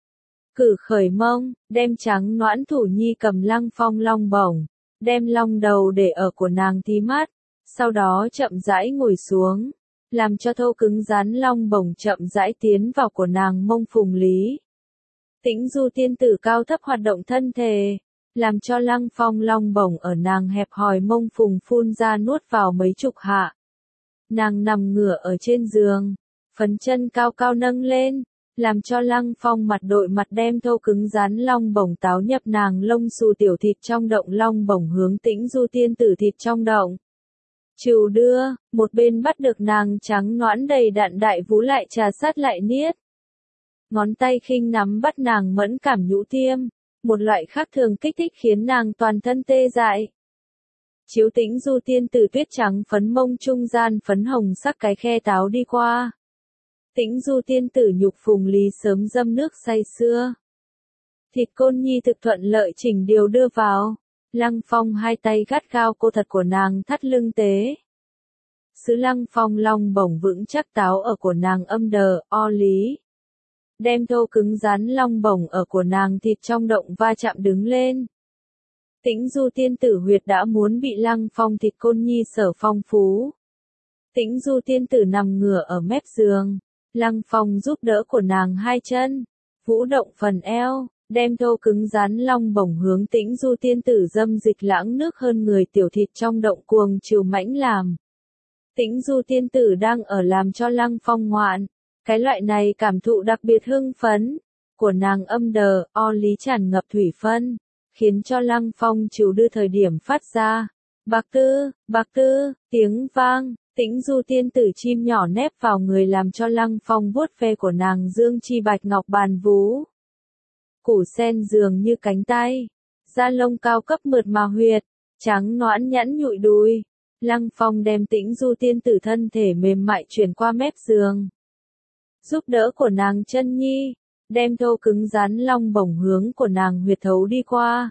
[SPEAKER 1] Cử khởi mông, đem trắng noãn thủ nhi cầm Lăng Phong long bổng. Đem long đầu để ở của nàng tí mắt. Sau đó chậm rãi ngồi xuống. Làm cho thô cứng rắn long bổng chậm rãi tiến vào của nàng mông phùng lý. Tĩnh Du tiên tử cao thấp hoạt động thân thể. Làm cho Lăng Phong long bổng ở nàng hẹp hòi mông phùng phun ra nuốt vào mấy chục hạ. Nàng nằm ngửa ở trên giường. Phấn chân cao cao nâng lên. Làm cho Lăng Phong mặt đội mặt đem thô cứng rắn long bổng táo nhập nàng lông xù tiểu thịt trong động long bổng hướng Tĩnh Du tiên tử thịt trong động. Trừ đưa, một bên bắt được nàng trắng noãn đầy đặn đại vú lại trà sát lại niết. Ngón tay khinh nắm bắt nàng mẫn cảm nhũ tiêm. Một loại khác thường kích thích khiến nàng toàn thân tê dại. Chiếu Tĩnh Du tiên tử tuyết trắng phấn mông trung gian phấn hồng sắc cái khe táo đi qua. Tĩnh Du tiên tử nhục phùng lý sớm dâm nước say sưa. Thịt côn nhi thực thuận lợi chỉnh điều đưa vào. Lăng Phong hai tay gắt gao cô thật của nàng thắt lưng tế. Sứ Lăng Phong long bổng vững chắc táo ở của nàng âm đờ, lý. Đem thô cứng rắn long bổng ở của nàng thịt trong động va chạm đứng lên. Tĩnh Du tiên tử huyệt đã muốn bị Lăng Phong thịt côn nhi sở phong phú. Tĩnh Du tiên tử nằm ngửa ở mép giường. Lăng Phong giúp đỡ của nàng hai chân. Vũ động phần eo. Đem thô cứng rắn long bổng hướng Tĩnh Du tiên tử dâm dịch lãng nước hơn người tiểu thịt trong động cuồng trừu mãnh làm. Tĩnh Du tiên tử đang ở làm cho Lăng Phong ngoạn. Cái loại này cảm thụ đặc biệt hưng phấn. Của nàng âm đờ, lý tràn ngập thủy phân. Khiến cho Lăng Phong trừ đưa thời điểm phát ra. Bạc tư, tiếng vang. Tĩnh Du tiên tử chim nhỏ nép vào người làm cho Lăng Phong vuốt ve của nàng dương chi bạch ngọc bàn vú. Củ sen dường như cánh tay. Da lông cao cấp mượt mà huyệt. Trắng noãn nhẵn nhụi đùi. Lăng Phong đem Tĩnh Du tiên tử thân thể mềm mại chuyển qua mép giường. Giúp đỡ của nàng chân nhi. Đem thô cứng rắn long bổng hướng của nàng huyệt thấu đi qua.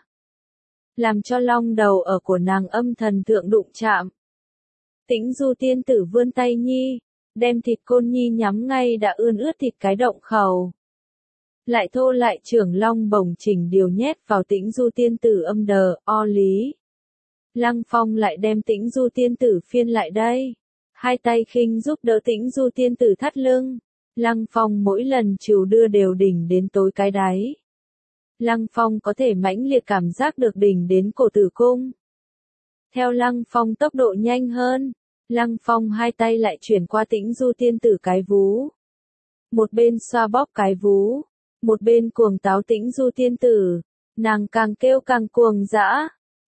[SPEAKER 1] Làm cho long đầu ở của nàng âm thần thượng đụng chạm. Tĩnh Du tiên tử vươn tay nhi. Đem thịt côn nhi nhắm ngay đã ươn ướt thịt cái động khẩu. Lại thô lại trưởng long bổng chỉnh điều nhét vào Tĩnh Du tiên tử âm đờ, lý. Lăng Phong lại đem Tĩnh Du tiên tử phiên lại đây. Hai tay khinh giúp đỡ Tĩnh Du tiên tử thắt lưng. Lăng Phong mỗi lần trừ đưa đều đỉnh đến tối cái đáy. Lăng Phong có thể mãnh liệt cảm giác được đỉnh đến cổ tử cung. Theo Lăng Phong tốc độ nhanh hơn, Lăng Phong hai tay lại chuyển qua Tĩnh Du tiên tử cái vú. Một bên xoa bóp cái vú, một bên cuồng táo Tĩnh Du tiên tử, nàng càng kêu càng cuồng dã.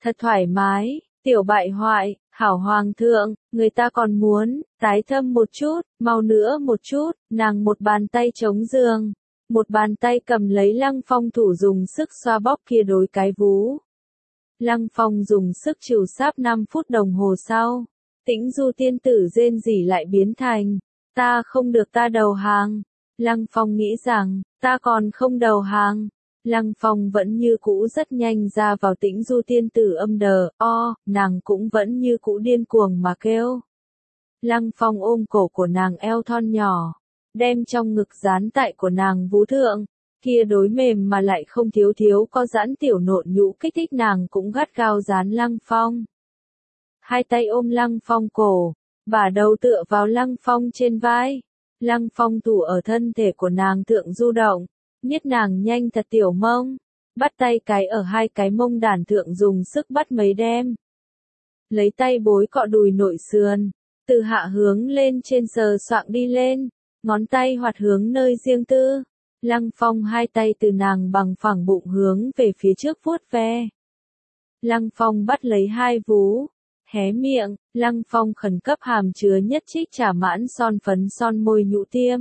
[SPEAKER 1] Thật thoải mái, tiểu bại hoại, hảo hoàng thượng, người ta còn muốn, tái thâm một chút, mau nữa một chút, nàng một bàn tay chống giường, một bàn tay cầm lấy Lăng Phong thủ dùng sức xoa bóp kia đối cái vú. Lăng Phong dùng sức trìu sáp 5 phút đồng hồ sau, Tĩnh Du tiên tử rên rỉ lại biến thành, ta không được ta đầu hàng. Lăng Phong nghĩ rằng, ta còn không đầu hàng. Lăng Phong vẫn như cũ rất nhanh ra vào Tĩnh Du tiên tử âm đờ, nàng cũng vẫn như cũ điên cuồng mà kêu. Lăng Phong ôm cổ của nàng eo thon nhỏ, đem trong ngực dán tại của nàng vú thượng, kia đối mềm mà lại không thiếu thiếu có giãn tiểu nộn nhũ kích thích nàng cũng gắt gao dán Lăng Phong. Hai tay ôm Lăng Phong cổ, bả đầu tựa vào Lăng Phong trên vai. Lăng Phong thủ ở thân thể của nàng thượng du động, niết nàng nhanh thật tiểu mông, bắt tay cái ở hai cái mông đàn thượng dùng sức bắt mấy đem. Lấy tay bối cọ đùi nội sườn, từ hạ hướng lên trên sờ soạng đi lên, ngón tay hoạt hướng nơi riêng tư. Lăng Phong hai tay từ nàng bằng phẳng bụng hướng về phía trước vuốt ve. Lăng Phong bắt lấy hai vú, hé miệng, Lăng Phong khẩn cấp hàm chứa nhất trích trà mãn son phấn son môi nhũ tiêm.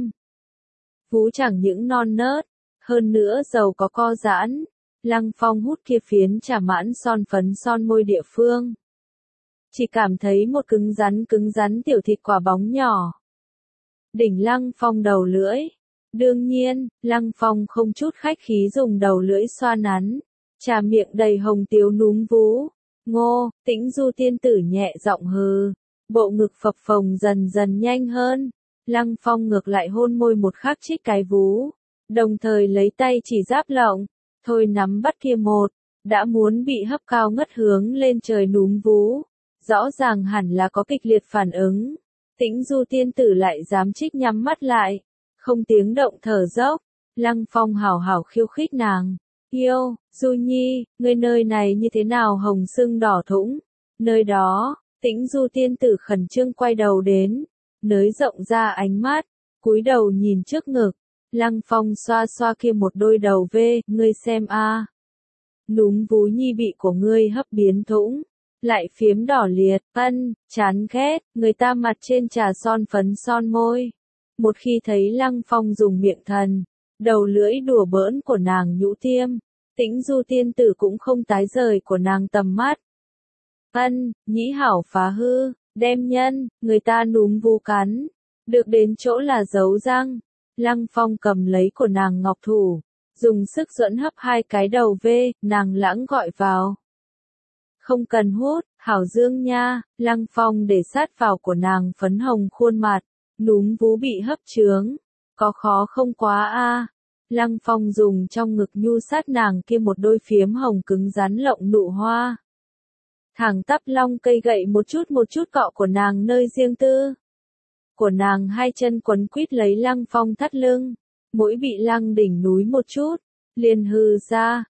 [SPEAKER 1] Vú chẳng những non nớt, hơn nữa dầu có co giãn. Lăng Phong hút kia phiến trà mãn son phấn son môi địa phương. Chỉ cảm thấy một cứng rắn tiểu thịt quả bóng nhỏ. Đỉnh Lăng Phong đầu lưỡi. Đương nhiên, Lăng Phong không chút khách khí dùng đầu lưỡi xoa nắn. Trà miệng đầy hồng tiếu núm vú. Ngô, Tĩnh Du tiên tử nhẹ giọng hừ. Bộ ngực phập phồng dần dần nhanh hơn. Lăng Phong ngược lại hôn môi một khắc trích cái vú. Đồng thời lấy tay chỉ giáp lộng. Thôi nắm bắt kia một. Đã muốn bị hấp cao ngất hướng lên trời núm vú. Rõ ràng hẳn là có kịch liệt phản ứng. Tĩnh Du tiên tử lại dám trích nhắm mắt lại. Không tiếng động thở dốc. Lăng Phong hào hào khiêu khích nàng. Yêu, Du Nhi, ngươi nơi này như thế nào hồng sưng đỏ thũng. Nơi đó, Tĩnh Du tiên tử khẩn trương quay đầu đến. Nới rộng ra ánh mắt. Cúi đầu nhìn trước ngực. Lăng Phong xoa xoa kia một đôi đầu vê, ngươi xem a, núm vú nhi bị của ngươi hấp biến thũng. Lại phiếm đỏ liệt, chán ghét, người ta mặt trên trà son phấn son môi. Một khi thấy Lăng Phong dùng miệng thần, đầu lưỡi đùa bỡn của nàng nhũ tiêm, Tĩnh Du tiên tử cũng không tái rời của nàng tầm mắt. Nhĩ hảo phá hư, đem nhân, người ta núm vú cắn, được đến chỗ là giấu răng. Lăng Phong cầm lấy của nàng ngọc thủ, dùng sức duẫn hấp hai cái đầu vê, nàng lãng gọi vào. Không cần hút, hảo dương nha. Lăng Phong để sát vào của nàng phấn hồng khuôn mặt, núm vú bị hấp trướng, có khó không quá a. Lăng Phong dùng trong ngực nhu sát nàng kia một đôi phiếm hồng cứng rắn lộng nụ hoa. Thẳng tắp long cây gậy một chút cọ của nàng nơi riêng tư. Của nàng hai chân quấn quýt lấy Lăng Phong thắt lưng, mỗi bị Lăng đỉnh núi một chút, liền hừ ra,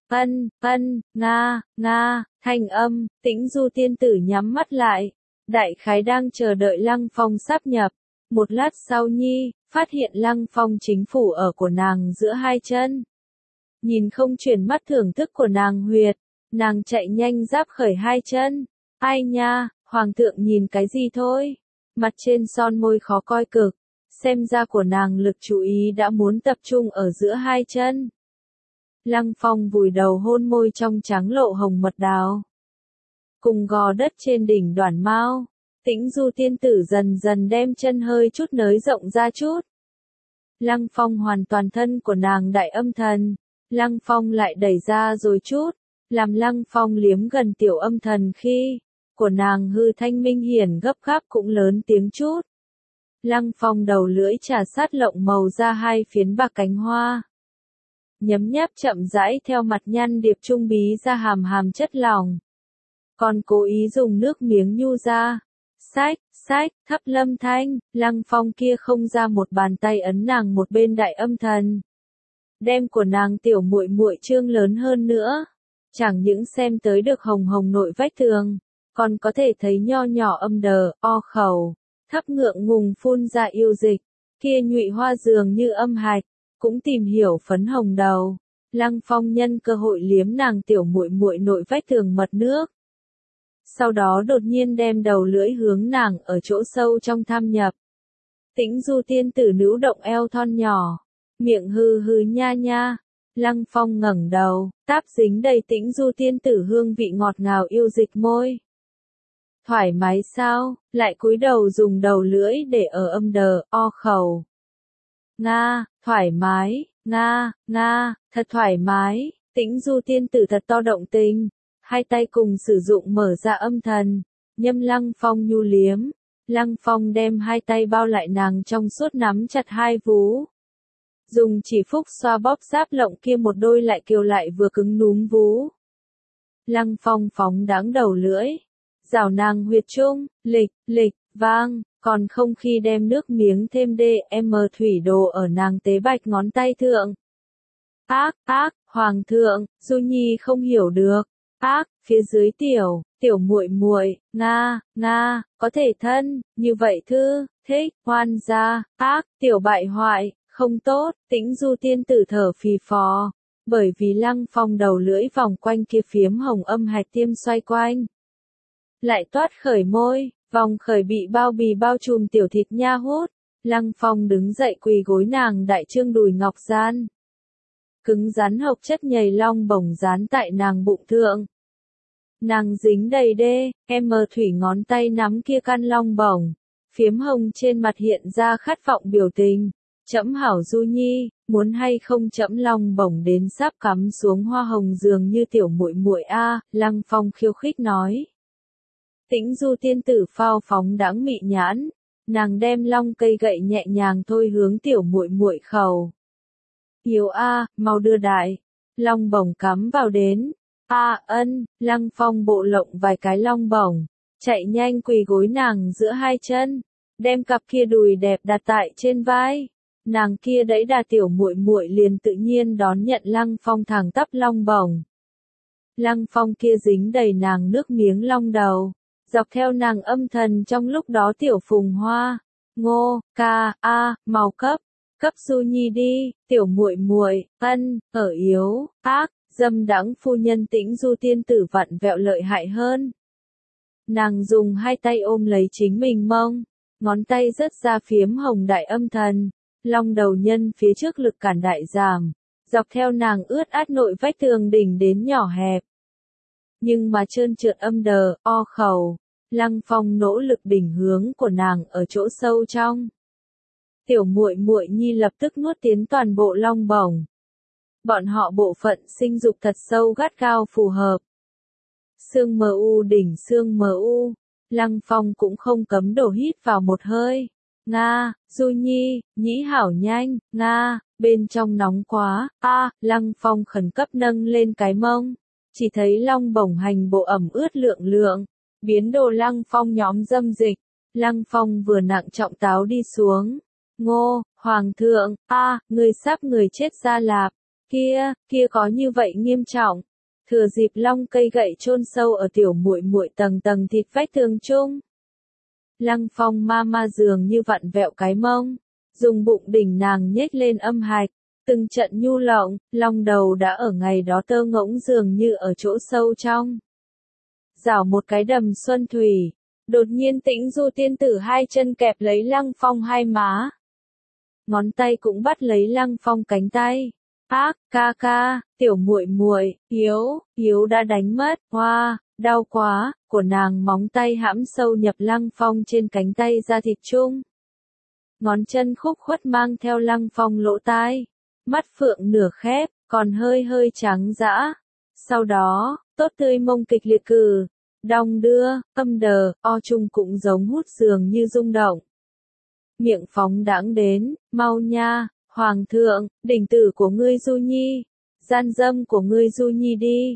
[SPEAKER 1] nga, thanh âm. Tĩnh Du tiên tử nhắm mắt lại, đại khái đang chờ đợi Lăng Phong sáp nhập. Một lát sau nhi, phát hiện Lăng Phong chính phủ ở của nàng giữa hai chân. Nhìn không chuyển mắt thưởng thức của nàng huyệt, nàng chạy nhanh giáp khởi hai chân. Ai nha, hoàng thượng nhìn cái gì thôi? Mặt trên son môi khó coi cực, xem ra của nàng lực chú ý đã muốn tập trung ở giữa hai chân. Lăng Phong vùi đầu hôn môi trong trắng lộ hồng mật đào. Cùng gò đất trên đỉnh Đoản Mao, Tĩnh Du tiên tử dần dần đem chân hơi chút nới rộng ra chút. Lăng Phong hoàn toàn thân của nàng đại âm thần, Lăng Phong lại đẩy ra rồi chút, làm Lăng Phong liếm gần tiểu âm thần khi của nàng hư thanh minh hiển gấp gáp cũng lớn tiếng chút. Lăng Phong đầu lưỡi trà sát lộng màu ra hai phiến bạc cánh hoa. Nhấm nháp chậm rãi theo mặt nhăn điệp trung bí ra hàm hàm chất lỏng. Còn cố ý dùng nước miếng nhu ra. Sách, thấp lâm thanh, Lăng Phong kia không ra một bàn tay ấn nàng một bên đại âm thần. Đem của nàng tiểu muội muội trương lớn hơn nữa. Chẳng những xem tới được hồng hồng nội vách tường, còn có thể thấy nho nhỏ âm đờ, o khẩu, thấp ngượng ngùng phun ra yêu dịch, kia nhụy hoa dường như âm hạch, cũng tìm hiểu phấn hồng đầu. Lăng Phong nhân cơ hội liếm nàng tiểu muội muội nội vách tường mật nước, sau đó đột nhiên đem đầu lưỡi hướng nàng ở chỗ sâu trong tham nhập. Tĩnh Du tiên tử nữ động eo thon nhỏ, miệng hừ hừ nha nha. Lăng Phong ngẩng đầu, táp dính đầy Tĩnh Du tiên tử hương vị ngọt ngào yêu dịch môi. Thoải mái sao, lại cúi đầu dùng đầu lưỡi để ở âm đờ, o khẩu. Nga, thoải mái, nga, nga, thật thoải mái, Tĩnh Du tiên tử thật to động tình, hai tay cùng sử dụng mở ra âm thần, nhâm Lăng Phong nhu liếm. Lăng Phong đem hai tay bao lại nàng trong suốt nắm chặt hai vú. Dùng chỉ phúc xoa bóp giáp lộng kia một đôi lại kiều lại vừa cứng núm vú. Lăng Phong phóng đáng đầu lưỡi. Rảo nàng huyệt trung, lịch, vang, còn không khi đem nước miếng thêm DM thủy đồ ở nàng tế bạch ngón tay thượng. Hoàng thượng, Du Nhi không hiểu được. Phía dưới tiểu muội muội, nga, có thể thân, như vậy thư, thích, hoan gia, tiểu bại hoại, không tốt, Tĩnh Du tiên tử thở phì phò, bởi vì Lăng Phong đầu lưỡi vòng quanh kia phiếm hồng âm hạch tiêm xoay quanh. Lại toát khởi môi, vòng khởi bị bao bì bao trùm tiểu thịt nha hút, Lăng Phong đứng dậy quỳ gối nàng đại trương đùi ngọc gian. Cứng rắn hộc chất nhầy long bổng dán tại nàng bụng thượng. Nàng dính đầy thủy ngón tay nắm kia căn long bổng, phiếm hồng trên mặt hiện ra khát vọng biểu tình. Trẫm hảo Du Nhi, muốn hay không trẫm long bổng đến sắp cắm xuống hoa hồng dường như tiểu muội muội a, Lăng Phong khiêu khích nói. Tĩnh Du tiên tử phao phóng đãng mị nhãn, nàng đem long cây gậy nhẹ nhàng thôi hướng tiểu muội muội khẩu. Yếu a, mau đưa đại, long bổng cắm vào đến. Lăng Phong bộ lộng vài cái long bổng, chạy nhanh quỳ gối nàng giữa hai chân, đem cặp kia đùi đẹp đặt tại trên vai. Nàng kia đẩy đà tiểu muội muội liền tự nhiên đón nhận Lăng Phong thẳng tắp long bổng. Lăng Phong kia dính đầy nàng nước miếng long đầu, dọc theo nàng âm thần trong lúc đó tiểu phùng hoa, ngô, ca, mau cấp Du Nhi đi, tiểu muội muội, ở yếu, dâm đãng phu nhân Tĩnh Du tiên tử vặn vẹo lợi hại hơn. Nàng dùng hai tay ôm lấy chính mình mông, ngón tay rớt ra phiếm hồng đại âm thần, long đầu nhân phía trước lực cản đại giảm, dọc theo nàng ướt át nội vách tường đỉnh đến nhỏ hẹp. Nhưng mà trơn trượt âm đờ, o khẩu, Lăng Phong nỗ lực đỉnh hướng của nàng ở chỗ sâu trong. Tiểu muội muội nhi lập tức nuốt tiến toàn bộ long bổng. Bọn họ bộ phận sinh dục thật sâu gắt gao phù hợp. Xương mu đỉnh xương mu, Lăng Phong cũng không cấm đổ hít vào một hơi. Nga, Du Nhi, nhĩ hảo nhanh, nga, bên trong nóng quá, Lăng Phong khẩn cấp nâng lên cái mông. Chỉ thấy long bổng hành bộ ẩm ướt lượng, biến đồ Lăng Phong nhóm dâm dịch. Lăng Phong vừa nặng trọng táo đi xuống. Ngô, Hoàng thượng, người sắp người chết ra lạp. Kia có như vậy nghiêm trọng. Thừa dịp long cây gậy chôn sâu ở tiểu muội muội tầng thịt vách tường chung. Lăng Phong ma dường như vặn vẹo cái mông, dùng bụng đỉnh nàng nhếch lên âm hạch, từng trận nhu lộng, long đầu đã ở ngày đó tơ ngỗng dường như ở chỗ sâu trong. Rảo một cái đầm xuân thủy, đột nhiên Tĩnh Du tiên tử hai chân kẹp lấy Lăng Phong hai má. Ngón tay cũng bắt lấy Lăng Phong cánh tay. Ca, tiểu muội muội, yếu đã đánh mất, hoa, đau quá, của nàng móng tay hãm sâu nhập Lăng Phong trên cánh tay ra thịt chung. Ngón chân khúc khuất mang theo Lăng Phong lỗ tai, mắt phượng nửa khép, còn hơi trắng dã. Sau đó, tốt tươi mông kịch liệt cử, đong đưa, âm đờ, o chung cũng giống hút dường như rung động. Miệng phóng đãng đến, mau nha. Hoàng thượng, đỉnh tử của ngươi Du Nhi, gian dâm của ngươi Du Nhi đi.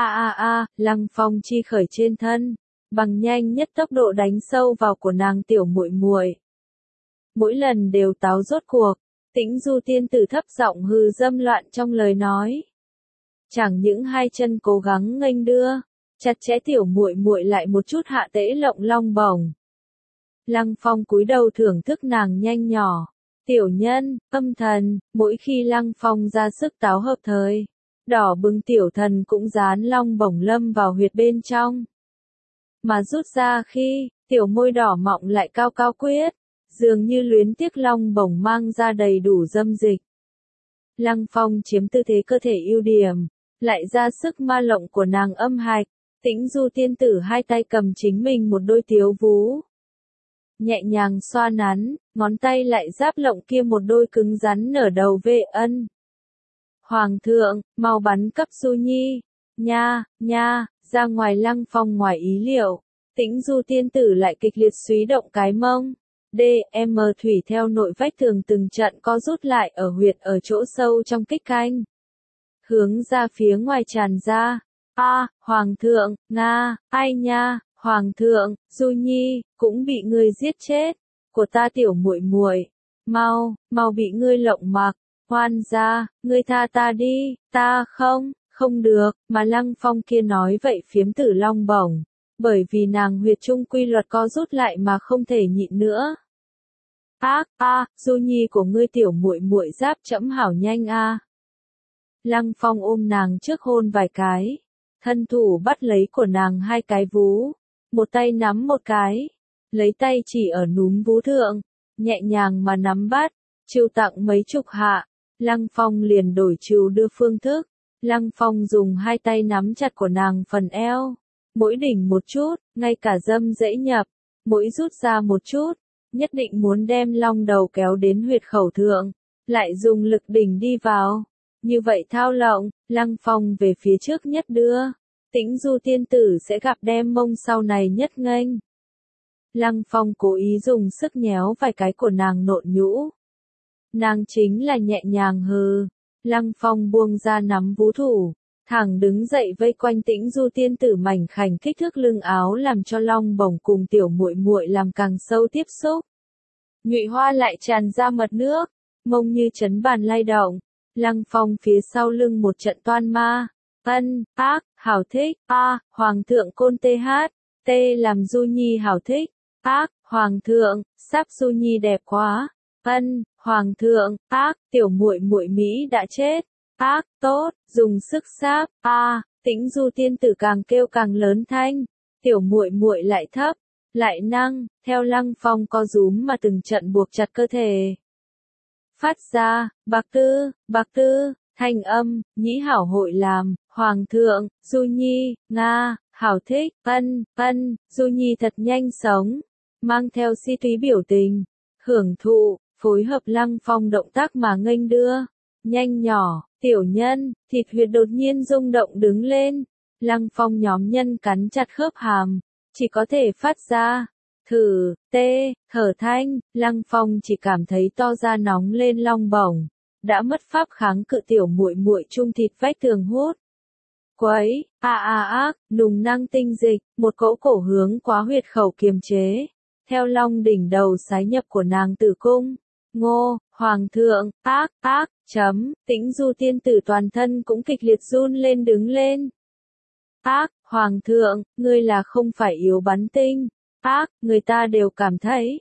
[SPEAKER 1] Lăng Phong chi khởi trên thân, bằng nhanh nhất tốc độ đánh sâu vào của nàng tiểu muội muội. Mỗi lần đều táo rốt cuộc, Tĩnh Du tiên tử thấp giọng hừ dâm loạn trong lời nói. Chẳng những hai chân cố gắng nghênh đưa, chặt chẽ tiểu muội muội lại một chút hạ tễ lộng long bổng. Lăng Phong cúi đầu thưởng thức nàng nhanh nhỏ. Tiểu nhân, âm thần, mỗi khi Lăng Phong ra sức táo hợp thời, đỏ bừng tiểu thần cũng dán long bổng lâm vào huyệt bên trong. mà rút ra khi, tiểu môi đỏ mọng lại cao cao quyết, dường như luyến tiếc long bổng mang ra đầy đủ dâm dịch. Lăng Phong chiếm tư thế cơ thể ưu điểm, lại ra sức ma lộng của nàng âm hạch, Tĩnh Du tiên tử hai tay cầm chính mình một đôi tiếu vú. Nhẹ nhàng xoa nắn, ngón tay lại giáp lộng kia một đôi cứng rắn nở đầu vệ ân. Hoàng thượng, mau bắn cấp Du Nhi, nha, nha, ra ngoài Lăng Phong ngoài ý liệu, Tĩnh Du tiên tử lại kịch liệt xúy động cái mông. DM thủy theo nội vách tường từng trận co rút lại ở huyệt ở chỗ sâu trong kích canh. Hướng ra phía ngoài tràn ra. Hoàng thượng, Nga, ai nha, Hoàng thượng, Du Nhi, cũng bị ngươi giết chết. Của ta tiểu muội muội, mau bị ngươi lộng mặc, hoan gia, ngươi tha ta đi, ta không được, mà Lăng Phong kia nói vậy phiếm tử long bổng. Bởi vì nàng huyệt trung quy luật co rút lại mà không thể nhịn nữa. Du Nhi của ngươi tiểu muội muội giáp chẫm hảo nhanh a. Lăng Phong ôm nàng trước hôn vài cái, thân thủ bắt lấy của nàng hai cái vú, một tay nắm một cái, lấy tay chỉ ở núm vú thượng, nhẹ nhàng mà nắm bắt, chiêu tặng mấy chục hạ, Lăng Phong liền đổi chiêu đưa phương thức, Lăng Phong dùng hai tay nắm chặt của nàng phần eo, mỗi đỉnh một chút, ngay cả dâm dễ nhập, mỗi rút ra một chút, nhất định muốn đem long đầu kéo đến huyệt khẩu thượng, lại dùng lực đỉnh đi vào. Như vậy thao lộng, Lăng Phong về phía trước nhất đưa, Tĩnh Du tiên tử sẽ gặp đem mông sau này nhất nghênh. Lăng Phong cố ý dùng sức nhéo vài cái của nàng nộn nhũ. Nàng chính là nhẹ nhàng hừ, Lăng Phong buông ra nắm vú thủ, thẳng đứng dậy vây quanh Tĩnh Du tiên tử mảnh khảnh kích thước lưng áo làm cho long bổng cùng tiểu muội muội làm càng sâu tiếp xúc. Nhụy hoa lại tràn ra mật nước, mông như chấn bàn lay động. Lăng Phong phía sau lưng một trận toan ma, hảo thích, Hoàng thượng côn làm Du Nhi hảo thích, Hoàng thượng, sắp Du Nhi đẹp quá, Hoàng thượng, tiểu muội muội Mỹ đã chết, tốt, dùng sức sáp, Tĩnh Du tiên tử càng kêu càng lớn thanh, tiểu muội muội lại thấp, lại năng, theo Lăng Phong co rúm mà từng trận buộc chặt cơ thể. Phát ra, bạc tư, thanh âm, nhĩ hảo hội làm, Hoàng thượng, Du Nhi, Nga, hảo thích, Du Nhi thật nhanh sống, mang theo si túy biểu tình, hưởng thụ, phối hợp Lăng Phong động tác mà nghênh đưa, nhanh nhỏ, tiểu nhân, thịt huyệt đột nhiên rung động đứng lên, Lăng Phong nhóm nhân cắn chặt khớp hàm, chỉ có thể phát ra. Thở thanh, Lăng Phong chỉ cảm thấy to ra nóng lên long bổng, đã mất pháp kháng cự tiểu muội muội chung thịt vách tường hút. Quấy, nùng năng tinh dịch, một cỗ cổ hướng quá huyệt khẩu kiềm chế, theo long đỉnh đầu sái nhập của nàng tử cung. Ngô, Hoàng thượng, Tĩnh Du tiên tử toàn thân cũng kịch liệt run lên đứng lên. Hoàng thượng, ngươi là không phải yếu bắn tinh. Người ta đều cảm thấy.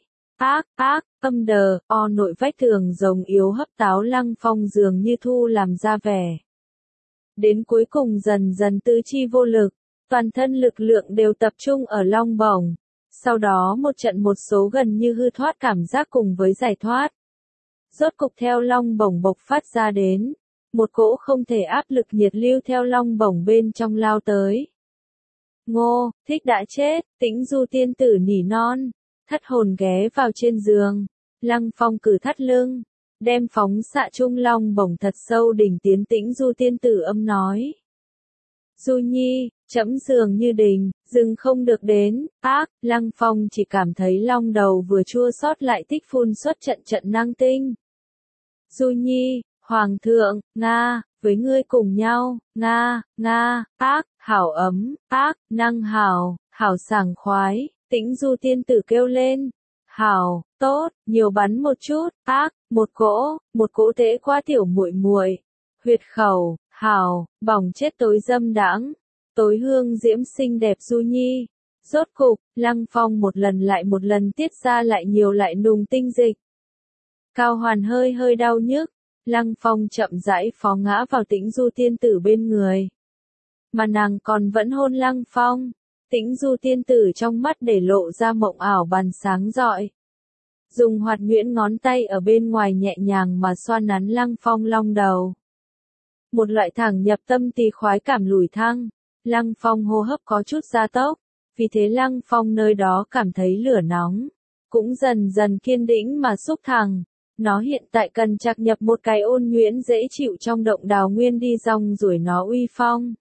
[SPEAKER 1] Nội vách tường rồng yếu hấp táo Lăng Phong dường như thu làm ra vẻ. Đến cuối cùng dần dần tứ chi vô lực, toàn thân lực lượng đều tập trung ở long bổng. Sau đó một trận một số gần như hư thoát cảm giác cùng với giải thoát. Rốt cục theo long bổng bộc phát ra đến. Một cỗ không thể áp lực nhiệt lưu theo long bổng bên trong lao tới. Ngô, thích đã chết, Tĩnh Du tiên tử nỉ non, thất hồn ghé vào trên giường, Lăng Phong cử thắt lưng, đem phóng xạ trung long bổng thật sâu đỉnh tiến Tĩnh Du tiên tử âm nói. Du Nhi, trẫm giường như đình, dừng không được đến, Lăng Phong chỉ cảm thấy long đầu vừa chua xót lại tích phun xuất trận trận năng tinh. Du Nhi, Hoàng thượng, Nga, với ngươi cùng nhau, Nga, hảo ấm, năng hảo sảng khoái, Tĩnh Du tiên tử kêu lên. Hảo, tốt, nhiều bắn một chút, một cỗ tế qua tiểu muội muội, huyệt khẩu, hảo, bỏng chết tối dâm đãng, tối hương diễm xinh đẹp Du Nhi. Rốt cục, Lăng Phong một lần lại một lần tiết ra lại nhiều lại nùng tinh dịch. Cao Hoàn hơi đau nhức, Lăng Phong chậm rãi phó ngã vào Tĩnh Du tiên tử bên người. Mà nàng còn vẫn hôn Lăng Phong. Tĩnh Du tiên tử trong mắt để lộ ra mộng ảo bắn sáng rọi. Dùng hoạt nhuyễn ngón tay ở bên ngoài nhẹ nhàng mà xoa nắn Lăng Phong long đầu. Một loại thẳng nhập tâm tỳ khoái cảm lủi thăng, Lăng Phong hô hấp có chút gia tốc, vì thế Lăng Phong nơi đó cảm thấy lửa nóng, cũng dần dần kiên định mà xúc thẳng. Nó hiện tại cần chạc nhập một cái ôn nhuyễn dễ chịu trong động đào nguyên đi rong ruổi nó uy phong.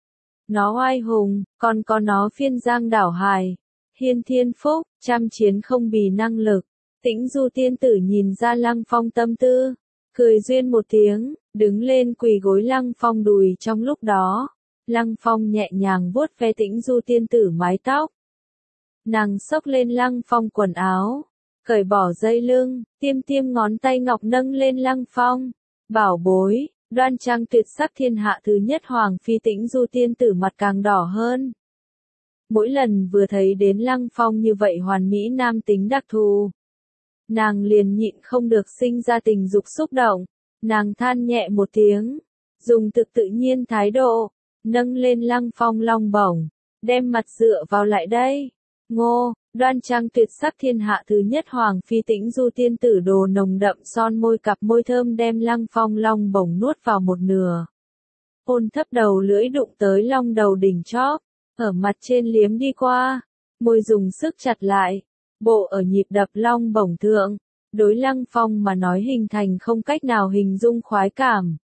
[SPEAKER 1] Nó oai hùng, còn có nó phiên giang đảo hài, hiên thiên phúc, trăm chiến không bì năng lực. Tĩnh Du tiên tử nhìn ra Lăng Phong tâm tư, cười duyên một tiếng, đứng lên quỳ gối Lăng Phong đùi trong lúc đó. Lăng Phong nhẹ nhàng vuốt ve Tĩnh Du tiên tử mái tóc. Nàng xốc lên Lăng Phong quần áo, cởi bỏ dây lưng, tiêm tiêm ngón tay ngọc nâng lên Lăng Phong. Bảo bối, đoan trang tuyệt sắc thiên hạ thứ nhất hoàng phi Tĩnh Du tiên tử mặt càng đỏ hơn. Mỗi lần vừa thấy đến Lăng Phong như vậy hoàn mỹ nam tính đặc thù, nàng liền nhịn không được sinh ra tình dục xúc động. Nàng than nhẹ một tiếng, dùng thực tự nhiên thái độ, nâng lên Lăng Phong long bổng, đem mặt dựa vào lại đây. Ngô, đoan trang tuyệt sắc thiên hạ thứ nhất hoàng phi Tĩnh Du tiên tử đồ nồng đậm son môi cặp môi thơm đem Lăng Phong long bổng nuốt vào một nửa. Ôn thấp đầu lưỡi đụng tới long đầu đỉnh chóp, ở mặt trên liếm đi qua, môi dùng sức chặt lại, bộ ở nhịp đập long bổng thượng, đối Lăng Phong mà nói hình thành không cách nào hình dung khoái cảm.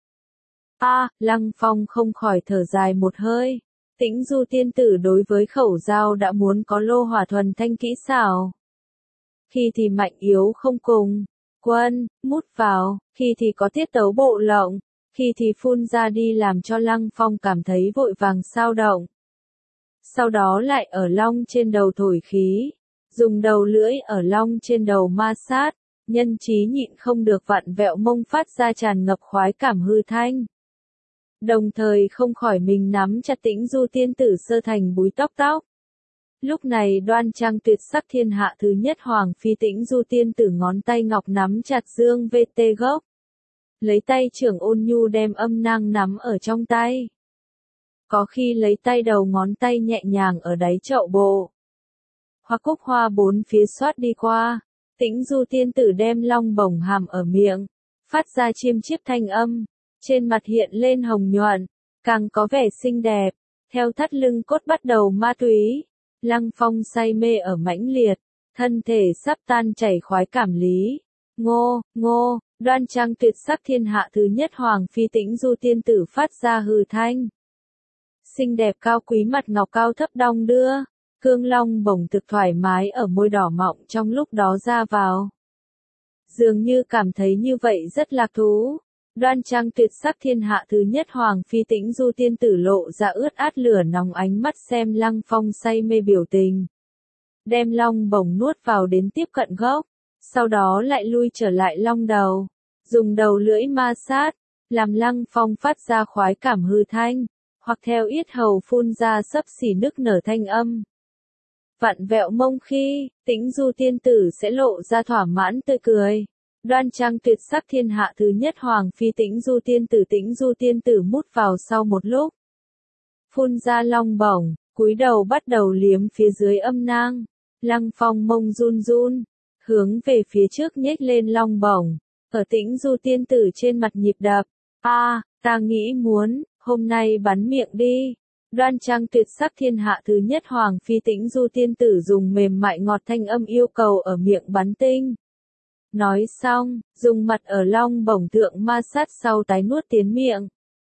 [SPEAKER 1] Lăng Phong không khỏi thở dài một hơi. Tĩnh Du tiên tử đối với khẩu dao đã muốn có lô hỏa thuần thanh kỹ xảo. Khi thì mạnh yếu không cùng, quân, mút vào, khi thì có tiết tấu bộ lộng, khi thì phun ra đi làm cho Lăng Phong cảm thấy vội vàng sao động. Sau đó lại ở long trên đầu thổi khí, dùng đầu lưỡi ở long trên đầu ma sát, nhân trí nhịn không được vặn vẹo mông phát ra tràn ngập khoái cảm hư thanh. Đồng thời không khỏi mình nắm chặt Tĩnh Du tiên tử sơ thành búi tóc tóc. Lúc này đoan trang tuyệt sắc thiên hạ thứ nhất hoàng phi Tĩnh Du tiên tử ngón tay ngọc nắm chặt dương VT gốc. Lấy tay trưởng ôn nhu đem âm nang nắm ở trong tay. Có khi lấy tay đầu ngón tay nhẹ nhàng ở đáy chậu bộ. Hoa cúc hoa bốn phía xoát đi qua. Tĩnh Du tiên tử đem long bổng hàm ở miệng, phát ra chiêm chiếp thanh âm. Trên mặt hiện lên hồng nhuận, càng có vẻ xinh đẹp, theo thắt lưng cốt bắt đầu ma túy. Lăng Phong say mê ở mãnh liệt, thân thể sắp tan chảy khoái cảm lý. Ngô, đoan trang tuyệt sắc thiên hạ thứ nhất hoàng phi Tĩnh Du tiên tử phát ra hừ thanh. Xinh đẹp cao quý mặt ngọc cao thấp đong đưa, cương long bổng thực thoải mái ở môi đỏ mọng trong lúc đó ra vào. Dường như cảm thấy như vậy rất lạc thú. Đoan trang tuyệt sắc thiên hạ thứ nhất hoàng phi Tĩnh Du tiên tử lộ ra ướt át lửa nóng ánh mắt xem Lăng Phong say mê biểu tình. Đem long bổng nuốt vào đến tiếp cận gốc, sau đó lại lui trở lại long đầu, dùng đầu lưỡi ma sát, làm Lăng Phong phát ra khoái cảm hư thanh, hoặc theo yết hầu phun ra xấp xỉ nức nở thanh âm. Vặn vẹo mông khi, Tĩnh Du tiên tử sẽ lộ ra thỏa mãn tươi cười. Đoan trang tuyệt sắc thiên hạ thứ nhất hoàng phi Tĩnh Du tiên tử mút vào sau một lúc. Phun ra long bổng, cúi đầu bắt đầu liếm phía dưới âm nang. Lăng Phong mông run run, hướng về phía trước nhếch lên long bổng, ở Tĩnh Du tiên tử trên mặt nhịp đập. Ta nghĩ muốn, hôm nay bắn miệng đi. Đoan trang tuyệt sắc thiên hạ thứ nhất hoàng phi Tĩnh Du tiên tử dùng mềm mại ngọt thanh âm yêu cầu ở miệng bắn tinh. Nói xong, dùng mặt ở long bổng thượng ma sát sau tái nuốt tiến miệng.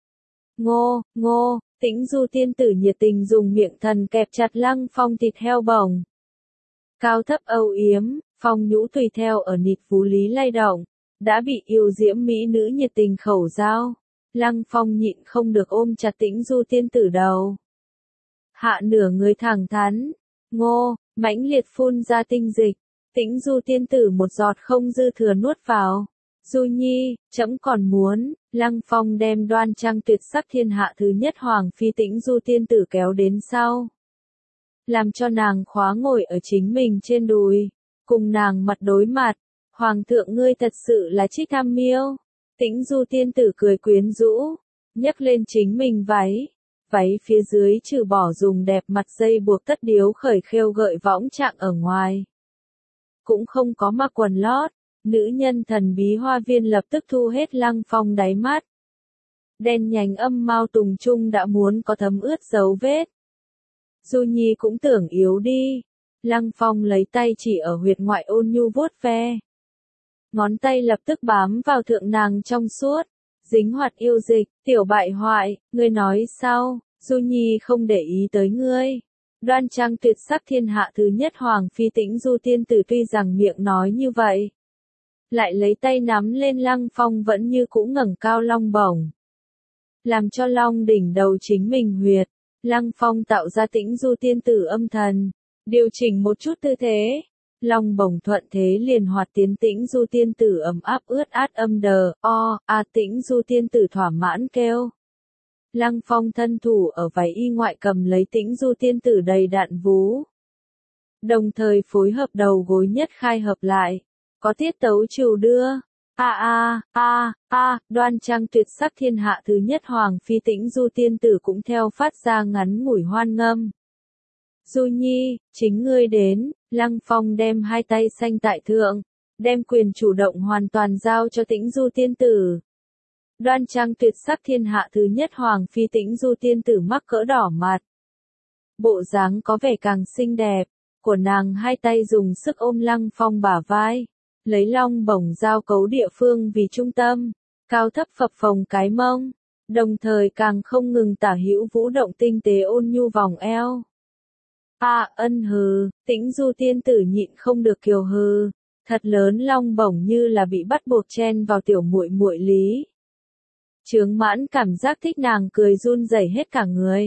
[SPEAKER 1] Ngô, Tĩnh Du tiên tử nhiệt tình dùng miệng thần kẹp chặt Lăng Phong thịt heo bổng. Cao thấp âu yếm, phong nhũ tùy theo ở nịt phú lý lay động, đã bị yêu diễm mỹ nữ nhiệt tình khẩu giao. Lăng Phong nhịn không được ôm chặt Tĩnh Du tiên tử đầu. Hạ nửa người thẳng thắn, mãnh liệt phun ra tinh dịch. Tĩnh Du tiên tử một giọt không dư thừa nuốt vào. Du nhi, trẫm còn muốn. Lăng Phong đem đoan trang tuyệt sắc thiên hạ thứ nhất hoàng phi Tĩnh Du tiên tử kéo đến sau. Làm cho nàng khóa ngồi ở chính mình trên đùi. Cùng nàng mặt đối mặt. Hoàng thượng ngươi thật sự là Trích Tham Miêu. Tĩnh Du tiên tử cười quyến rũ. Nhấc lên chính mình váy. váy phía dưới trừ bỏ dùng đẹp mặt dây buộc tất điếu khởi khêu gợi võng trạng ở ngoài. Cũng không có mặc quần lót, nữ nhân thần bí hoa viên lập tức thu hết Lăng Phong đáy mắt. Đen nhánh âm mao tùng trung đã muốn có thấm ướt dấu vết. Du Nhi cũng tưởng yếu đi. Lăng Phong lấy tay chỉ ở huyệt ngoại ôn nhu vuốt ve. Ngón tay lập tức bám vào thượng nàng trong suốt. Dính hoạt yêu dịch, tiểu bại hoại, ngươi nói sao, Du Nhi không để ý tới ngươi. Đoan trang tuyệt sắc thiên hạ thứ nhất Hoàng Phi Tĩnh Du tiên tử tuy rằng miệng nói như vậy. Lại lấy tay nắm lên Lăng Phong vẫn như cũ ngẩng cao long bổng. Làm cho long đỉnh đầu chính mình huyệt. Lăng Phong tạo ra Tĩnh Du tiên tử âm thần. Điều chỉnh một chút tư thế. Long bổng thuận thế liền hoạt tiến Tĩnh Du tiên tử ấm áp ướt át âm đờ, Tĩnh Du tiên tử thỏa mãn kêu. Lăng Phong thân thủ ở váy y ngoại cầm lấy Tĩnh Du tiên tử đầy đặn vú. Đồng thời phối hợp đầu gối nhất khai hợp lại. Có tiết tấu trừu đưa. Đoan trang tuyệt sắc thiên hạ thứ nhất Hoàng Phi Tĩnh Du tiên tử cũng theo phát ra ngắn ngủi hoan ngâm. Du Nhi, chính ngươi đến, Lăng Phong đem hai tay xanh tại thượng, đem quyền chủ động hoàn toàn giao cho Tĩnh Du tiên tử. Đoan trang tuyệt sắc thiên hạ thứ nhất Hoàng Phi Tĩnh Du tiên tử mắc cỡ đỏ mặt. Bộ dáng có vẻ càng xinh đẹp, của nàng hai tay dùng sức ôm Lăng Phong bả vai, lấy long bổng giao cấu địa phương vì trung tâm, cao thấp phập phồng cái mông, đồng thời càng không ngừng tả hữu vũ động tinh tế ôn nhu vòng eo. Ân hừ, Tĩnh Du tiên tử nhịn không được kiều hừ, thật lớn long bổng như là bị bắt buộc chen vào tiểu muội muội lý. Chướng mãn cảm giác thích nàng cười run rẩy hết cả người.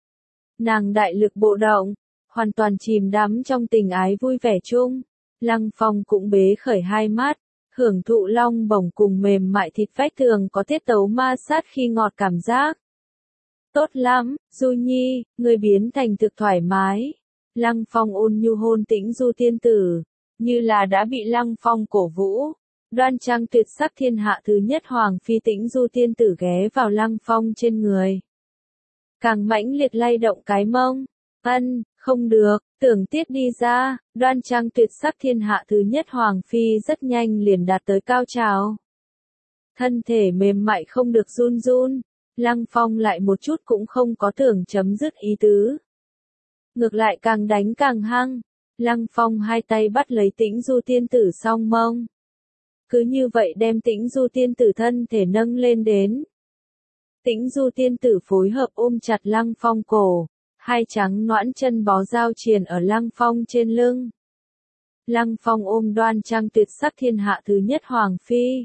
[SPEAKER 1] Nàng đại lực bộ động, hoàn toàn chìm đắm trong tình ái vui vẻ chung. Lăng Phong cũng bế khởi hai mắt, hưởng thụ long bổng cùng mềm mại thịt vách thường có tiết tấu ma sát khi ngọt cảm giác. Tốt lắm, Du Nhi, ngươi biến thành thực thoải mái. Lăng Phong ôn nhu hôn Tĩnh Du tiên tử, như là đã bị Lăng Phong cổ vũ. Đoan trang tuyệt sắc thiên hạ thứ nhất Hoàng Phi Tĩnh Du tiên tử ghé vào Lăng Phong trên người. Càng mãnh liệt lay động cái mông. Không được, tưởng tiết đi ra, đoan trang tuyệt sắc thiên hạ thứ nhất Hoàng Phi rất nhanh liền đạt tới cao trào. Thân thể mềm mại không được run run, Lăng Phong lại một chút cũng không có tưởng chấm dứt ý tứ. Ngược lại càng đánh càng hăng, Lăng Phong hai tay bắt lấy Tĩnh Du tiên tử song mông. Cứ như vậy đem Tĩnh Du tiên tử thân thể nâng lên đến. Tĩnh Du tiên tử phối hợp ôm chặt Lăng Phong cổ, hai trắng noãn chân bó dao triền ở Lăng Phong trên lưng. Lăng Phong ôm đoan trang tuyệt sắc thiên hạ thứ nhất Hoàng Phi.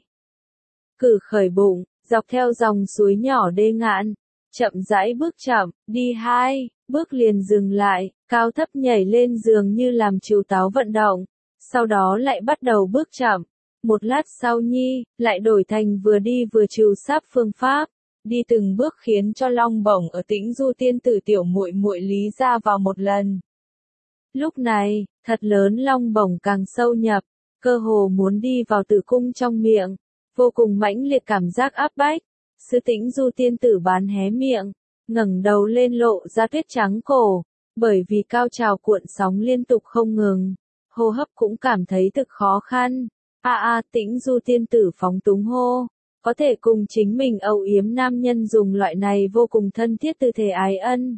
[SPEAKER 1] Cử khởi bụng, dọc theo dòng suối nhỏ đê ngạn, chậm rãi bước chậm, đi hai, bước liền dừng lại, cao thấp nhảy lên giường như làm trìu táo vận động, sau đó lại bắt đầu bước chậm. Một lát sau Nhi, lại đổi thành vừa đi vừa trìu sáp phương pháp, đi từng bước khiến cho long bổng ở Tĩnh Du tiên tử tiểu muội muội lý ra vào một lần. Lúc này, thật lớn long bổng càng sâu nhập, cơ hồ muốn đi vào tử cung trong miệng, vô cùng mãnh liệt cảm giác áp bách. Sư Tĩnh Du tiên tử bán hé miệng, ngẩng đầu lên lộ ra tuyết trắng cổ, bởi vì cao trào cuộn sóng liên tục không ngừng, hô hấp cũng cảm thấy thực khó khăn. Tĩnh Du tiên tử phóng túng hô, có thể cùng chính mình âu yếm nam nhân dùng loại này vô cùng thân thiết tư thế ái ân.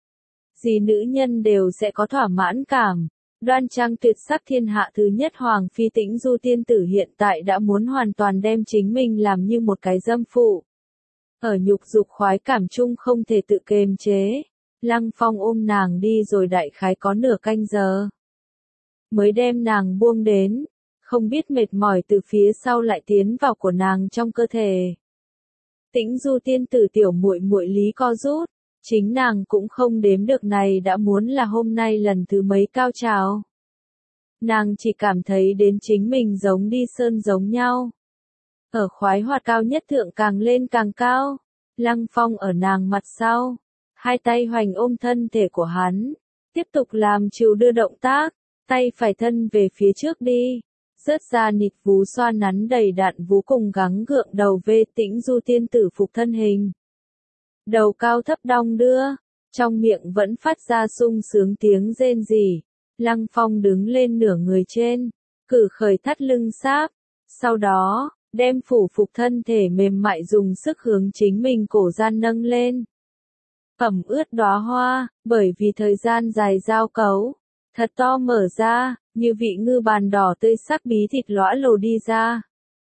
[SPEAKER 1] Gì nữ nhân đều sẽ có thỏa mãn cảm. Đoan trang tuyệt sắc thiên hạ thứ nhất Hoàng Phi Tĩnh Du tiên tử hiện tại đã muốn hoàn toàn đem chính mình làm như một cái dâm phụ. Ở nhục dục khoái cảm chung không thể tự kiềm chế. Lăng Phong ôm nàng đi rồi đại khái có nửa canh giờ. Mới đem nàng buông đến. Không biết mệt mỏi từ phía sau lại tiến vào của nàng trong cơ thể. Tĩnh Du tiên tử tiểu muội muội lý co rút, chính nàng cũng không đếm được này đã muốn là hôm nay lần thứ mấy cao trào. Nàng chỉ cảm thấy đến chính mình giống đi sơn giống nhau. Ở khoái hoạt cao nhất thượng càng lên càng cao, Lăng Phong ở nàng mặt sau, hai tay hoành ôm thân thể của hắn, tiếp tục làm chịu đưa động tác, tay phải thân về phía trước đi. Rớt ra nịt vú xoa nắn đầy đặn vú cùng gắng gượng đầu về Tĩnh Du tiên tử phục thân hình. đầu cao thấp đong đưa, trong miệng vẫn phát ra sung sướng tiếng rên rỉ. Lăng Phong đứng lên nửa người trên, cử khởi thắt lưng sáp, sau đó, đem phủ phục thân thể mềm mại dùng sức hướng chính mình cổ gian nâng lên. Ẩm ướt đóa hoa, bởi vì thời gian dài giao cấu, thật to mở ra, như vị ngư bàn đỏ tươi sắc bí thịt lõa lồ đi ra.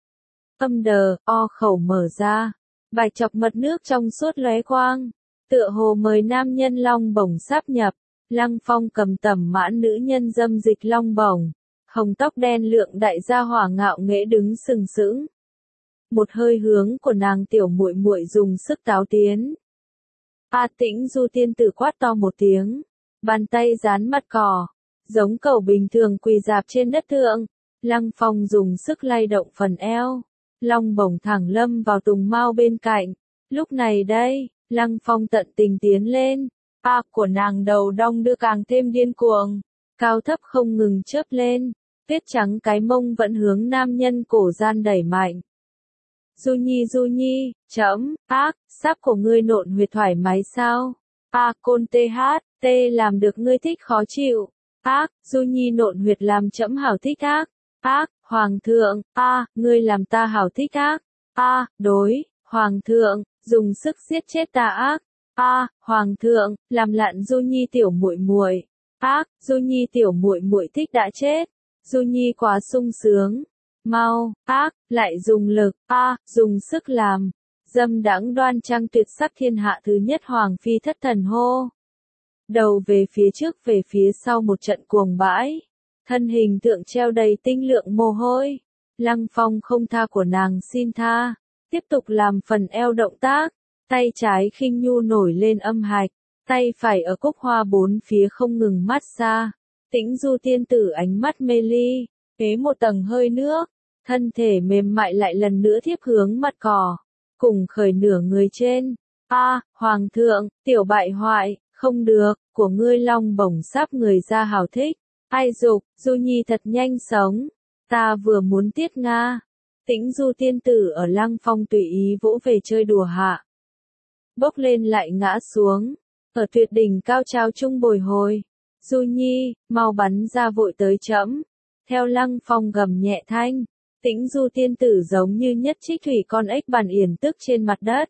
[SPEAKER 1] Âm đờ, o khẩu mở ra, bạch chọc mật nước trong suốt lóe quang, tựa hồ mời nam nhân long bổng sáp nhập. Lăng Phong cầm tẩm mãn nữ nhân dâm dịch long bổng, hồng tóc đen lượng đại gia hỏa ngạo nghễ đứng sừng sững. Một hơi hướng của nàng tiểu muội muội dùng sức táo tiến. A Tĩnh Du tiên tử quát to một tiếng, bàn tay dán mặt cỏ, giống cẩu bình thường quỳ dạp trên đất thượng. Lăng Phong dùng sức lay động phần eo, long bổng thẳng lâm vào Tùng Mao bên cạnh. Lúc này đây, Lăng Phong tận tình tiến lên, của nàng đầu đong đưa càng thêm điên cuồng, cao thấp không ngừng chớp lên, tuyết trắng cái mông vẫn hướng nam nhân cổ gian đẩy mạnh. Du Nhi, sáp của ngươi nộn huyệt thoải mái sao? Côn THT làm được ngươi thích khó chịu. Du Nhi nộn huyệt làm trẫm hảo thích Hoàng thượng, ngươi làm ta hảo thích đối, Hoàng thượng, dùng sức giết chết ta Hoàng thượng, làm lạn Du Nhi tiểu muội muội. Du Nhi tiểu muội muội thích đã chết. Du Nhi quá sung sướng. Mau, lại dùng lực, dùng sức làm. Dâm đãng đoan trang tuyệt sắc thiên hạ thứ nhất hoàng phi thất thần hô. Đầu về phía trước về phía sau một trận cuồng bãi. Thân hình tượng treo đầy tinh lượng mồ hôi. Lăng Phong không tha của nàng xin tha. Tiếp tục làm phần eo động tác. Tay trái khinh nhu nổi lên âm hạch. Tay phải ở cúc hoa bốn phía không ngừng mát xa. Tĩnh Du tiên tử ánh mắt mê ly. Kế một tầng hơi nước. Thân thể mềm mại lại lần nữa thiếp hướng mặt cỏ. Cùng khởi nửa người trên. Hoàng thượng, tiểu bại hoại, không được, của ngươi long bổng sáp người ra hào thích. Ai dục, Du Nhi thật nhanh sống. Ta vừa muốn tiết Nga. Tĩnh Du tiên tử ở Lăng Phong tùy ý vỗ về chơi đùa hạ. Bốc lên lại ngã xuống. Ở tuyệt đỉnh cao trào chung bồi hồi. Du Nhi, mau bắn ra vội tới trẫm. Theo Lăng Phong gầm nhẹ thanh. Tĩnh Du tiên tử giống như nhất trích thủy con ếch bàn yển tức trên mặt đất.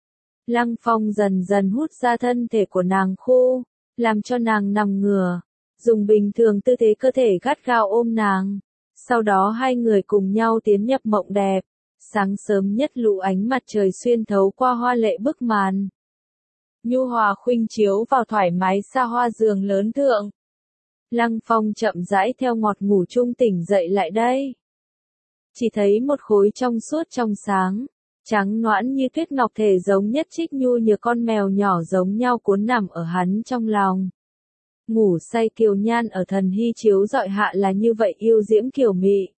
[SPEAKER 1] Lăng Phong dần dần hút ra thân thể của nàng khô, làm cho nàng nằm ngửa, dùng bình thường tư thế cơ thể gắt gao ôm nàng. Sau đó hai người cùng nhau tiến nhập mộng đẹp. Sáng sớm nhất lũ ánh mặt trời xuyên thấu qua hoa lệ bức màn. Nhu hòa khuynh chiếu vào thoải mái xa hoa giường lớn thượng. Lăng Phong chậm rãi theo ngọt ngủ chung tỉnh dậy lại đây. Chỉ thấy một khối trong suốt trong sáng, trắng nõn như tuyết ngọc thể giống nhất trích nhu như con mèo nhỏ giống nhau cuốn nằm ở hắn trong lòng. Ngủ say kiều nhan ở thần hy chiếu dọi hạ là như vậy yêu diễm kiều mị.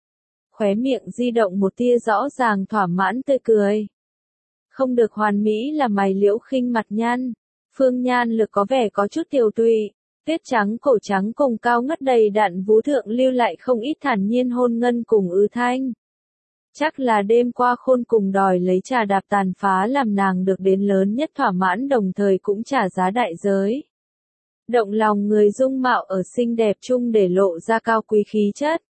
[SPEAKER 1] Khóe miệng di động một tia rõ ràng thỏa mãn tươi cười. Không được hoàn mỹ là mày liễu khinh mặt nhan, phương nhan lực có vẻ có chút tiều tụy. Tuyết trắng cổ trắng cùng cao ngất đầy đặn vú thượng lưu lại không ít thản nhiên hôn ngân cùng ư thanh. Chắc là đêm qua khôn cùng đòi lấy trà đạp tàn phá làm nàng được đến lớn nhất thỏa mãn đồng thời cũng trả giá đại giới. Động lòng người dung mạo ở xinh đẹp chung để lộ ra cao quý khí chất.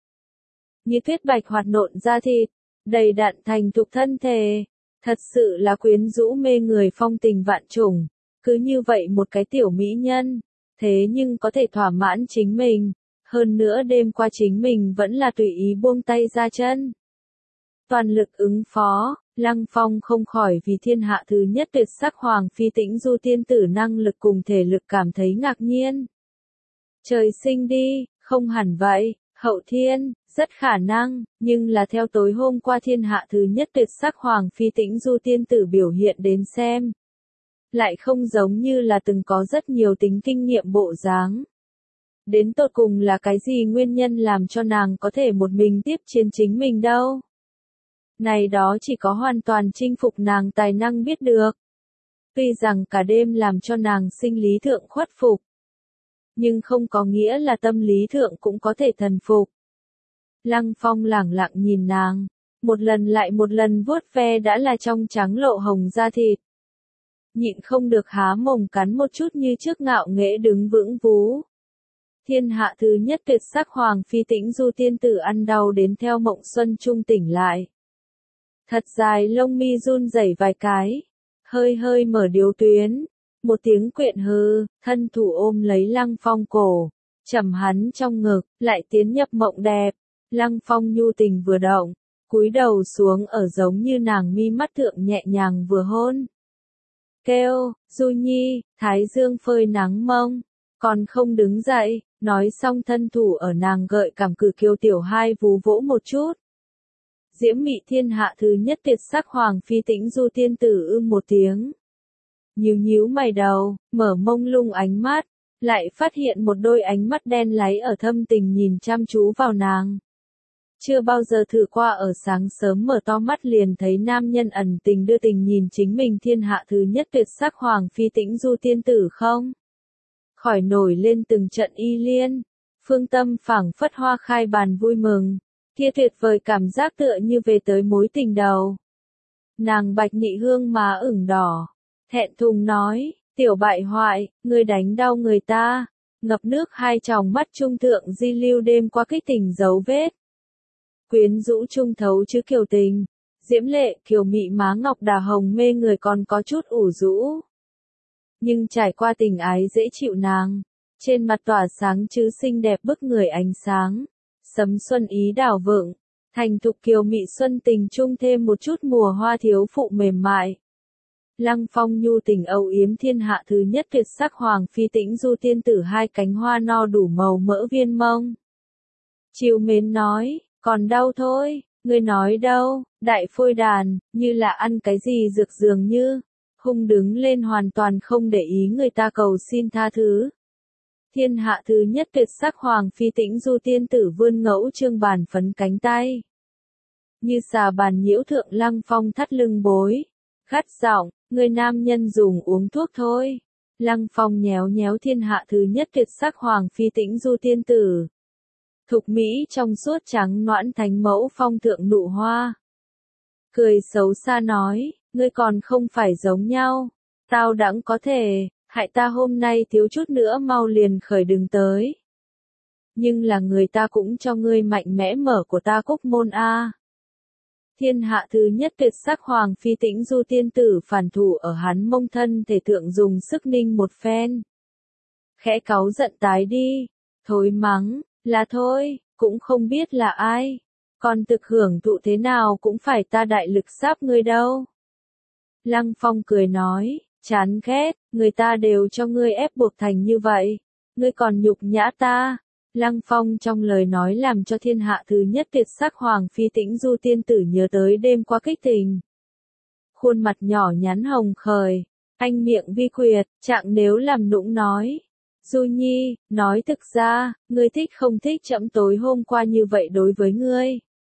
[SPEAKER 1] Như tuyết bạch hoạt nộn da thịt, đầy đặn thành thục thân thể. Thật sự là quyến rũ mê người phong tình vạn trùng. Cứ như vậy một cái tiểu mỹ nhân. Thế nhưng có thể thỏa mãn chính mình, hơn nữa đêm qua chính mình vẫn là tùy ý buông tay ra chân. Toàn lực ứng phó, Lăng Phong không khỏi vì thiên hạ thứ nhất tuyệt sắc hoàng phi Tĩnh Du tiên tử năng lực cùng thể lực cảm thấy ngạc nhiên. Trời sinh đi, không hẳn vậy, hậu thiên, rất khả năng, nhưng là theo tối hôm qua thiên hạ thứ nhất tuyệt sắc hoàng phi Tĩnh Du tiên tử biểu hiện đến xem. Lại không giống như là từng có rất nhiều tính kinh nghiệm bộ dáng. Đến tột cùng là cái gì nguyên nhân làm cho nàng có thể một mình tiếp chiến chính mình đâu? Này đó chỉ có hoàn toàn chinh phục nàng tài năng biết được. Tuy rằng cả đêm làm cho nàng sinh lý thượng khuất phục. Nhưng không có nghĩa là tâm lý thượng cũng có thể thần phục. Lăng Phong lẳng lặng nhìn nàng. Một lần lại một lần vuốt ve đã là trong trắng lộ hồng da thịt. nhịn không được há mồm cắn một chút như trước ngạo nghễ đứng vững vú. Thiên hạ thứ nhất tuyệt sắc Hoàng Phi Tĩnh Du tiên tử ăn đau đến theo mộng xuân trung tỉnh lại. Thật dài lông mi run rẩy vài cái, hơi hơi mở điếu tuyến, một tiếng quyện hừ, thân thủ ôm lấy Lăng Phong cổ, chầm hắn trong ngực, lại tiến nhập mộng đẹp. Lăng Phong nhu tình vừa động, cúi đầu xuống ở giống như nàng mi mắt thượng nhẹ nhàng vừa hôn. Kêu, Du Nhi, thái dương phơi nắng mông, còn không đứng dậy, nói xong thân thủ ở nàng gợi cảm cử kiều tiểu hai vú vỗ một chút. Diễm mị thiên hạ thứ nhất tuyệt sắc Hoàng Phi Tĩnh Du tiên tử một tiếng. Nhíu nhíu mày đầu, mở mông lung ánh mắt, lại phát hiện một đôi ánh mắt đen láy ở thâm tình nhìn chăm chú vào nàng. Chưa bao giờ thử qua ở sáng sớm mở to mắt liền thấy nam nhân ẩn tình đưa tình nhìn chính mình thiên hạ thứ nhất tuyệt sắc Hoàng Phi Tĩnh Du tiên tử không? Khỏi nổi lên từng trận y liên, phương tâm phảng phất hoa khai bàn vui mừng, kia tuyệt vời cảm giác tựa như về tới mối tình đầu. Nàng bạch nhị hương má ửng đỏ, thẹn thùng nói, tiểu bại hoại, ngươi đánh đau người ta, ngập nước hai tròng mắt trung thượng di lưu đêm qua kích tình dấu vết. Quyến rũ trung thấu chứ kiều tình, diễm lệ kiều mị má ngọc đà hồng mê người còn có chút ủ rũ. Nhưng trải qua tình ái dễ chịu nàng, trên mặt tỏa sáng chứ xinh đẹp bức người ánh sáng, sấm xuân ý đào vượng, thành thục kiều mị xuân tình trung thêm một chút mùa hoa thiếu phụ mềm mại. Lăng Phong nhu tình âu yếm thiên hạ thứ nhất tuyệt sắc Hoàng Phi Tĩnh Du tiên tử hai cánh hoa no đủ màu mỡ viên mông. Chiều mến nói, còn đau thôi, ngươi nói đâu, đại phôi đàn, như là ăn cái gì dược dường như, hung đứng lên hoàn toàn không để ý người ta cầu xin tha thứ. Thiên hạ thứ nhất tuyệt sắc Hoàng Phi Tĩnh Du tiên tử vươn ngẫu trương bàn phấn cánh tay. Như xà bàn nhiễu thượng Lăng Phong thắt lưng bối, gắt giọng, người nam nhân dùng uống thuốc thôi. Lăng Phong nhéo nhéo thiên hạ thứ nhất tuyệt sắc Hoàng Phi Tĩnh Du tiên tử. Thục mỹ trong suốt trắng noãn thánh mẫu phong thượng nụ hoa. Cười xấu xa nói, ngươi còn không phải giống nhau, tao đãng có thể, hại ta hôm nay thiếu chút nữa mau liền khởi đường tới. Nhưng là người ta cũng cho ngươi mạnh mẽ mở của ta cúc môn a. Thiên hạ thứ nhất tuyệt sắc Hoàng Phi Tĩnh Du tiên tử phản thủ ở hắn mông thân thể thượng dùng sức ninh một phen. Khẽ cáu giận tái đi, thối mắng, là thôi, cũng không biết là ai, còn thực hưởng thụ thế nào cũng phải ta đại lực sáp ngươi đâu. Lăng Phong cười nói, chán ghét, người ta đều cho ngươi ép buộc thành như vậy, ngươi còn nhục nhã ta. Lăng Phong trong lời nói làm cho thiên hạ thứ nhất tuyệt sắc Hoàng Phi Tĩnh Du tiên tử nhớ tới đêm qua kích tình. Khuôn mặt nhỏ nhắn hồng khởi, anh miệng vi quyệt, trạng nếu làm nũng nói. Du Nhi, nói thực ra, ngươi thích không thích trẫm tối hôm qua như vậy đối với ngươi.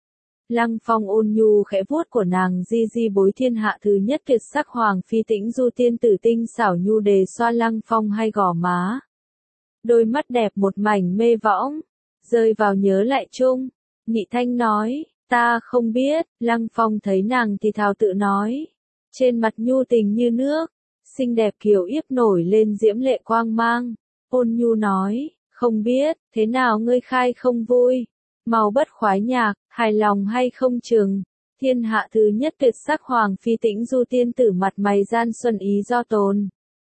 [SPEAKER 1] Lăng Phong ôn nhu khẽ vuốt của nàng di di bối thiên hạ thứ nhất tuyệt sắc Hoàng Phi Tĩnh Du tiên tử tinh xảo nhu đề xoa Lăng Phong hay gò má. Đôi mắt đẹp một mảnh mê võng, rơi vào nhớ lại chung. Nhị thanh nói, ta không biết, Lăng Phong thấy nàng thì thào tự nói. Trên mặt nhu tình như nước, xinh đẹp kiều yếp nổi lên diễm lệ quang mang. Ôn nhu nói, không biết, thế nào ngươi khai không vui, màu bất khoái nhạc, hài lòng hay không chừng. Thiên hạ thứ nhất tuyệt sắc Hoàng Phi Tĩnh Du tiên tử mặt mày gian xuân ý do tồn.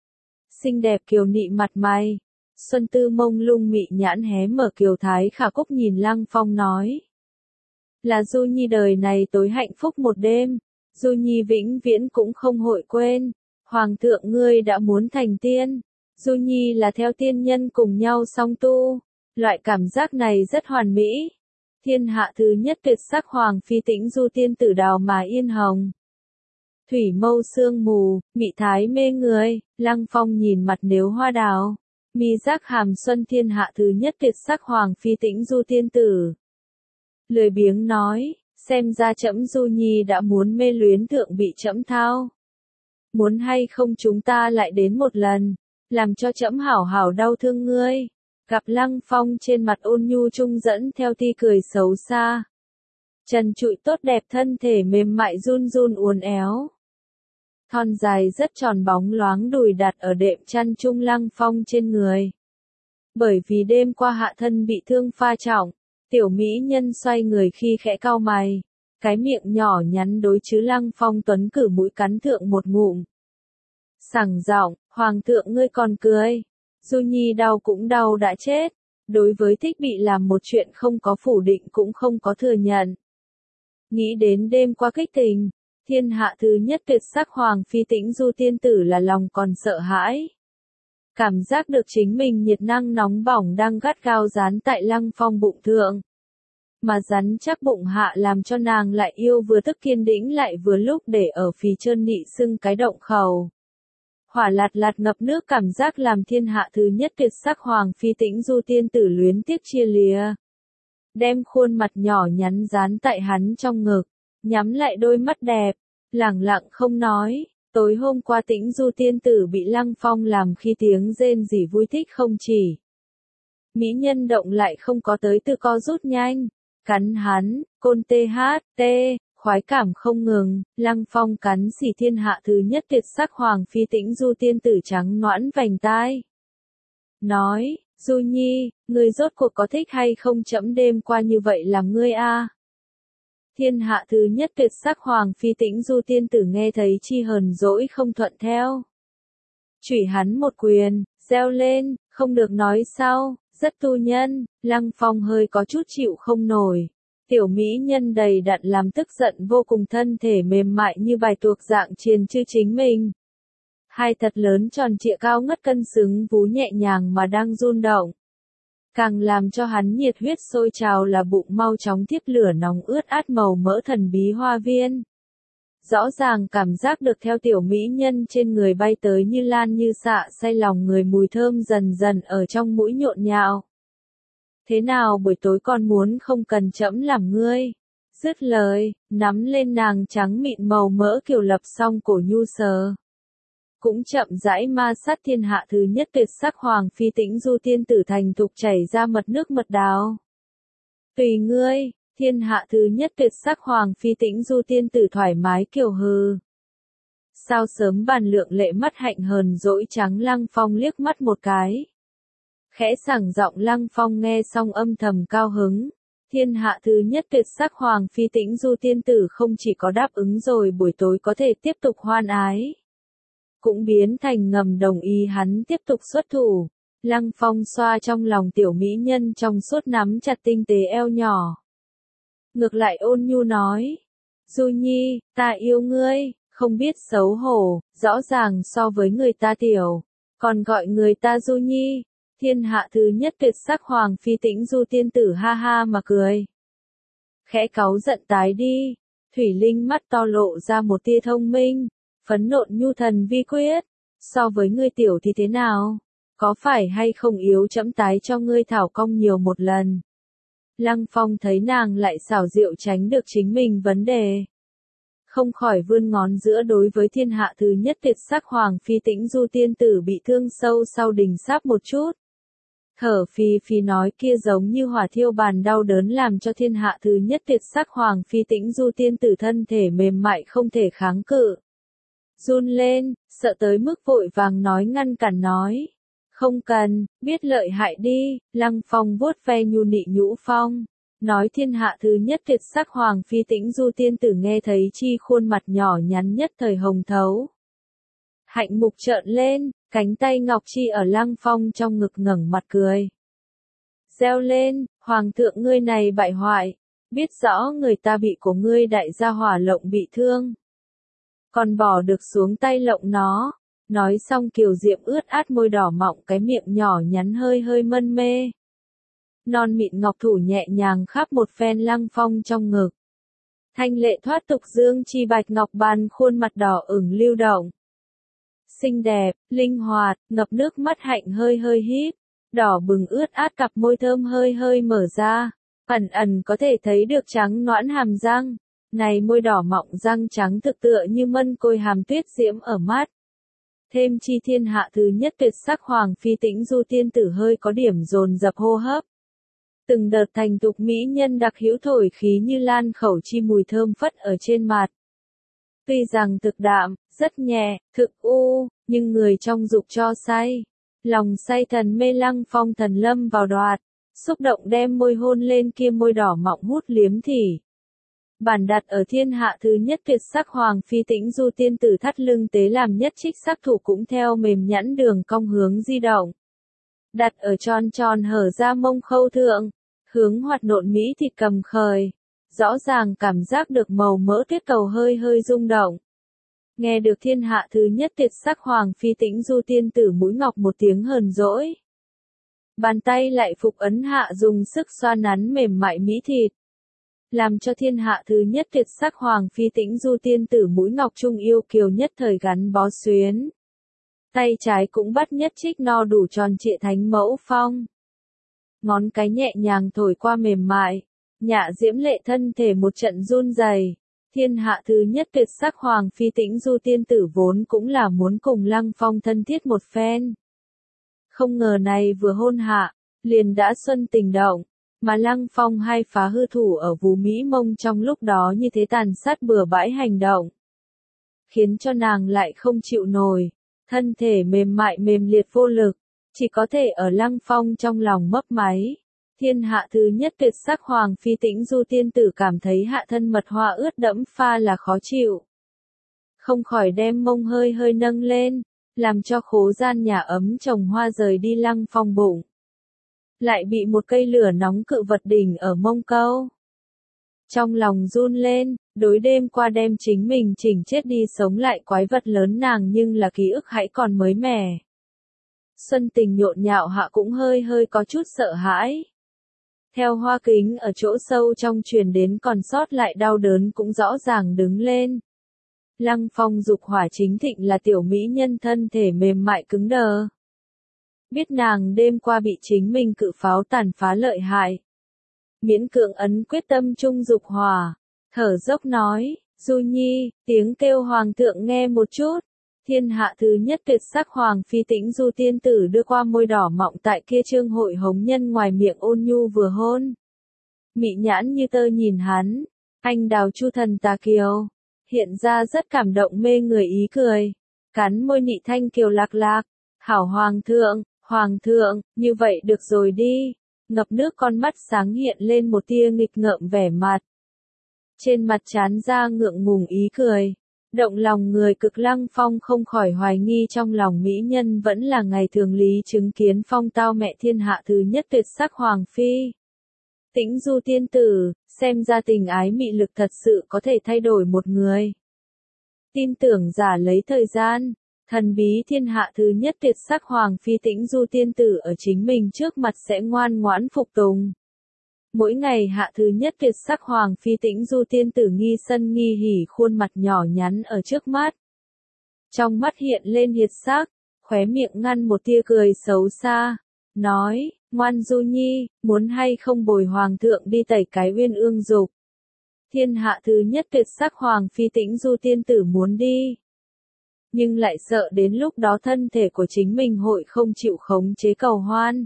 [SPEAKER 1] Xinh đẹp kiều nị mặt mày, xuân tư mông lung mị nhãn hé mở kiều thái khả cúc nhìn Lăng Phong nói. Là Du Nhi đời này tối hạnh phúc một đêm, Du Nhi vĩnh viễn cũng không hội quên. Hoàng thượng ngươi đã muốn thành tiên. Du Nhi là theo tiên nhân cùng nhau song tu, loại cảm giác này rất hoàn mỹ. Thiên hạ thứ nhất tuyệt sắc Hoàng Phi Tĩnh Du tiên tử đào mà yên hồng. Thủy mâu sương mù, mị thái mê người, Lăng Phong nhìn mặt nếu hoa đào. Mi giác hàm xuân thiên hạ thứ nhất tuyệt sắc Hoàng Phi Tĩnh Du tiên tử. Lười biếng nói, xem ra trẫm Du Nhi đã muốn mê luyến thượng bị trẫm thao. Muốn hay không chúng ta lại đến một lần, làm cho trẫm hảo hảo đau thương ngươi. Gặp Lăng Phong trên mặt ôn nhu trung dẫn theo ti cười xấu xa. Trần trụi tốt đẹp thân thể mềm mại run run uốn éo. thon dài rất tròn bóng loáng đùi đặt ở đệm chăn chung Lăng Phong trên người. Bởi vì đêm qua hạ thân bị thương pha trọng, tiểu mỹ nhân xoay người khi khẽ cau mày, cái miệng nhỏ nhắn đối chứ Lăng Phong tuấn cử mũi cắn thượng một ngụm. Sảng giọng, hoàng thượng ngươi còn cười. Du Nhi đau cũng đau đã chết. Đối với thích bị làm một chuyện không có phủ định cũng không có thừa nhận. Nghĩ đến đêm qua kích tình, thiên hạ thứ nhất tuyệt sắc hoàng phi Tĩnh Du tiên tử là lòng còn sợ hãi. Cảm giác được chính mình nhiệt năng nóng bỏng đang gắt gao dán tại Lăng Phong bụng thượng. Mà rắn chắc bụng hạ làm cho nàng lại yêu vừa tức kiên đĩnh lại vừa lúc để ở phì trơn nị sưng cái động khẩu. Hỏa lạt lạt ngập nước cảm giác làm thiên hạ thứ nhất tuyệt sắc hoàng phi Tĩnh Du tiên tử luyến tiếc chia lìa. Đem khuôn mặt nhỏ nhắn dán tại hắn trong ngực, nhắm lại đôi mắt đẹp, lẳng lặng không nói. Tối hôm qua Tĩnh Du tiên tử bị Lăng Phong làm khi tiếng rên rỉ vui thích không chỉ. Mỹ nhân động lại không có tới từ co rút nhanh, cắn hắn, côn THT, khoái cảm không ngừng, Lăng Phong cắn xỉ thiên hạ thứ nhất tuyệt sắc hoàng phi Tĩnh Du tiên tử trắng nõn vành tai. Nói, Du Nhi, ngươi rốt cuộc có thích hay không chẫm đêm qua như vậy làm ngươi a? Thiên hạ thứ nhất tuyệt sắc hoàng phi Tĩnh Du tiên tử nghe thấy chi hờn dỗi không thuận theo. Chửi hắn một quyền, reo lên, không được nói sao, rất tu nhân, Lăng Phong hơi có chút chịu không nổi. Tiểu mỹ nhân đầy đặn làm tức giận vô cùng thân thể mềm mại như bài tuộc dạng triền chư chính mình. Hai thật lớn tròn trịa cao ngất cân xứng vú nhẹ nhàng mà đang run động. Càng làm cho hắn nhiệt huyết sôi trào là bụng mau chóng tiếp lửa nóng ướt át màu mỡ thần bí hoa viên. Rõ ràng cảm giác được theo tiểu mỹ nhân trên người bay tới như lan như xạ say lòng người mùi thơm dần dần ở trong mũi nhộn nhạo. Thế nào buổi tối con muốn không cần trẫm làm ngươi? Dứt lời, nắm lên nàng trắng mịn màu mỡ kiều lập xong cổ nhu sờ. Cũng chậm rãi ma sát thiên hạ thứ nhất tuyệt sắc hoàng phi Tĩnh Du tiên tử thành thục chảy ra mật nước mật đào. Tùy ngươi, thiên hạ thứ nhất tuyệt sắc hoàng phi Tĩnh Du tiên tử thoải mái kiều hừ. Sao sớm bàn lượng lệ mắt hạnh hờn dỗi trắng Lăng Phong liếc mắt một cái. Khẽ sảng giọng Lăng Phong nghe xong âm thầm cao hứng. Thiên hạ thứ nhất tuyệt sắc hoàng phi Tĩnh Du tiên tử không chỉ có đáp ứng rồi buổi tối có thể tiếp tục hoan ái. Cũng biến thành ngầm đồng ý hắn tiếp tục xuất thủ. Lăng Phong xoa trong lòng tiểu mỹ nhân trong suốt nắm chặt tinh tế eo nhỏ. Ngược lại ôn nhu nói. Du Nhi, ta yêu ngươi, không biết xấu hổ, rõ ràng so với người ta tiểu. Còn gọi người ta Du Nhi. Thiên hạ thứ nhất tuyệt sắc hoàng phi Tĩnh Du tiên tử ha ha mà cười. Khẽ cáu giận tái đi. Thủy linh mắt to lộ ra một tia thông minh. Phấn nộn nhu thần vi quyết, so với ngươi tiểu thì thế nào? Có phải hay không yếu trẫm tái cho ngươi thảo công nhiều một lần? Lăng Phong thấy nàng lại xảo diệu tránh được chính mình vấn đề. Không khỏi vươn ngón giữa đối với thiên hạ thứ nhất tuyệt sắc hoàng phi Tĩnh Du tiên tử bị thương sâu sau đình sáp một chút. Thở phì phì nói kia giống như hỏa thiêu bàn đau đớn làm cho thiên hạ thứ nhất tuyệt sắc hoàng phi Tĩnh Du tiên tử thân thể mềm mại không thể kháng cự. Run lên, sợ tới mức vội vàng nói ngăn cản nói. Không cần, biết lợi hại đi, Lăng Phong vuốt ve nhu nị nhũ phong. Nói thiên hạ thứ nhất tuyệt sắc hoàng phi Tĩnh Du tiên tử nghe thấy chi khuôn mặt nhỏ nhắn nhất thời hồng thấu. Hạnh mục trợn lên, cánh tay ngọc chi ở Lăng Phong trong ngực ngẩng mặt cười. Reo lên, hoàng thượng ngươi này bại hoại, biết rõ người ta bị của ngươi đại gia hỏa lộng bị thương. Còn bỏ được xuống tay lộng nó. Nói xong kiều diệm ướt át môi đỏ mọng cái miệng nhỏ nhắn hơi hơi mân mê. Non mịn ngọc thủ nhẹ nhàng khắp một phen Lăng Phong trong ngực. Thanh lệ thoát tục dương chi bạch ngọc bàn khuôn mặt đỏ ửng lưu động. Xinh đẹp, linh hoạt, ngập nước mắt hạnh hơi hơi híp. Đỏ bừng ướt át cặp môi thơm hơi hơi mở ra. Ẩn ẩn có thể thấy được trắng nõn hàm răng. Này môi đỏ mọng răng trắng thực tựa như mân côi hàm tuyết diễm ở mắt. Thêm chi thiên hạ thứ nhất tuyệt sắc hoàng phi Tĩnh Du tiên tử hơi có điểm dồn dập hô hấp. Từng đợt thành tục mỹ nhân đặc hữu thổi khí như lan khẩu chi mùi thơm phất ở trên mặt. Tuy rằng thực đạm, rất nhẹ, thực u, nhưng người trong dục cho say. Lòng say thần mê Lăng Phong thần lâm vào đoạt, xúc động đem môi hôn lên kia môi đỏ mọng hút liếm thỉ. Bản đặt ở thiên hạ thứ nhất tuyệt sắc hoàng phi Tĩnh Du tiên tử thắt lưng tế làm nhất trích sắc thủ cũng theo mềm nhẵn đường cong hướng di động. Đặt ở tròn tròn hở ra mông khâu thượng, hướng hoạt nộn mỹ thịt cầm khởi. Rõ ràng cảm giác được màu mỡ tuyết cầu hơi hơi rung động. Nghe được thiên hạ thứ nhất tuyệt sắc hoàng phi Tĩnh Du tiên tử mũi ngọc một tiếng hờn dỗi. Bàn tay lại phục ấn hạ dùng sức xoa nắn mềm mại mỹ thịt. Làm cho thiên hạ thứ nhất tuyệt sắc hoàng phi Tĩnh Du tiên tử mũi ngọc trung yêu kiều nhất thời gắn bó xuyến. Tay trái cũng bắt nhất trích no đủ tròn trịa thánh mẫu phong. Ngón cái nhẹ nhàng thổi qua mềm mại, nhạ diễm lệ thân thể một trận run rẩy. Thiên hạ thứ nhất tuyệt sắc hoàng phi Tĩnh Du tiên tử vốn cũng là muốn cùng Lăng Phong thân thiết một phen. Không ngờ này vừa hôn hạ, liền đã xuân tình động, mà Lăng Phong hay phá hư thủ ở vú Mỹ mông trong lúc đó như thế tàn sát bừa bãi hành động. Khiến cho nàng lại không chịu nổi, thân thể mềm mại mềm liệt vô lực, chỉ có thể ở Lăng Phong trong lòng mấp máy. Thiên hạ thứ nhất tuyệt sắc hoàng phi Tĩnh Du tiên tử cảm thấy hạ thân mật hoa ướt đẫm pha là khó chịu. Không khỏi đem mông hơi hơi nâng lên, làm cho khố gian nhà ấm trồng hoa rời đi Lăng Phong bụng. Lại bị một cây lửa nóng cự vật đỉnh ở mông câu. Trong lòng run lên, đối đêm qua đem chính mình chỉnh chết đi sống lại quái vật lớn nàng nhưng là ký ức hãy còn mới mẻ. Xuân tình nhộn nhạo hạ cũng hơi hơi có chút sợ hãi. Theo hoa kính ở chỗ sâu trong truyền đến còn sót lại đau đớn cũng rõ ràng đứng lên. Lăng Phong dục hỏa chính thịnh là tiểu mỹ nhân thân thể mềm mại cứng đờ. Biết nàng đêm qua bị chính mình cự pháo tàn phá lợi hại. Miễn cưỡng ấn quyết tâm trung dục hỏa, thở dốc nói, Du Nhi, tiếng kêu hoàng thượng nghe một chút. Thiên hạ thứ nhất tuyệt sắc hoàng phi Tĩnh Du tiên tử đưa qua môi đỏ mọng tại kia trương hội hống nhân ngoài miệng ôn nhu vừa hôn. Mị nhãn như tơ nhìn hắn, anh đào chu thần tà kiều, hiện ra rất cảm động mê người ý cười, cắn môi nị thanh kiều lạc lạc, hảo hoàng thượng, như vậy được rồi đi, ngập nước con mắt sáng hiện lên một tia nghịch ngợm vẻ mặt. Trên mặt trán ra ngượng ngùng ý cười. Động lòng người cực Lăng Phong không khỏi hoài nghi trong lòng mỹ nhân vẫn là ngày thường lý chứng kiến phong tao mẹ thiên hạ thứ nhất tuyệt sắc hoàng phi. Tĩnh Du tiên tử, xem ra tình ái mị lực thật sự có thể thay đổi một người. Tin tưởng giả lấy thời gian, thần bí thiên hạ thứ nhất tuyệt sắc hoàng phi Tĩnh Du tiên tử ở chính mình trước mặt sẽ ngoan ngoãn phục tùng. Mỗi ngày hạ thứ nhất tuyệt sắc hoàng phi Tĩnh Du tiên tử nghi sân nghi hỉ khuôn mặt nhỏ nhắn ở trước mắt. Trong mắt hiện lên hiệt sắc, khóe miệng ngăn một tia cười xấu xa, nói, ngoan Du Nhi, muốn hay không bồi hoàng thượng đi tẩy cái uyên ương dục. Thiên hạ thứ nhất tuyệt sắc hoàng phi Tĩnh Du tiên tử muốn đi. Nhưng lại sợ đến lúc đó thân thể của chính mình hội không chịu khống chế cầu hoan.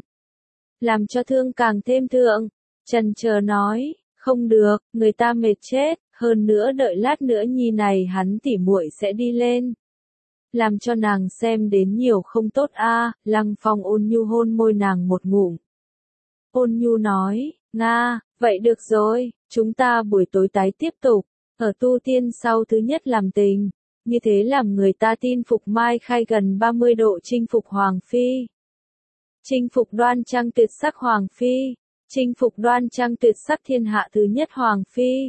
[SPEAKER 1] Làm cho thương càng thêm thượng. Chần chờ nói, không được, người ta mệt chết, hơn nữa đợi lát nữa nhi này hắn tỉ muội sẽ đi lên. Làm cho nàng xem đến nhiều không tốt a. Lăng Phong ôn nhu hôn môi nàng một ngụm. Ôn nhu nói, Nga, vậy được rồi, chúng ta buổi tối tái tiếp tục, ở tu tiên sau thứ nhất làm tình, như thế làm người ta tin phục mai khai gần 30 độ chinh phục hoàng phi. Chinh phục đoan trang tuyệt sắc hoàng phi. Chinh phục đoan trang tuyệt sắc thiên hạ thứ nhất hoàng phi.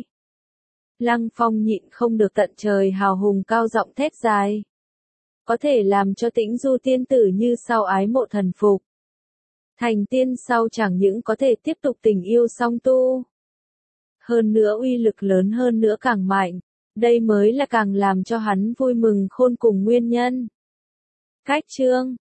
[SPEAKER 1] Lăng Phong nhịn không được tận trời hào hùng cao giọng thét dài. Có thể làm cho Tĩnh Du tiên tử như sau ái mộ thần phục. Thành tiên sau chẳng những có thể tiếp tục tình yêu song tu. Hơn nữa uy lực lớn hơn nữa càng mạnh. Đây mới là càng làm cho hắn vui mừng khôn cùng nguyên nhân. Cách chương